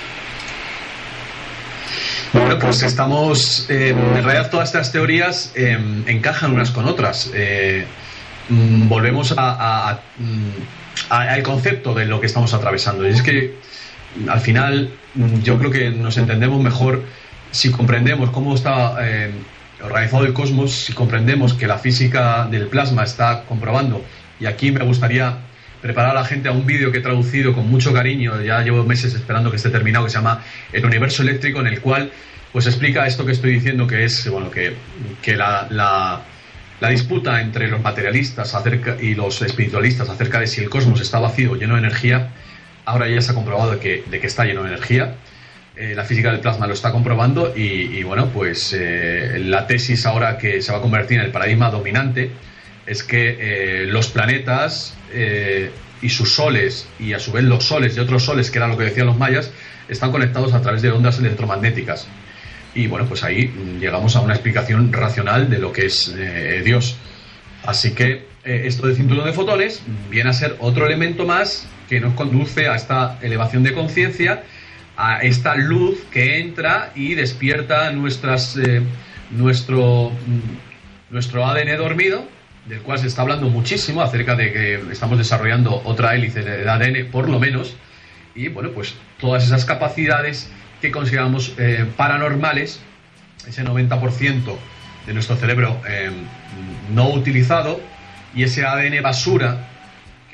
Bueno, pues estamos, eh, en realidad todas estas teorías eh, encajan unas con otras. Eh, mm, volvemos a, a, a, a, al concepto de lo que estamos atravesando, y es que al final yo creo que nos entendemos mejor si comprendemos cómo está eh, organizado el cosmos, si comprendemos que la física del plasma está comprobando, y aquí me gustaría preparar a la gente a un vídeo que he traducido con mucho cariño, ya llevo meses esperando que esté terminado, que se llama El universo eléctrico, en el cual pues explica esto que estoy diciendo, que es bueno que, que la, la, la disputa entre los materialistas acerca, y los espiritualistas acerca de si el cosmos está vacío o lleno de energía, ahora ya se ha comprobado de que, de que está lleno de energía. Eh, la física del plasma lo está comprobando y, y bueno, pues eh, la tesis ahora que se va a convertir en el paradigma dominante es que eh, los planetas eh, y sus soles, y a su vez los soles y otros soles, que era lo que decían los mayas, están conectados a través de ondas electromagnéticas. Y bueno, pues ahí llegamos a una explicación racional de lo que es eh, Dios. Así que eh, esto de cinturón de fotones viene a ser otro elemento más que nos conduce a esta elevación de conciencia, a esta luz que entra y despierta nuestras, eh, nuestro, nuestro A D N dormido, del cual se está hablando muchísimo acerca de que estamos desarrollando otra hélice del A D N, por lo menos, y bueno, pues todas esas capacidades que consideramos eh, paranormales, ese noventa por ciento de nuestro cerebro eh, no utilizado, y ese A D N basura, que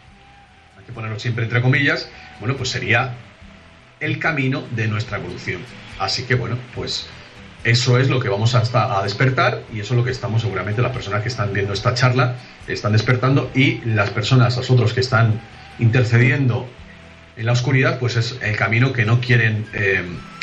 hay que ponerlo siempre entre comillas, bueno, pues sería el camino de nuestra evolución. Así que bueno, pues eso es lo que vamos hasta a despertar, y eso es lo que estamos, seguramente las personas que están viendo esta charla están despertando, y las personas, los otros que están intercediendo en la oscuridad, pues es el camino que no quieren eh,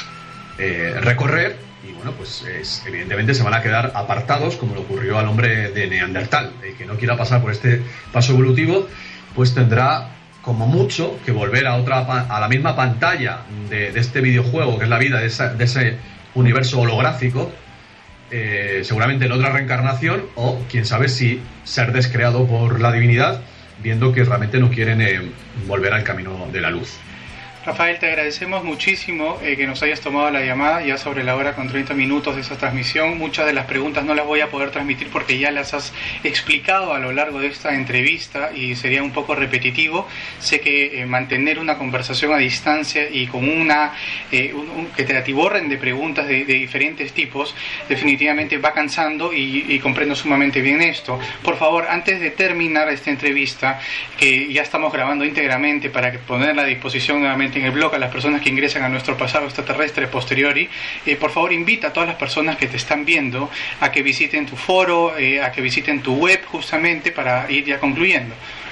eh, recorrer, y bueno, pues es, evidentemente se van a quedar apartados, como le ocurrió al hombre de Neandertal. El que no quiera pasar por este paso evolutivo, pues tendrá como mucho que volver a otra a la misma pantalla de, de este videojuego que es la vida, de, esa, de ese universo holográfico, eh, seguramente en otra reencarnación, o quién sabe si ser descreado por la divinidad, viendo que realmente no quieren eh, volver al camino de la luz. Rafael, te agradecemos muchísimo eh, que nos hayas tomado la llamada ya sobre la hora con treinta minutos de esta transmisión. Muchas de las preguntas no las voy a poder transmitir porque ya las has explicado a lo largo de esta entrevista y sería un poco repetitivo. Sé que eh, mantener una conversación a distancia y con una eh, un, un, que te atiborren de preguntas de, de diferentes tipos definitivamente va cansando, y, y comprendo sumamente bien esto. Por favor, antes de terminar esta entrevista, que ya estamos grabando íntegramente para ponerla a disposición nuevamente en el blog a las personas que ingresan a nuestro pasado extraterrestre posteriori, eh, por favor invita a todas las personas que te están viendo a que visiten tu foro, eh, a que visiten tu web, justamente para ir ya concluyendo.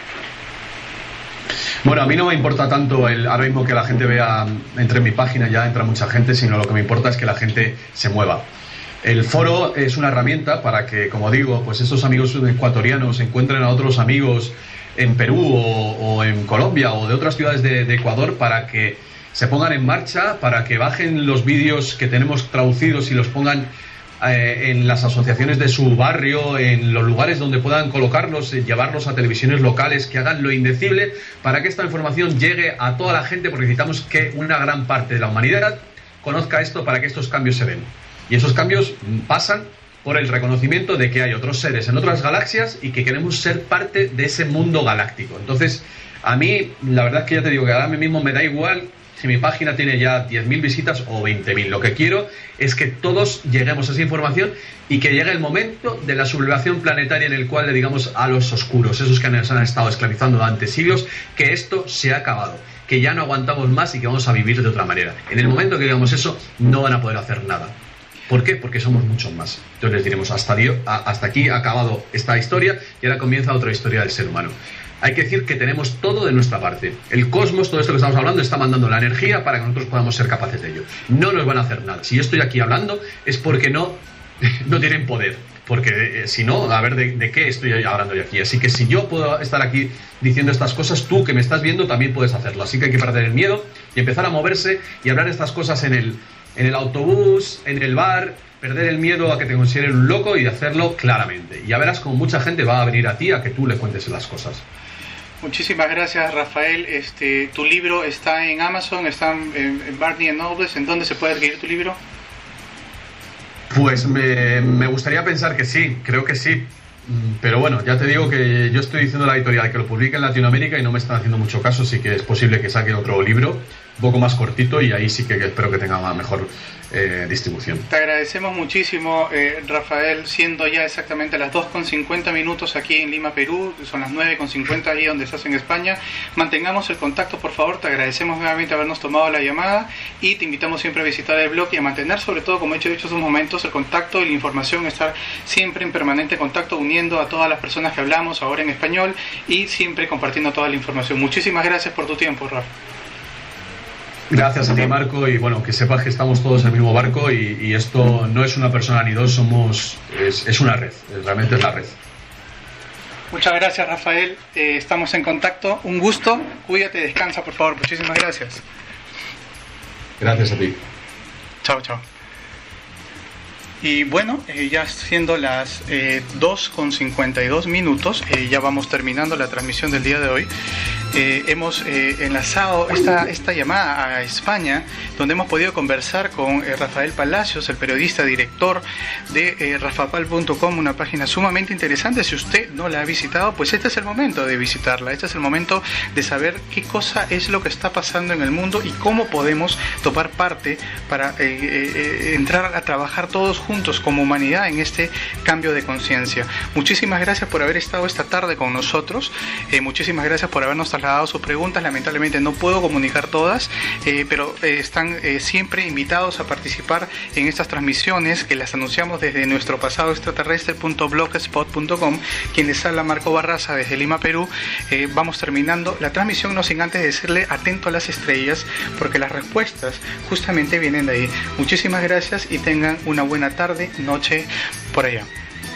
Bueno, a mí no me importa tanto el ahora mismo que la gente vea, entre mi página ya entra mucha gente, sino lo que me importa es que la gente se mueva. El foro es una herramienta para que, como digo, pues esos amigos ecuatorianos encuentren a otros amigos en Perú o, o en Colombia o de otras ciudades de, de Ecuador, para que se pongan en marcha, para que bajen los vídeos que tenemos traducidos y los pongan eh, en las asociaciones de su barrio, en los lugares donde puedan colocarlos, eh, llevarlos a televisiones locales, que hagan lo indecible para que esta información llegue a toda la gente, porque necesitamos que una gran parte de la humanidad conozca esto para que estos cambios se den. Y esos cambios pasan por el reconocimiento de que hay otros seres en otras galaxias y que queremos ser parte de ese mundo galáctico. Entonces, a mí, la verdad es que ya te digo que ahora mismo me da igual si mi página tiene ya diez mil visitas o veinte mil. Lo que quiero es que todos lleguemos a esa información y que llegue el momento de la sublevación planetaria, en el cual le digamos a los oscuros, esos que nos han estado esclavizando durante siglos, que esto se ha acabado, que ya no aguantamos más y que vamos a vivir de otra manera. En el momento que digamos eso, no van a poder hacer nada. ¿Por qué? Porque somos muchos más. Entonces les diremos, hasta, Dios, hasta aquí ha acabado esta historia y ahora comienza otra historia del ser humano. Hay que decir que tenemos todo de nuestra parte. El cosmos, todo esto que estamos hablando, está mandando la energía para que nosotros podamos ser capaces de ello. No nos van a hacer nada. Si yo estoy aquí hablando es porque no, no tienen poder. Porque eh, si no, a ver de, de qué estoy hablando yo aquí. Así que si yo puedo estar aquí diciendo estas cosas, tú que me estás viendo también puedes hacerlo. Así que hay que perder el miedo y empezar a moverse y hablar estas cosas en el... en el autobús, en el bar, perder el miedo a que te consideren un loco y hacerlo claramente. Y ya verás como mucha gente va a venir a ti a que tú le cuentes las cosas. Muchísimas gracias, Rafael. Este, tu libro está en Amazon, está en, en Barnes and Noble. ¿En dónde se puede adquirir tu libro? Pues me, me gustaría pensar que sí, creo que sí. Pero bueno, ya te digo que yo estoy diciendo a la editorial que lo publique en Latinoamérica y no me están haciendo mucho caso, así que es posible que saque otro libro un poco más cortito y ahí sí que espero que tenga una mejor eh, distribución. Te agradecemos muchísimo, eh, Rafael, siendo ya exactamente las dos con cincuenta minutos aquí en Lima, Perú, son las nueve con cincuenta ahí donde estás en España. Mantengamos el contacto, por favor, te agradecemos nuevamente habernos tomado la llamada y te invitamos siempre a visitar el blog y a mantener, sobre todo, como he dicho, dicho hace un momentos, el contacto y la información, estar siempre en permanente contacto, uniendo a todas las personas que hablamos ahora en español y siempre compartiendo toda la información. Muchísimas gracias por tu tiempo, Rafa. Gracias a ti, Marco, y bueno, que sepas que estamos todos en el mismo barco y, y esto no es una persona ni dos, somos es, es una red, realmente es la red. Muchas gracias, Rafael, eh, estamos en contacto, un gusto, cuídate, descansa, por favor, muchísimas gracias. Gracias a ti. Chao, chao. Y bueno, eh, ya siendo las eh, dos con cincuenta y dos minutos, eh, ya vamos terminando la transmisión del día de hoy. Eh, hemos eh, enlazado esta, esta llamada a España, donde hemos podido conversar con eh, Rafael Palacios, el periodista, director de eh, rafapal punto com, una página sumamente interesante. Si usted no la ha visitado, pues este es el momento de visitarla, este es el momento de saber qué cosa es lo que está pasando en el mundo y cómo podemos tomar parte para eh, eh, entrar a trabajar todos juntos como humanidad en este cambio de conciencia. Muchísimas gracias por haber estado esta tarde con nosotros, eh, muchísimas gracias por habernos trasladado sus preguntas. Lamentablemente no puedo comunicar todas, eh, pero eh, están eh, siempre invitados a participar en estas transmisiones que las anunciamos desde nuestro pasado extraterrestre punto blogspot punto com. Quien les habla, Marco Barraza, desde Lima, Perú. Eh, vamos terminando la transmisión, no sin antes decirle atento a las estrellas, porque las respuestas justamente vienen de ahí. Muchísimas gracias y tengan una buena tarde, noche por allá.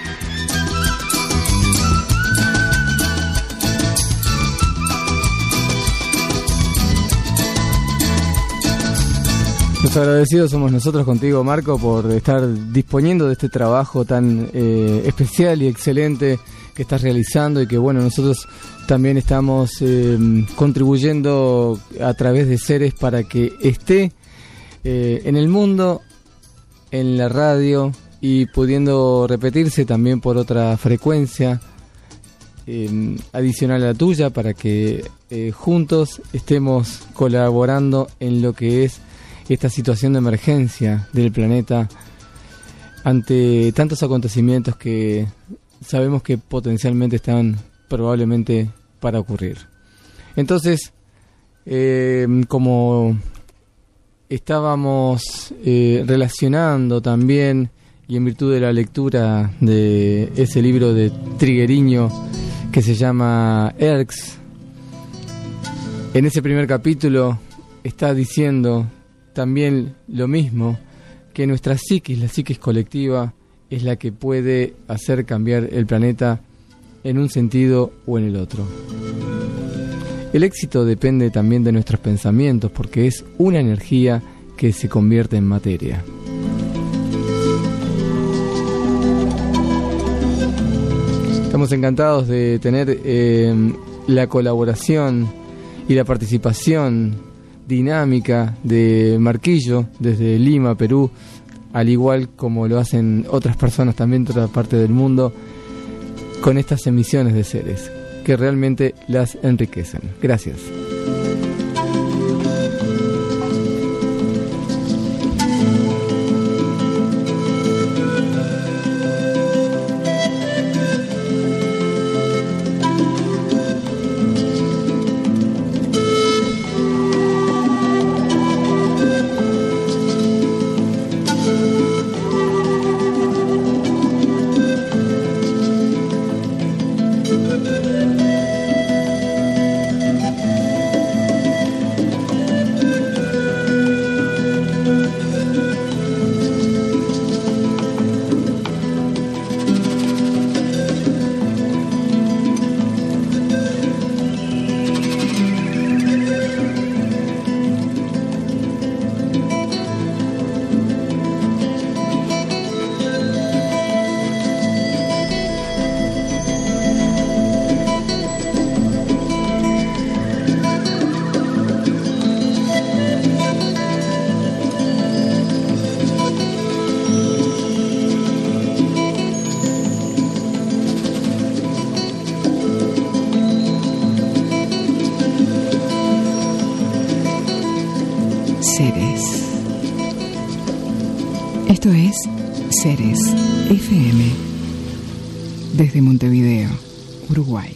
Los agradecidos somos nosotros contigo, Marco, por estar disponiendo de este trabajo tan eh, especial y excelente que estás realizando, y que bueno, nosotros también estamos eh, contribuyendo a través de Seres para que esté eh, en el mundo, en la radio, y pudiendo repetirse también por otra frecuencia eh, adicional a la tuya, para que eh, juntos estemos colaborando en lo que es esta situación de emergencia del planeta ante tantos acontecimientos que sabemos que potencialmente están probablemente para ocurrir. Entonces, eh, como estábamos eh, relacionando también, y en virtud de la lectura de ese libro de Trigueriño que se llama Erx, en ese primer capítulo está diciendo también lo mismo, que nuestra psiquis, la psiquis colectiva, es la que puede hacer cambiar el planeta en un sentido o en el otro. El éxito depende también de nuestros pensamientos, porque es una energía que se convierte en materia. Estamos encantados de tener eh, la colaboración y la participación dinámica de Marquillo desde Lima, Perú, al igual como lo hacen otras personas también de otra parte del mundo, con estas emisiones de Seres que realmente las enriquecen. Gracias. Ceres. Esto es Ceres F M, desde Montevideo, Uruguay.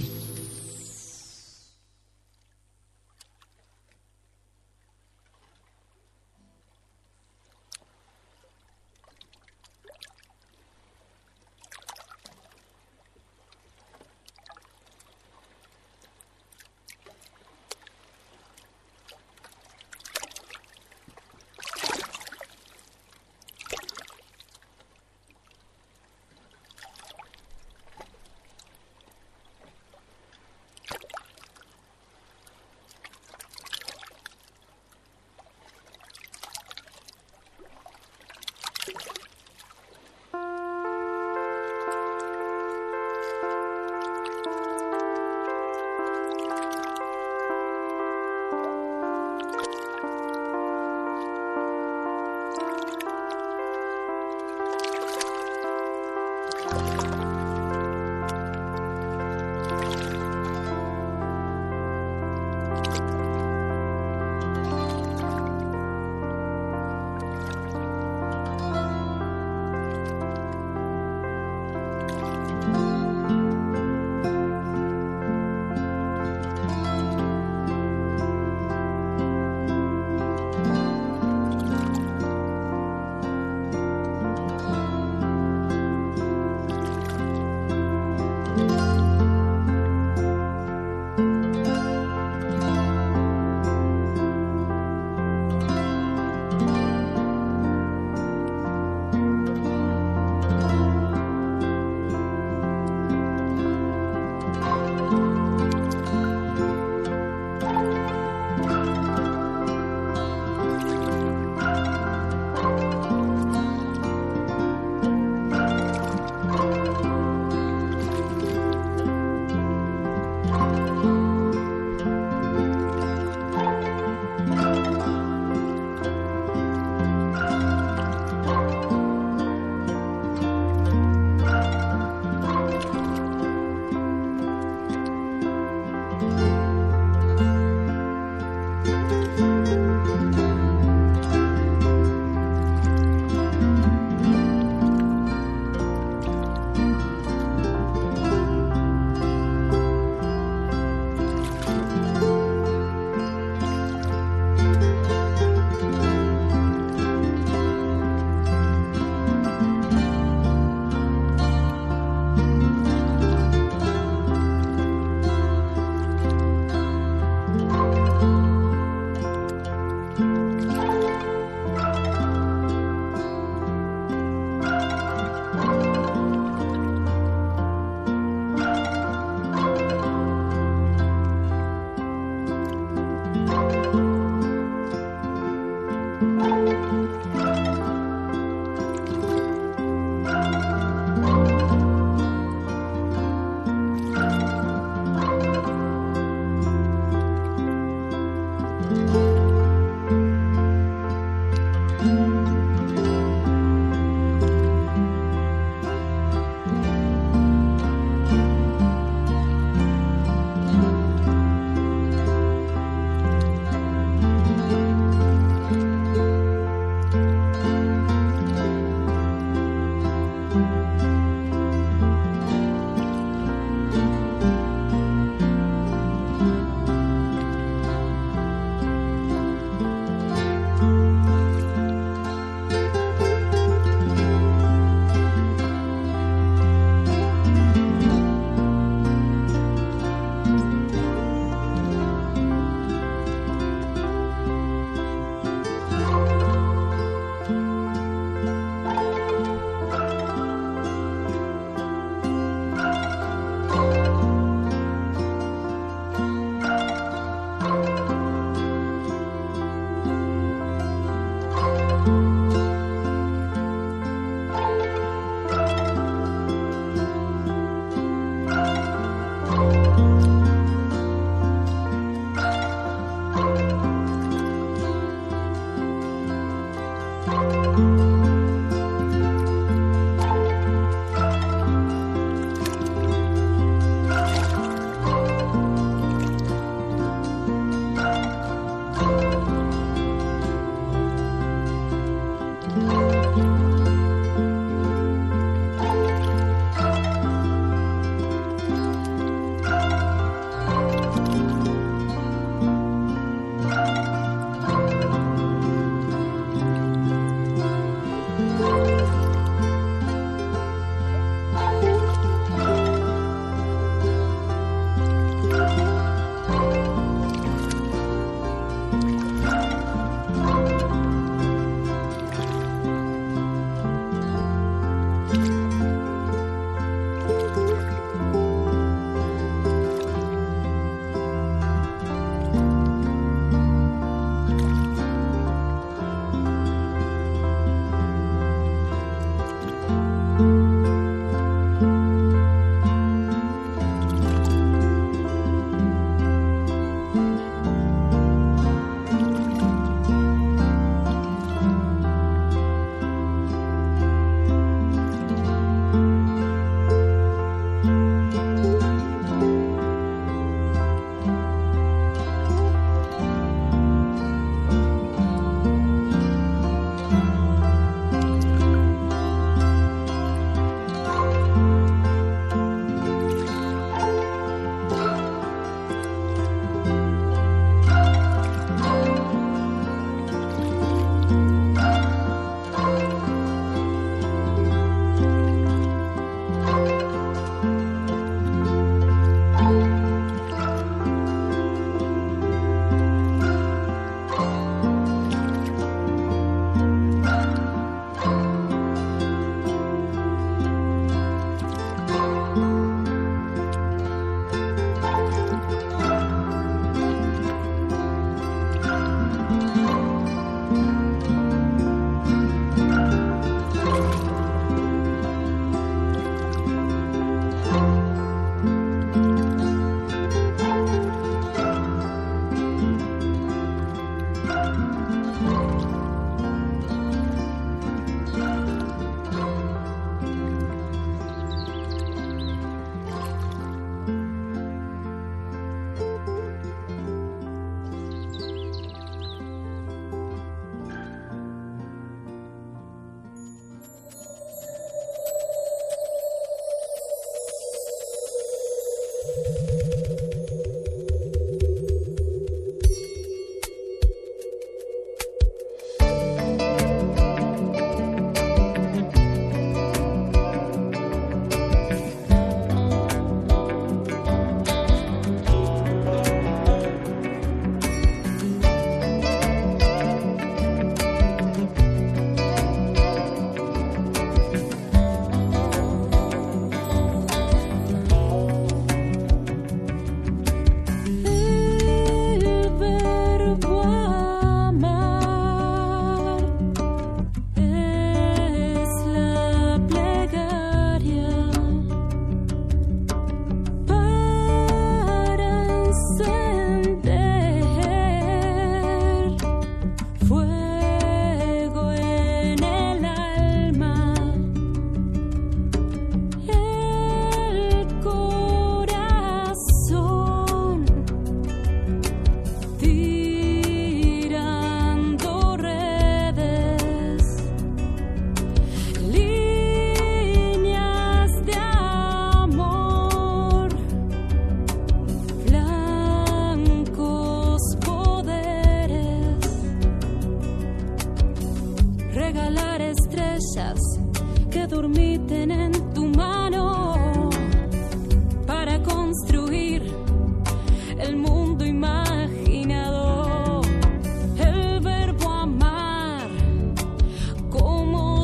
estrellas que dormiten en